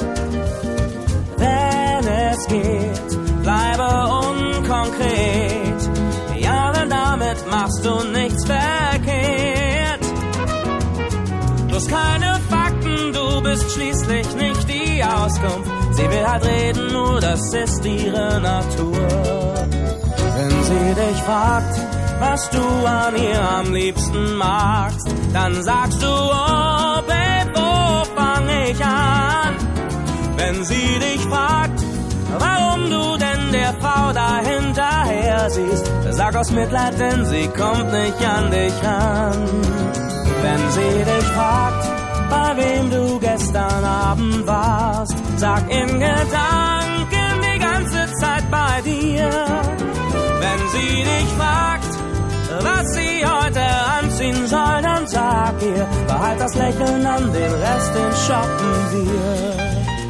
Wenn es geht, bleibe unkonkret. Ja, denn damit machst du nichts verkehrt. Du hast keine Fakten, du bist schließlich nicht die Auskunft. Sie will halt reden, nur das ist ihre Natur. Wenn sie dich fragt, was du an ihr am liebsten magst, dann sagst du, oh Babe, wo fang ich an? Wenn sie dich fragt, warum du denn der Frau dahinterher siehst, sag aus Mitleid, denn sie kommt nicht an dich ran. Wenn sie dich fragt, bei wem du gestern Abend warst, sag in Gedanken die ganze Zeit bei dir. Wenn sie dich fragt, was sie heute anziehen soll, dann sag ihr, behalt das Lächeln an, den Rest, den shoppen wir.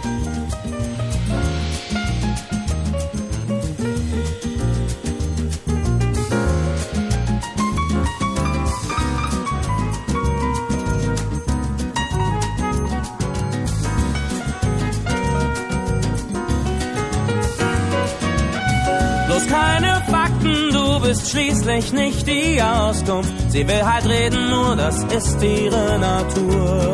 Keine Fakten, du bist schließlich nicht die Auskunft. Sie will halt reden, nur das ist ihre Natur.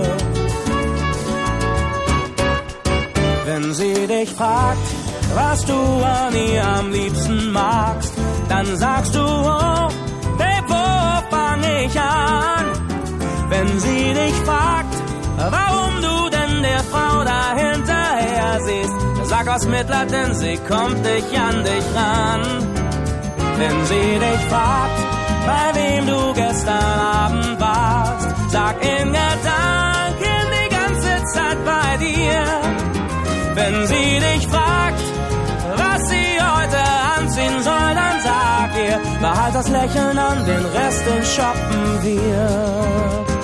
Wenn sie dich fragt, was du an ihr am liebsten magst, dann sagst du, oh, hey, wo fang ich an? Wenn sie dich fragt, warum du denn der Frau dahinterher siehst, sag aus Mitleid, denn sie kommt nicht an dich ran. Wenn sie dich fragt, bei wem du gestern Abend warst, sag in Gedanken die ganze Zeit bei dir. Wenn sie dich fragt, was sie heute anziehen soll, dann sag ihr, behalt das Lächeln an, den Rest, den shoppen wir.